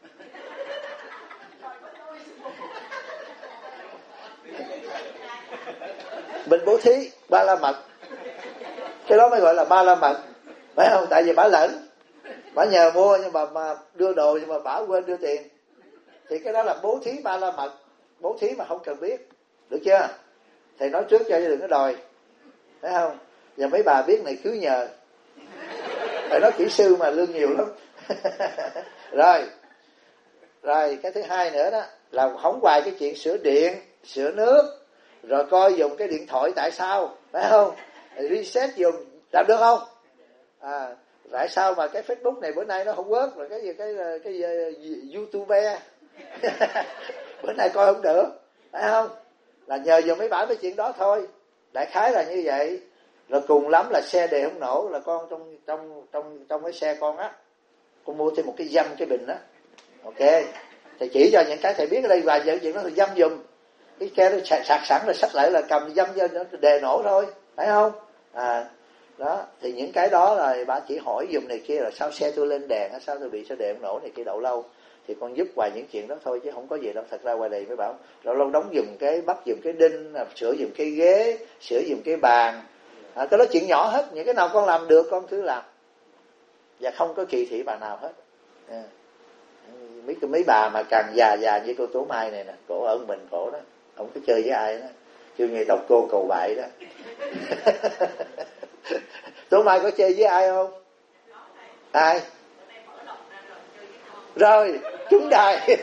Mình bố thí ba la mật, cái đó mới gọi là ba la mật, phải không? Tại vì bà lẫn, bà nhờ mua nhưng mà mà đưa đồ nhưng mà bà quên đưa tiền, thì cái đó là bố thí ba la mật, bố thí mà không cần biết, được chưa? Thầy nói trước cho đừng có đòi, phải không? Và mấy bà biết này cứ nhờ, phải nói kỹ sư mà lương nhiều lắm. Rồi, rồi cái thứ hai nữa đó là không hoài cái chuyện sửa điện, sửa nước, rồi coi dùng cái điện thoại tại sao, phải không? Reset dùng làm được không? À, tại sao mà cái Facebook này bữa nay nó không work, rồi cái gì cái cái, cái, cái YouTube bữa nay coi không được, phải không? Là nhờ dùng mấy bản cái chuyện đó thôi, đại khái là như vậy. Rồi cùng lắm là xe đề không nổ, là con trong trong trong trong cái xe con á, con mua thêm một cái dăm cái bình á, ok, thầy chỉ cho những cái thầy biết ở đây vài chuyện đó thì dăm dùng, cái ke nó sạc sẵn rồi xách lại là cầm dăm vô nó đề nổ thôi, phải không? À đó, thì những cái đó là bà chỉ hỏi dùng này kia là sao xe tôi lên đèn, sao tôi bị sao đề không nổ này kia đậu lâu, thì con giúp hoài những chuyện đó thôi chứ không có gì đâu. Thật ra ngoài đây mới bảo lâu lâu đóng dùng cái bắt dùng cái đinh, sửa dùng cái ghế, sửa dùng cái bàn, à, cái đó chuyện nhỏ hết, những cái nào con làm được con cứ làm, và không có kỳ thị bà nào hết. À, mấy mấy bà mà càng già già như cô Tố Mai này nè, cổ ơn mình cổ đó, không có chơi với ai đó, kêu nghe đọc cô cầu bại đó. Tố Mai có chơi với ai không? Ai? Rồi trúng đài.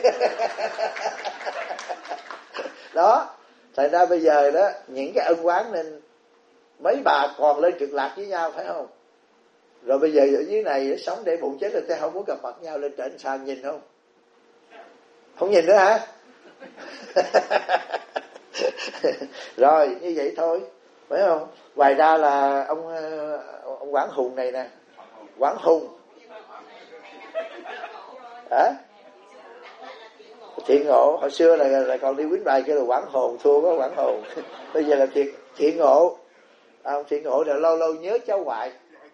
Đó, thành ra bây giờ đó những cái ân oán nên mấy bà còn lên cực lạc với nhau, phải không? Rồi bây giờ ở dưới này sống để bụng chết rồi ta không muốn gặp mặt nhau, lên trển sao nhìn không? Không nhìn nữa hả? Rồi như vậy thôi, phải không? Ngoài ra là ông ông Quảng Hùng này nè, Quảng Hùng hả? Thiện Ngộ hồi xưa là là còn đi quýnh bài kia là Quảng Hồn, thua có Quảng Hồn. Bây giờ là Thiện Thiện Ngộ. À, Thiện Ngộ là lâu lâu nhớ cháu ngoại.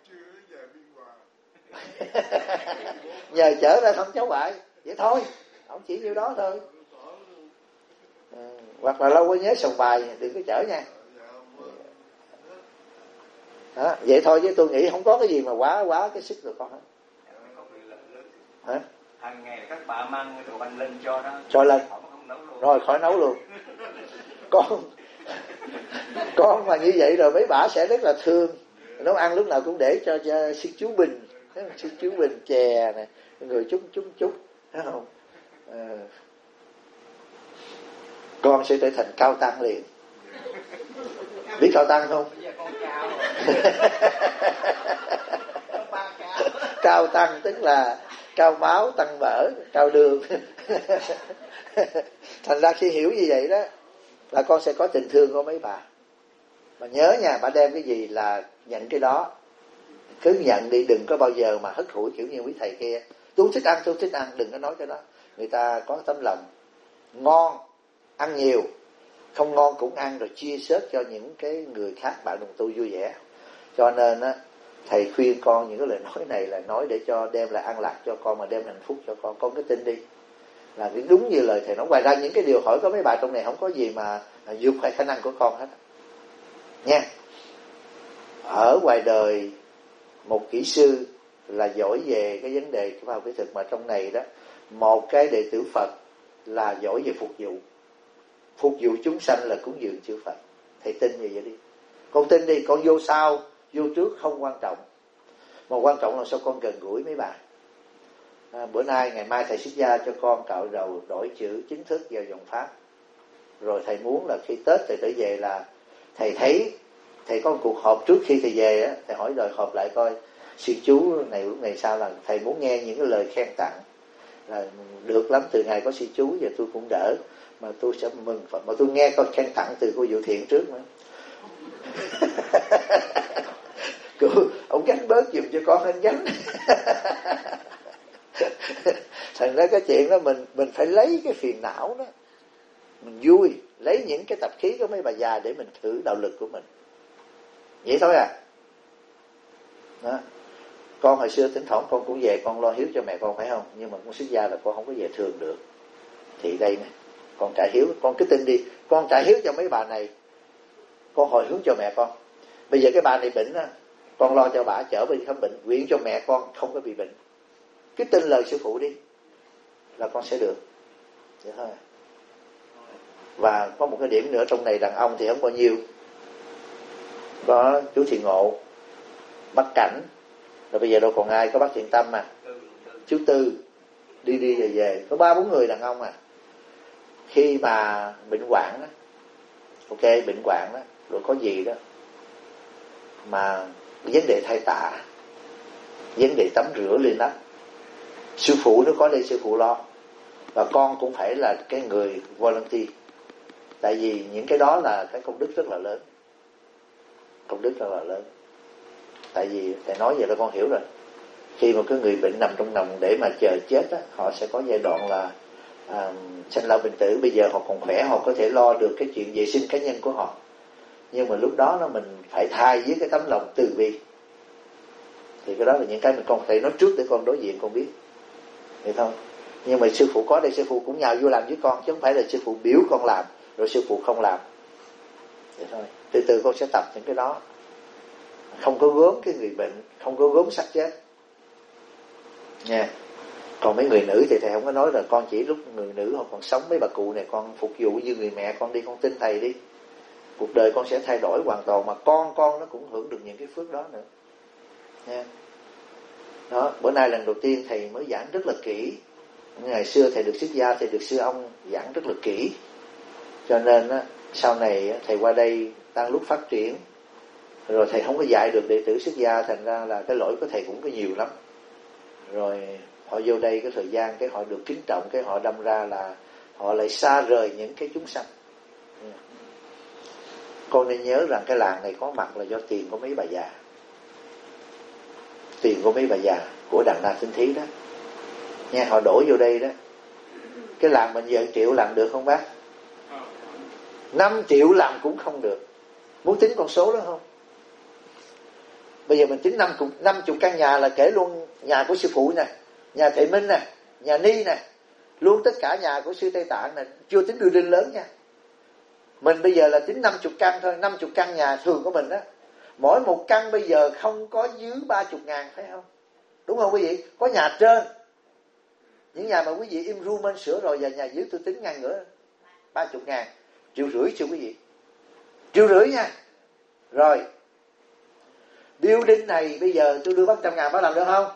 Nhờ chở ra thăm cháu ngoại vậy thôi, ông chỉ nhiêu đó thôi. À, hoặc là lâu có nhớ sòng bài đừng có chở nha. Đó, vậy thôi chứ tôi nghĩ không có cái gì mà quá quá cái sức được con hết. Hả? Hàng ngày các bà mang đồ ăn lên cho nó. Cho lên. Rồi khỏi nấu luôn. Con con mà như vậy rồi mấy bà sẽ rất là thương. Nấu ăn lúc nào cũng để cho, cho sư chú Bình, sư chú Bình chè nè, người chút chút chút, thấy không? À, con sẽ trở thành cao tăng liền. Biết cao tăng không? Cao tăng tức là cao máu, tăng mỡ, cao đường. Thành ra khi hiểu như vậy đó là con sẽ có tình thương của mấy bà. Mà nhớ nha, bà đem cái gì là nhận cái đó, cứ nhận đi, đừng có bao giờ mà hất hủi kiểu như quý thầy kia. Tôi thích ăn, tôi thích ăn, đừng có nói cái đó. Người ta có tấm lòng, ngon ăn nhiều, không ngon cũng ăn, rồi chia sớt cho những cái người khác bạn đồng tu vui vẻ. Cho nên á, thầy khuyên con những cái lời nói này là nói để cho đem lại an lạc cho con, mà đem hạnh phúc cho con. Con cứ tin đi, là đúng như lời thầy nói. Ngoài ra những cái điều hỏi có mấy bà trong này không có gì mà vượt khỏi khả năng của con hết nha. Ở ngoài đời một kỹ sư là giỏi về cái vấn đề khoa học kỹ thuật, mà trong này đó một cái đệ tử Phật là giỏi về phục vụ. Phục vụ chúng sanh là cúng dường chư Phật. Thầy tin như vậy đi. Con tin đi, con vô sau vô trước không quan trọng, mà quan trọng là sao con gần gũi mấy bà. À, bữa nay ngày mai thầy xuất gia cho con cạo đầu đổi chữ chính thức vào dòng pháp. Rồi thầy muốn là khi Tết thầy trở về là thầy thấy, thầy có một cuộc họp trước khi thầy về á, thầy hỏi đòi họp lại coi sư chú này lúc này sao, là thầy muốn nghe những cái lời khen tặng. Là được lắm, từ ngày có sư chú giờ tôi cũng đỡ, mà tôi sẽ mừng Phật, mà tôi nghe coi khen tặng từ cô Diệu Thiện trước nữa. Cô, ông gánh bớt giùm cho con anh gánh. Thành ra cái chuyện đó mình mình phải lấy cái phiền não đó mình vui, lấy những cái tập khí của mấy bà già để mình thử đạo lực của mình, vậy thôi à. Đó. Con hồi xưa thỉnh thoảng con cũng về con lo hiếu cho mẹ con phải không? Nhưng mà con xuất gia là con không có về thường được. Thì đây nè, con trả hiếu, con cứ tin đi, con trả hiếu cho mấy bà này, con hồi hướng cho mẹ con. Bây giờ cái bà này bệnh á, con lo cho bà chở đi khám bệnh, nguyện cho mẹ con không có bị bệnh. Cứ tin lời sư phụ đi là con sẽ được. Vậy thôi. Và có một cái điểm nữa, trong này đàn ông thì không bao nhiêu, có chú Thiện Ngộ, bác Cảnh, rồi bây giờ đâu còn ai, có bác Thiện Tâm mà, chú Tư, đi đi về về, có ba bốn người đàn ông à. Khi mà bệnh hoạn đó, ok, bệnh hoạn đó, rồi có gì đó mà vấn đề thay tả, vấn đề tắm rửa lên đó, sư phụ nó có đây, sư phụ lo, và con cũng phải là cái người volunteer. Tại vì những cái đó là cái công đức rất là lớn, công đức rất là lớn. Tại vì thầy nói vậy là con hiểu rồi. Khi mà cái người bệnh nằm trong nằm để mà chờ chết á, họ sẽ có giai đoạn là à, sanh lão bệnh tử. Bây giờ họ còn khỏe, họ có thể lo được cái chuyện vệ sinh cá nhân của họ, nhưng mà lúc đó nó mình phải thay với cái tấm lòng từ bi. Thì cái đó là những cái mình con thầy nói trước để con đối diện con biết vậy thôi. Nhưng mà sư phụ có đây, sư phụ cũng nhào vô làm với con, chứ không phải là sư phụ biểu con làm rồi sư phụ không làm. Vậy thôi, từ từ con sẽ tập những cái đó. Không có gớm cái người bệnh, không có gớm xác chết nha. Còn mấy người nữ thì thầy không có nói là con chỉ lúc người nữ hoặc còn sống, mấy bà cụ này con phục vụ như người mẹ con đi, con tin thầy đi, cuộc đời con sẽ thay đổi hoàn toàn, mà con con nó cũng hưởng được những cái phước đó nữa nha. Đó, bữa nay lần đầu tiên thầy mới giảng rất là kỹ. Ngày xưa thầy được xuất gia, thầy được sư ông giảng rất là kỹ, cho nên á, sau này thầy qua đây đang lúc phát triển, rồi thầy không có dạy được đệ tử xuất gia, thành ra là cái lỗi của thầy cũng có nhiều lắm. Rồi họ vô đây cái thời gian cái họ được kính trọng, cái họ đâm ra là họ lại xa rời những cái chúng sanh. Con nên nhớ rằng cái làng này có mặt là do tiền của mấy bà già, tiền của mấy bà già của Đặng Na Tinh Thí đó nha. Họ đổ vô đây đó. Cái làng mình giờ triệu làm được không bác? Năm triệu làm cũng không được. Muốn tính con số đó không? Bây giờ mình tính năm năm chục căn nhà là kể luôn nhà của sư phụ nè, nhà thầy Minh nè, nhà Ni nè, luôn tất cả nhà của sư Tây Tạng nè, chưa tính building lớn nha. Mình bây giờ là tính năm chục căn thôi, năm chục căn nhà thường của mình á, mỗi một căn bây giờ không có dưới ba chục ngàn, phải không? Đúng không quý vị? Có nhà trên, những nhà mà quý vị improvement sửa rồi, và nhà dưới tôi tính ngang nữa ba chục ngàn, triệu rưỡi chưa quý vị? Triệu rưỡi nha. Rồi building này bây giờ tôi đưa bác trăm ngàn, bác làm được không?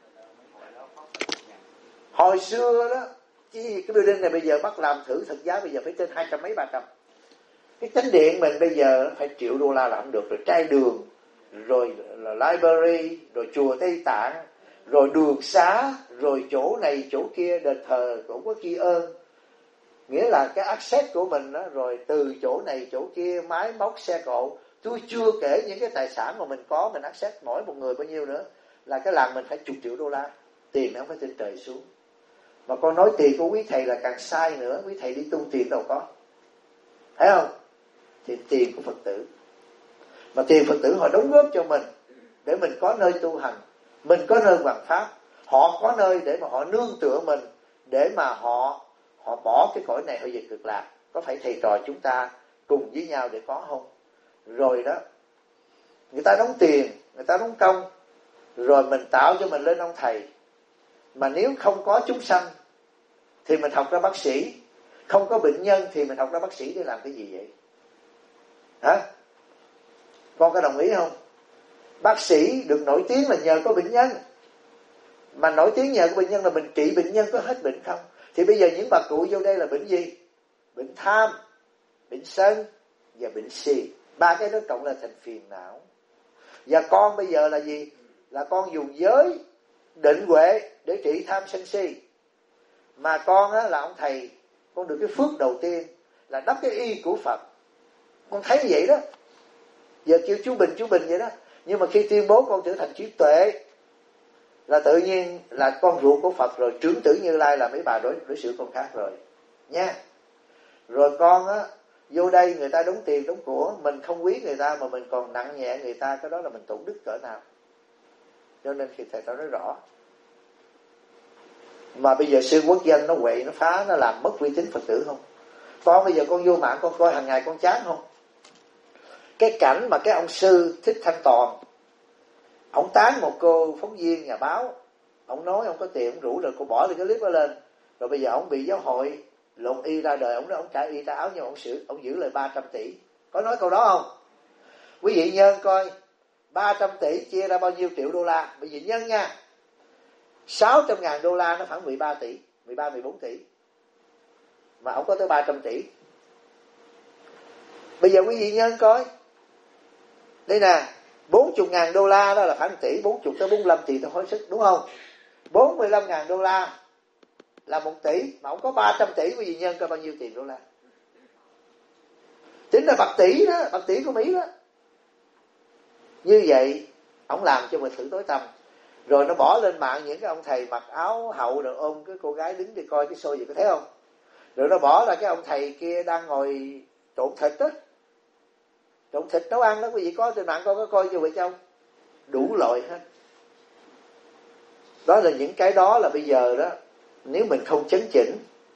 Hồi xưa đó, cái building này bây giờ bác làm thử thực giá bây giờ phải trên hai trăm mấy ba trăm. Cái chánh điện mình bây giờ phải triệu đô la làm được, rồi trai đường, rồi là library, rồi chùa Tây Tạng, rồi đường xá, rồi chỗ này chỗ kia, đền thờ cũng có tri ân. Nghĩa là cái access của mình đó, rồi từ chỗ này chỗ kia, máy móc xe cộ. Tôi chưa kể những cái tài sản mà mình có, mình access mỗi một người bao nhiêu nữa, là cái làng mình phải chục triệu đô la. Tiền nó không phải trên trời xuống. Mà con nói tiền của quý thầy là càng sai nữa. Quý thầy đi tu tiền đâu có, thấy không? Thì tiền của Phật tử, mà tiền Phật tử họ đóng góp cho mình để mình có nơi tu hành, mình có nơi hoàn pháp, họ có nơi để mà họ nương tựa mình, để mà họ họ bỏ cái cõi này họ về cực lạc. Có phải thầy trò chúng ta cùng với nhau để có không? Rồi đó, người ta đóng tiền, người ta đóng công, rồi mình tạo cho mình lên ông thầy. Mà nếu không có chúng sanh thì mình học ra bác sĩ, không có bệnh nhân thì mình học ra bác sĩ để làm cái gì vậy? Hả? Con có đồng ý không? Bác sĩ được nổi tiếng là nhờ có bệnh nhân, mà nổi tiếng nhờ có bệnh nhân là mình trị bệnh nhân có hết bệnh không? Thì bây giờ những bà cụ vô đây là bệnh gì? Bệnh tham, bệnh sân và bệnh si. Ba cái đó cộng là thành phiền não. Và con bây giờ là gì? Là con dùng giới định huệ để trị tham sân si. Mà con á, là ông thầy, con được cái phước đầu tiên là đắp cái y của Phật. Con thấy vậy đó. Giờ kêu chú Bình chú Bình vậy đó. Nhưng mà khi tuyên bố con trở thành trí tuệ là tự nhiên là con ruột của Phật rồi, trưởng tử Như Lai là mấy bà đối, đối xử con khác rồi nha. Rồi con á, vô đây người ta đóng tiền đóng của, mình không quý người ta mà mình còn nặng nhẹ người ta, cái đó là mình tổn đức cỡ nào? Cho nên khi thầy ta nói rõ. Mà bây giờ sư quốc danh nó quậy, nó phá, nó làm mất uy tín Phật tử không? Con bây giờ con vô mạng con coi hàng ngày con chán không? Cái cảnh mà cái ông sư Thích Thanh Toàn, ông tán một cô phóng viên nhà báo, ông nói ông có tiền, ông rủ rồi cô bỏ được cái clip đó lên, rồi bây giờ ông bị giáo hội lộn y ra đời, ông nói ông trả y trả áo nhưng ông xử, ông giữ lời ba trăm tỷ. Có nói câu đó không? Quý vị nhân coi, ba trăm tỷ chia ra bao nhiêu triệu đô la? Quý vị nhân nha, sáu trăm ngàn đô la nó khoảng mười ba tỷ, mười ba mười bốn tỷ, mà ông có tới ba trăm tỷ. Bây giờ quý vị nhân coi, đây nè, bốn mươi ngàn đô la đó là khoảng tỷ, bốn mươi tới bốn mươi lăm tỷ tôi hối sức, đúng không? bốn mươi lăm ngàn đô la là một tỷ, mà ông có ba trăm tỷ, quý vị nhân coi bao nhiêu tiền đô la. Chính là bạc tỷ đó, bạc tỷ của Mỹ đó. Như vậy, ông làm cho mình thử tối tâm. Rồi nó bỏ lên mạng những cái ông thầy mặc áo hậu rồi ôm cái cô gái đứng đi coi cái show gì, có thấy không? Rồi nó bỏ ra cái ông thầy kia đang ngồi trộn thịt đó, trộn thịt nấu ăn đó, quý vị có trên mạng con có coi chưa vậy không? Đủ loại hết. Đó là những cái đó là bây giờ đó, nếu mình không chấn chỉnh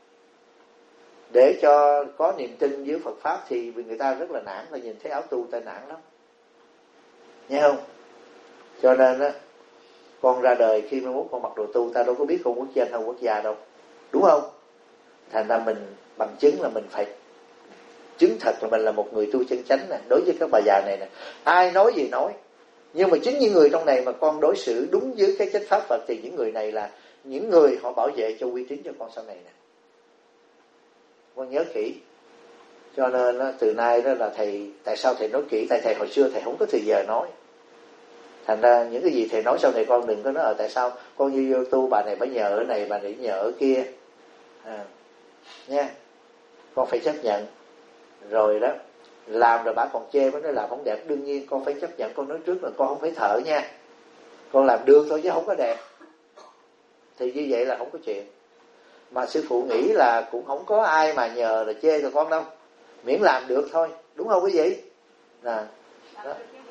để cho có niềm tin với Phật Pháp thì người ta rất là nản, là nhìn thấy áo tu ta nản lắm. Nghe không? Cho nên á, con ra đời khi mai mốt con mặc đồ tu, ta đâu có biết con quốc danh hay quốc gia đâu, đúng không? Thành ra mình bằng chứng là mình phải chứng thật là mình là một người tu chân chánh nè. Đối với các bà già này nè, ai nói gì nói, nhưng mà chính những người trong này mà con đối xử đúng với cái chánh pháp Phật thì những người này là những người họ bảo vệ cho uy tín cho con sau này nè. Con nhớ kỹ. Cho nên đó, từ nay đó là thầy, tại sao thầy nói kỹ? Tại thầy hồi xưa thầy không có thời giờ nói. Thành ra những cái gì thầy nói sau này con đừng có nói ở tại sao con như vô tu bà này phải nhờ ở này, bà này nhờ ở kia. À, nha. Con phải chấp nhận. Rồi đó, làm rồi bà còn chê, bà nói làm không đẹp, đương nhiên con phải chấp nhận. Con nói trước là con không phải thợ nha, con làm được thôi chứ không có đẹp. Thì như vậy là không có chuyện. Mà sư phụ nghĩ là cũng không có ai mà nhờ là chê cho con đâu, miễn làm được thôi, đúng không quý vị? Nè, đó.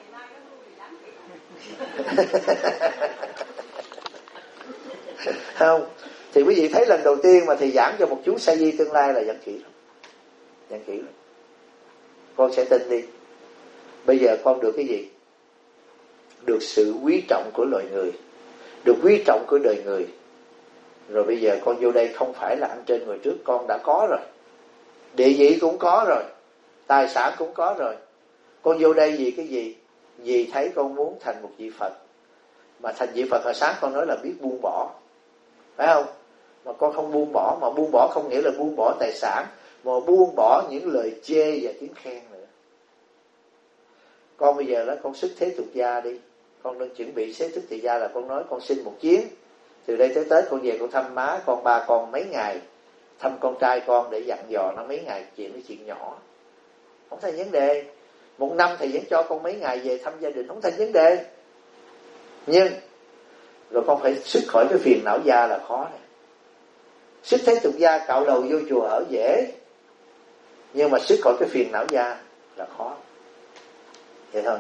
Không, thì quý vị thấy lần đầu tiên mà thầy giảng cho một chú sa di tương lai là giảng kỹ lắm, giảng kỹ lắm. Con sẽ tin đi. Bây giờ con được cái gì? Được sự quý trọng của loài người, được quý trọng của đời người. Rồi bây giờ con vô đây không phải là ăn trên người trước, con đã có rồi. Địa vị cũng có rồi, tài sản cũng có rồi. Con vô đây vì cái gì? Vì thấy con muốn thành một vị Phật. Mà thành vị Phật hồi sáng con nói là biết buông bỏ, phải không? Mà con không buông bỏ, mà buông bỏ không nghĩa là buông bỏ tài sản, mà buông bỏ những lời chê và tiếng khen nữa. Con bây giờ đó con xuất thế tục gia đi, con đang chuẩn bị xế thức thị gia là con nói con xin một chuyến. Từ đây tới Tết con về con thăm má con, ba con mấy ngày, thăm con trai con để dặn dò nó mấy ngày chuyện cái chuyện nhỏ, không thành vấn đề. Một năm thầy vẫn cho con mấy ngày về thăm gia đình, không thành vấn đề. Nhưng rồi con phải xuất khỏi cái phiền não gia là khó này. Xuất thế tục gia cạo đầu vô chùa ở dễ, nhưng mà xuất khỏi cái phiền não gia là khó. Vậy thôi.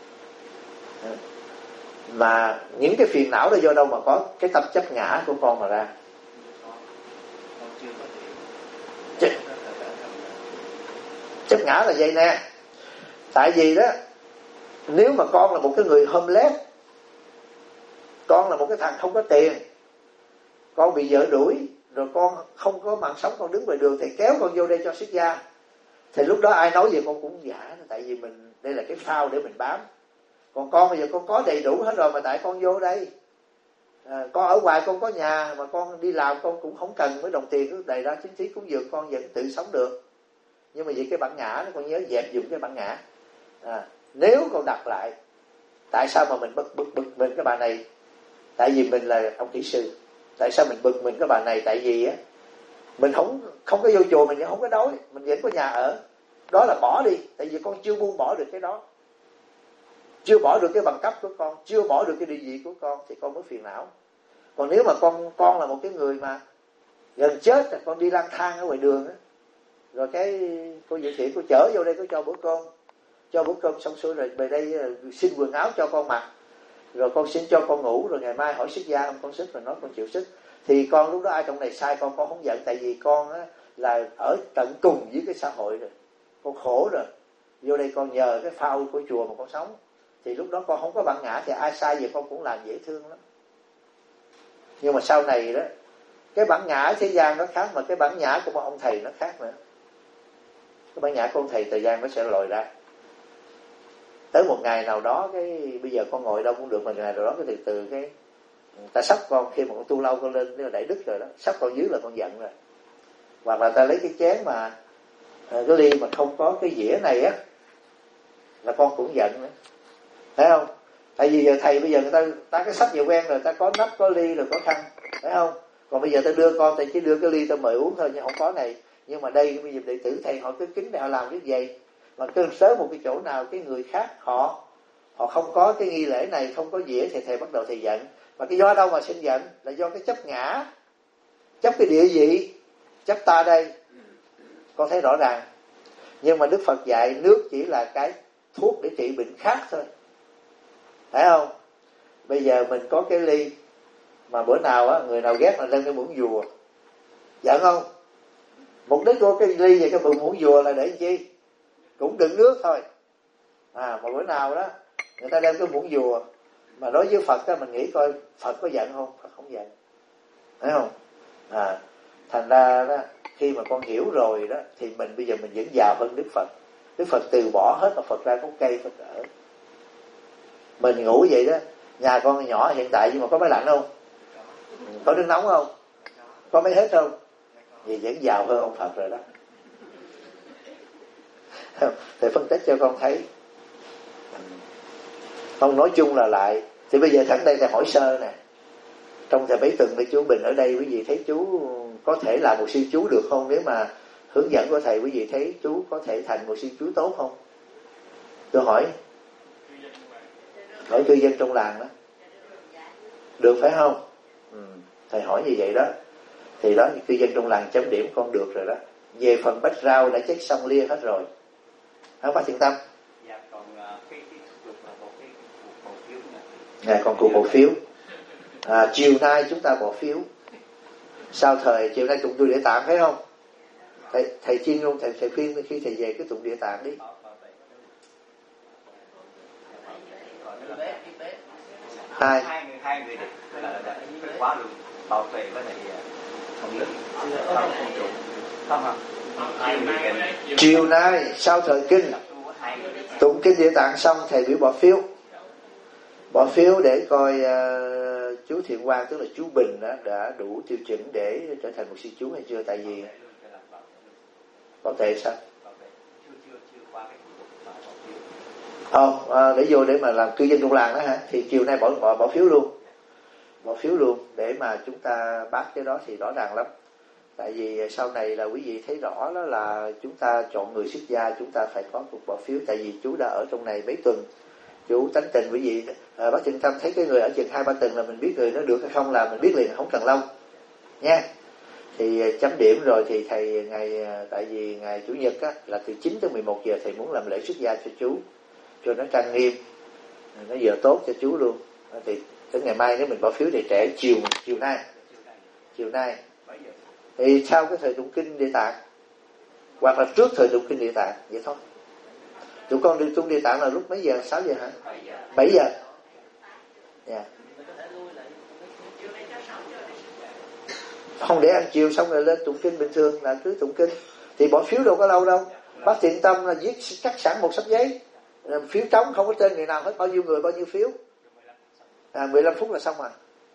Mà những cái phiền não đó do đâu mà có? Cái tâm chấp ngã của con mà ra. Chấp, chấp ngã là vậy nè. Tại vì đó, nếu mà con là một cái người homeless, con là một cái thằng không có tiền, con bị vợ đuổi, rồi con không có mạng sống, con đứng ngoài đường, thầy kéo con vô đây cho xuất gia, thì lúc đó ai nói gì con cũng giả. Tại vì mình đây là cái phao để mình bám. Còn con bây giờ con có đầy đủ hết rồi, mà tại con vô đây, à, con ở ngoài con có nhà, mà con đi làm con cũng không cần mấy đồng tiền đầy ra chính trí cúng dường, con vẫn tự sống được. Nhưng mà vì cái bản ngã đó, con nhớ dẹp dùng cái bản ngã. À, nếu con đặt lại, tại sao mà mình bực bực bực mình cái bà này? Tại vì mình là ông kỹ sư. Tại sao mình bực mình cái bà này? Tại vì á, mình không không có vô chùa, mình vẫn không có đói, mình vẫn có nhà ở. Đó là bỏ đi. Tại vì con chưa buông bỏ được cái đó, chưa bỏ được cái bằng cấp của con, chưa bỏ được cái địa vị của con, thì con mới phiền não. Còn nếu mà con con là một cái người mà gần chết rồi, con đi lang thang ở ngoài đường á, rồi cái cô dự thiện cô chở vô đây, cô cho bữa cơm, cho bữa cơm xong xuôi rồi về đây xin quần áo cho con mặc, rồi con xin cho con ngủ, rồi ngày mai hỏi xuất gia không, con sức rồi nói con chịu sức, thì con lúc đó ai trong này sai con con không giận, tại vì con á, là ở tận cùng với cái xã hội rồi, con khổ rồi, vô đây con nhờ cái phao của chùa mà con sống, thì lúc đó con không có bản ngã, thì ai sai gì con cũng làm dễ thương lắm. Nhưng mà sau này đó, cái bản ngã thế gian nó khác, mà cái bản ngã của một ông thầy nó khác nữa. Cái bản ngã của ông thầy thời gian nó sẽ lòi ra. Tới một ngày nào đó, cái bây giờ con ngồi đâu cũng được, mà ngày nào đó cái từ từ cái ta sắp con, khi mà con tu lâu con lên nó đại đức rồi đó, sắp con dưới là con giận rồi. Hoặc là ta lấy cái chén mà cái ly mà không có cái dĩa này á, là con cũng giận nữa, thấy không? Tại vì giờ thầy bây giờ người ta ta cái sách nhiều quen rồi, ta có nắp có ly rồi có khăn, thấy không? Còn bây giờ ta đưa con, ta chỉ đưa cái ly ta mời uống thôi, nhưng không có này. Nhưng mà đây bây giờ đệ tử thầy họ cứ kính để họ làm cái gì, mà cứ tới một cái chỗ nào cái người khác họ họ không có cái nghi lễ này, không có dĩa, thì thầy bắt đầu thầy giận. Mà cái do đâu mà sinh giận? Là do cái chấp ngã, chấp cái địa vị, chấp ta đây, con thấy rõ ràng. Nhưng mà Đức Phật dạy nước chỉ là cái thuốc để trị bệnh khác thôi, thấy không? Bây giờ mình có cái ly mà bữa nào á, người nào ghét là lên cái muỗng dùa, giận không? Mục đích của cái ly và cái bự muỗng dùa là để chi? Cũng đựng nước thôi. À, mà bữa nào đó người ta đem cái muỗng dùa, mà đối với Phật á, mình nghĩ coi Phật có giận không? Phật không giận, thấy không? À, thành ra đó, khi mà con hiểu rồi đó, thì mình bây giờ mình vẫn giàu hơn Đức Phật. Đức Phật từ bỏ hết, mà Phật ra có cây Phật ở. Mình ngủ vậy đó, nhà con nhỏ hiện tại nhưng mà có máy lạnh không? Có nước nóng không? Có máy hết không? Vì vẫn giàu hơn ông Phật rồi đó. Thầy phân tích cho con thấy. Không, nói chung là lại. Thì bây giờ thẳng đây thầy hỏi sơ nè, trong thầy mấy tuần với chú Bình ở đây, quý vị thấy chú có thể làm một sư chú được không? Nếu mà hướng dẫn của thầy, quý vị thấy chú có thể thành một sư chú tốt không? Tôi hỏi hỏi cư dân trong làng đó, được phải không? Ừ, thầy hỏi như vậy đó. Thì đó, cư dân trong làng chấm điểm con được rồi đó. Về phần bách rau đã chết xong lia hết rồi, không phải thiện tâm. Dạ, còn cái cái thủ tục là một cái cuộc bỏ phiếu nha. Dạ, còn cuộc bỏ phiếu. À, chiều nay chúng ta bỏ phiếu. Sau thời chiều nay tụng tu Địa Tạng, thấy không? Thầy thầy chuyên luôn, thầy thầy khuyên khi thầy về cái tụng Địa Tạng đi. Hai hai người hai người là quá luôn, bảo vệ với lại thống nhất, không không trụ, không không. Chiều nay sau thời kinh tụng kinh Địa Tạng xong, thầy biểu bỏ phiếu, bỏ phiếu để coi uh, chú Thiện Quang, tức là chú Bình đã, đã đủ tiêu chuẩn để trở thành một sư chú hay chưa? Tại vì bảo tệ sao? Không, à, để vô để mà làm cư dân trong làng đó hả? Thì chiều nay bỏ bỏ bỏ phiếu luôn, bỏ phiếu luôn để mà chúng ta bác cái đó thì rõ ràng lắm. Tại vì sau này là quý vị thấy rõ đó là chúng ta chọn người xuất gia, chúng ta phải có cuộc bỏ phiếu. Tại vì chú đã ở trong này mấy tuần, chú tánh tình quý vị, à, bác Trân Tâm thấy cái người ở chừng hai ba tuần là mình biết người nó được hay không, là mình biết liền, không cần lâu nha. Thì chấm điểm rồi thì thầy ngày, tại vì ngày chủ nhật á, là từ chín tới mười một giờ thầy muốn làm lễ xuất gia cho chú, cho nó trang nghiêm, nó giờ tốt cho chú luôn. Thì tới ngày mai nếu mình bỏ phiếu thì trẻ chiều chiều nay chiều nay thì sau cái thời tụng kinh Địa Tạng, hoặc là trước thời tụng kinh Địa Tạng vậy thôi. Tụi con đi tụng Địa Tạng là lúc mấy giờ? Sáu giờ hả? Bảy giờ. Dạ. Không, để ăn chiều xong rồi lên tụng kinh bình thường, là cứ tụng kinh. Thì bỏ phiếu đâu có lâu đâu. Bác Thiện Tâm là viết cắt sẵn một sắp giấy, phiếu trống không có tên người nào hết, bao nhiêu người bao nhiêu phiếu, à, mười lăm phút là xong rồi.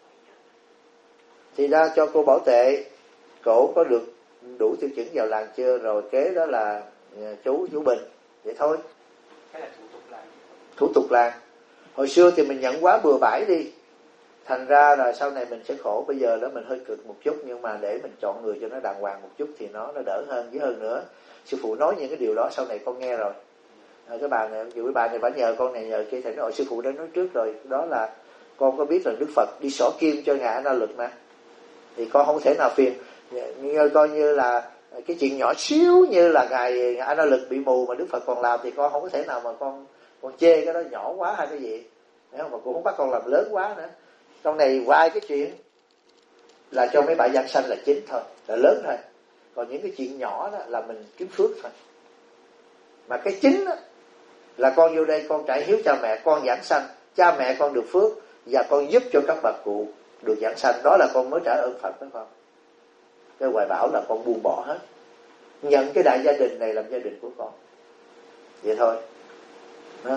Thì ra cho cô bảo tệ, cổ có được đủ tiêu chuẩn vào làng chưa, rồi kế đó là chú chú Bình, vậy thôi. Cái là thủ tục làng. Thủ tục làng. Hồi xưa thì mình nhận quá bừa bãi đi, thành ra là sau này mình sẽ khổ. Bây giờ đó mình hơi cực một chút, nhưng mà để mình chọn người cho nó đàng hoàng một chút thì nó nó đỡ hơn. Với hơn nữa, sư phụ nói những cái điều đó sau này con nghe rồi. À, cái bà này, cái bà này bà nhờ con này nhờ kia, thầy nói sư phụ đã nói trước rồi, đó là con có biết là Đức Phật đi xỏ kim cho ngài A Na Lực mà, thì con không thể nào phiền, như coi như là cái chuyện nhỏ xíu như là ngài A Na Lực bị mù mà Đức Phật còn làm, thì con không có thể nào mà con con chê cái đó nhỏ quá hay cái gì. mà cũng không bắt con làm lớn quá nữa. Trong này ngoài cái chuyện là cho mấy bà giảng sanh là chính thôi, là lớn thôi. Còn những cái chuyện nhỏ đó là mình kiếm phước thôi. Mà cái chính đó là con vô đây con trải hiếu cha mẹ, con giảng sanh, cha mẹ con được phước và con giúp cho các bà cụ được giảng sanh, đó là con mới trả ơn Phật đó con. Cái hoài bảo là con buông bỏ hết, nhận cái đại gia đình này làm gia đình của con, vậy thôi đó.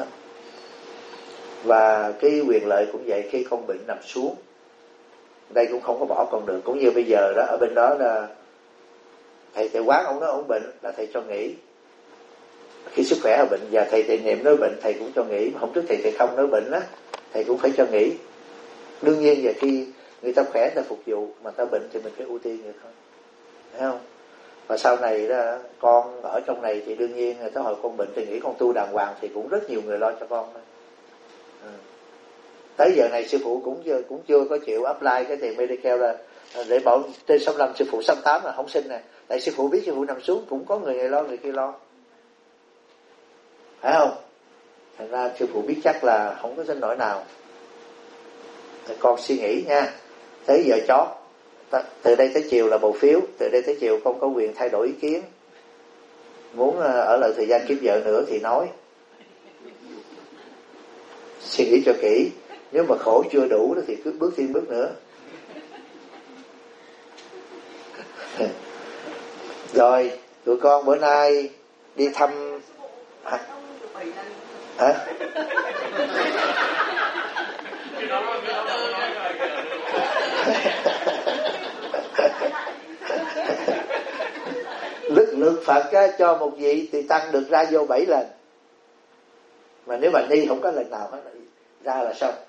Và cái quyền lợi cũng vậy, khi con bệnh nằm xuống đây cũng không có bỏ con được. Cũng như bây giờ đó, ở bên đó là thầy thầy quán ông nói ông bệnh là thầy cho nghỉ khi sức khỏe là bệnh, và thầy thầy niệm nói bệnh thầy cũng cho nghỉ. Mà hôm trước thầy thầy không nói bệnh á, thầy cũng phải cho nghỉ. Đương nhiên về khi người ta khỏe người ta phục vụ, mà ta bệnh thì mình phải ưu tiên vậy thôi, thấy không? Và sau này đó, con ở trong này thì đương nhiên người ta hỏi con bệnh thì nghĩ con tu đàng hoàng thì cũng rất nhiều người lo cho con thôi. Ừ. Tới giờ này sư phụ cũng chưa, cũng chưa có chịu apply cái tiền Medicare là để bảo trên sáu mươi lăm, sư phụ sáu mươi tám là không sinh nè. Tại sư phụ biết sư phụ nằm xuống cũng có người này lo người kia lo, phải không? Thành ra sư phụ biết chắc là không có sinh nổi nào. Thì con suy nghĩ nha. Tới giờ chót, từ đây tới chiều là bầu phiếu, từ đây tới chiều con có quyền thay đổi ý kiến. Muốn ở lại thời gian kiếm vợ nữa thì nói. Suy nghĩ cho kỹ. Nếu mà khổ chưa đủ thì cứ bước thêm bước nữa. Rồi tụi con bữa nay đi thăm hả? Hả? Lực lượng Phật á, cho một vị thì tăng được ra vô bảy lần. Mà nếu bạn đi không có lần nào hết, ra là xong.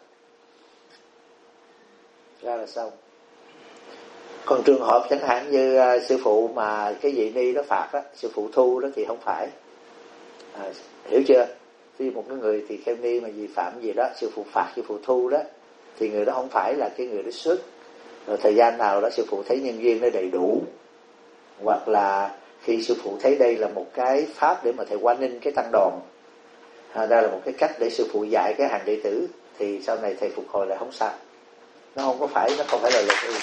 Ra là xong. Còn trường hợp chẳng hạn như uh, sư phụ mà cái vị ni đó phạt đó, sư phụ thu đó thì không phải. À, hiểu chưa? Khi một cái người thì kheo ni mà vì phạm gì đó, sư phụ phạt, sư phụ thu đó, thì người đó không phải là cái người đó xuất. Rồi thời gian nào đó sư phụ thấy nhân duyên nó đầy đủ, hoặc là khi sư phụ thấy đây là một cái pháp để mà thầy quan ninh cái tăng đoàn, à, đây là một cái cách để sư phụ dạy cái hàng đệ tử, thì sau này thầy phục hồi lại không sao. Nó không có phải, nó không phải là luật y.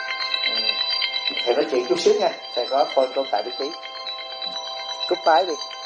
Thầy nói chuyện chút xíu nha, thầy có phone công tại đức tí. Cúp máy đi.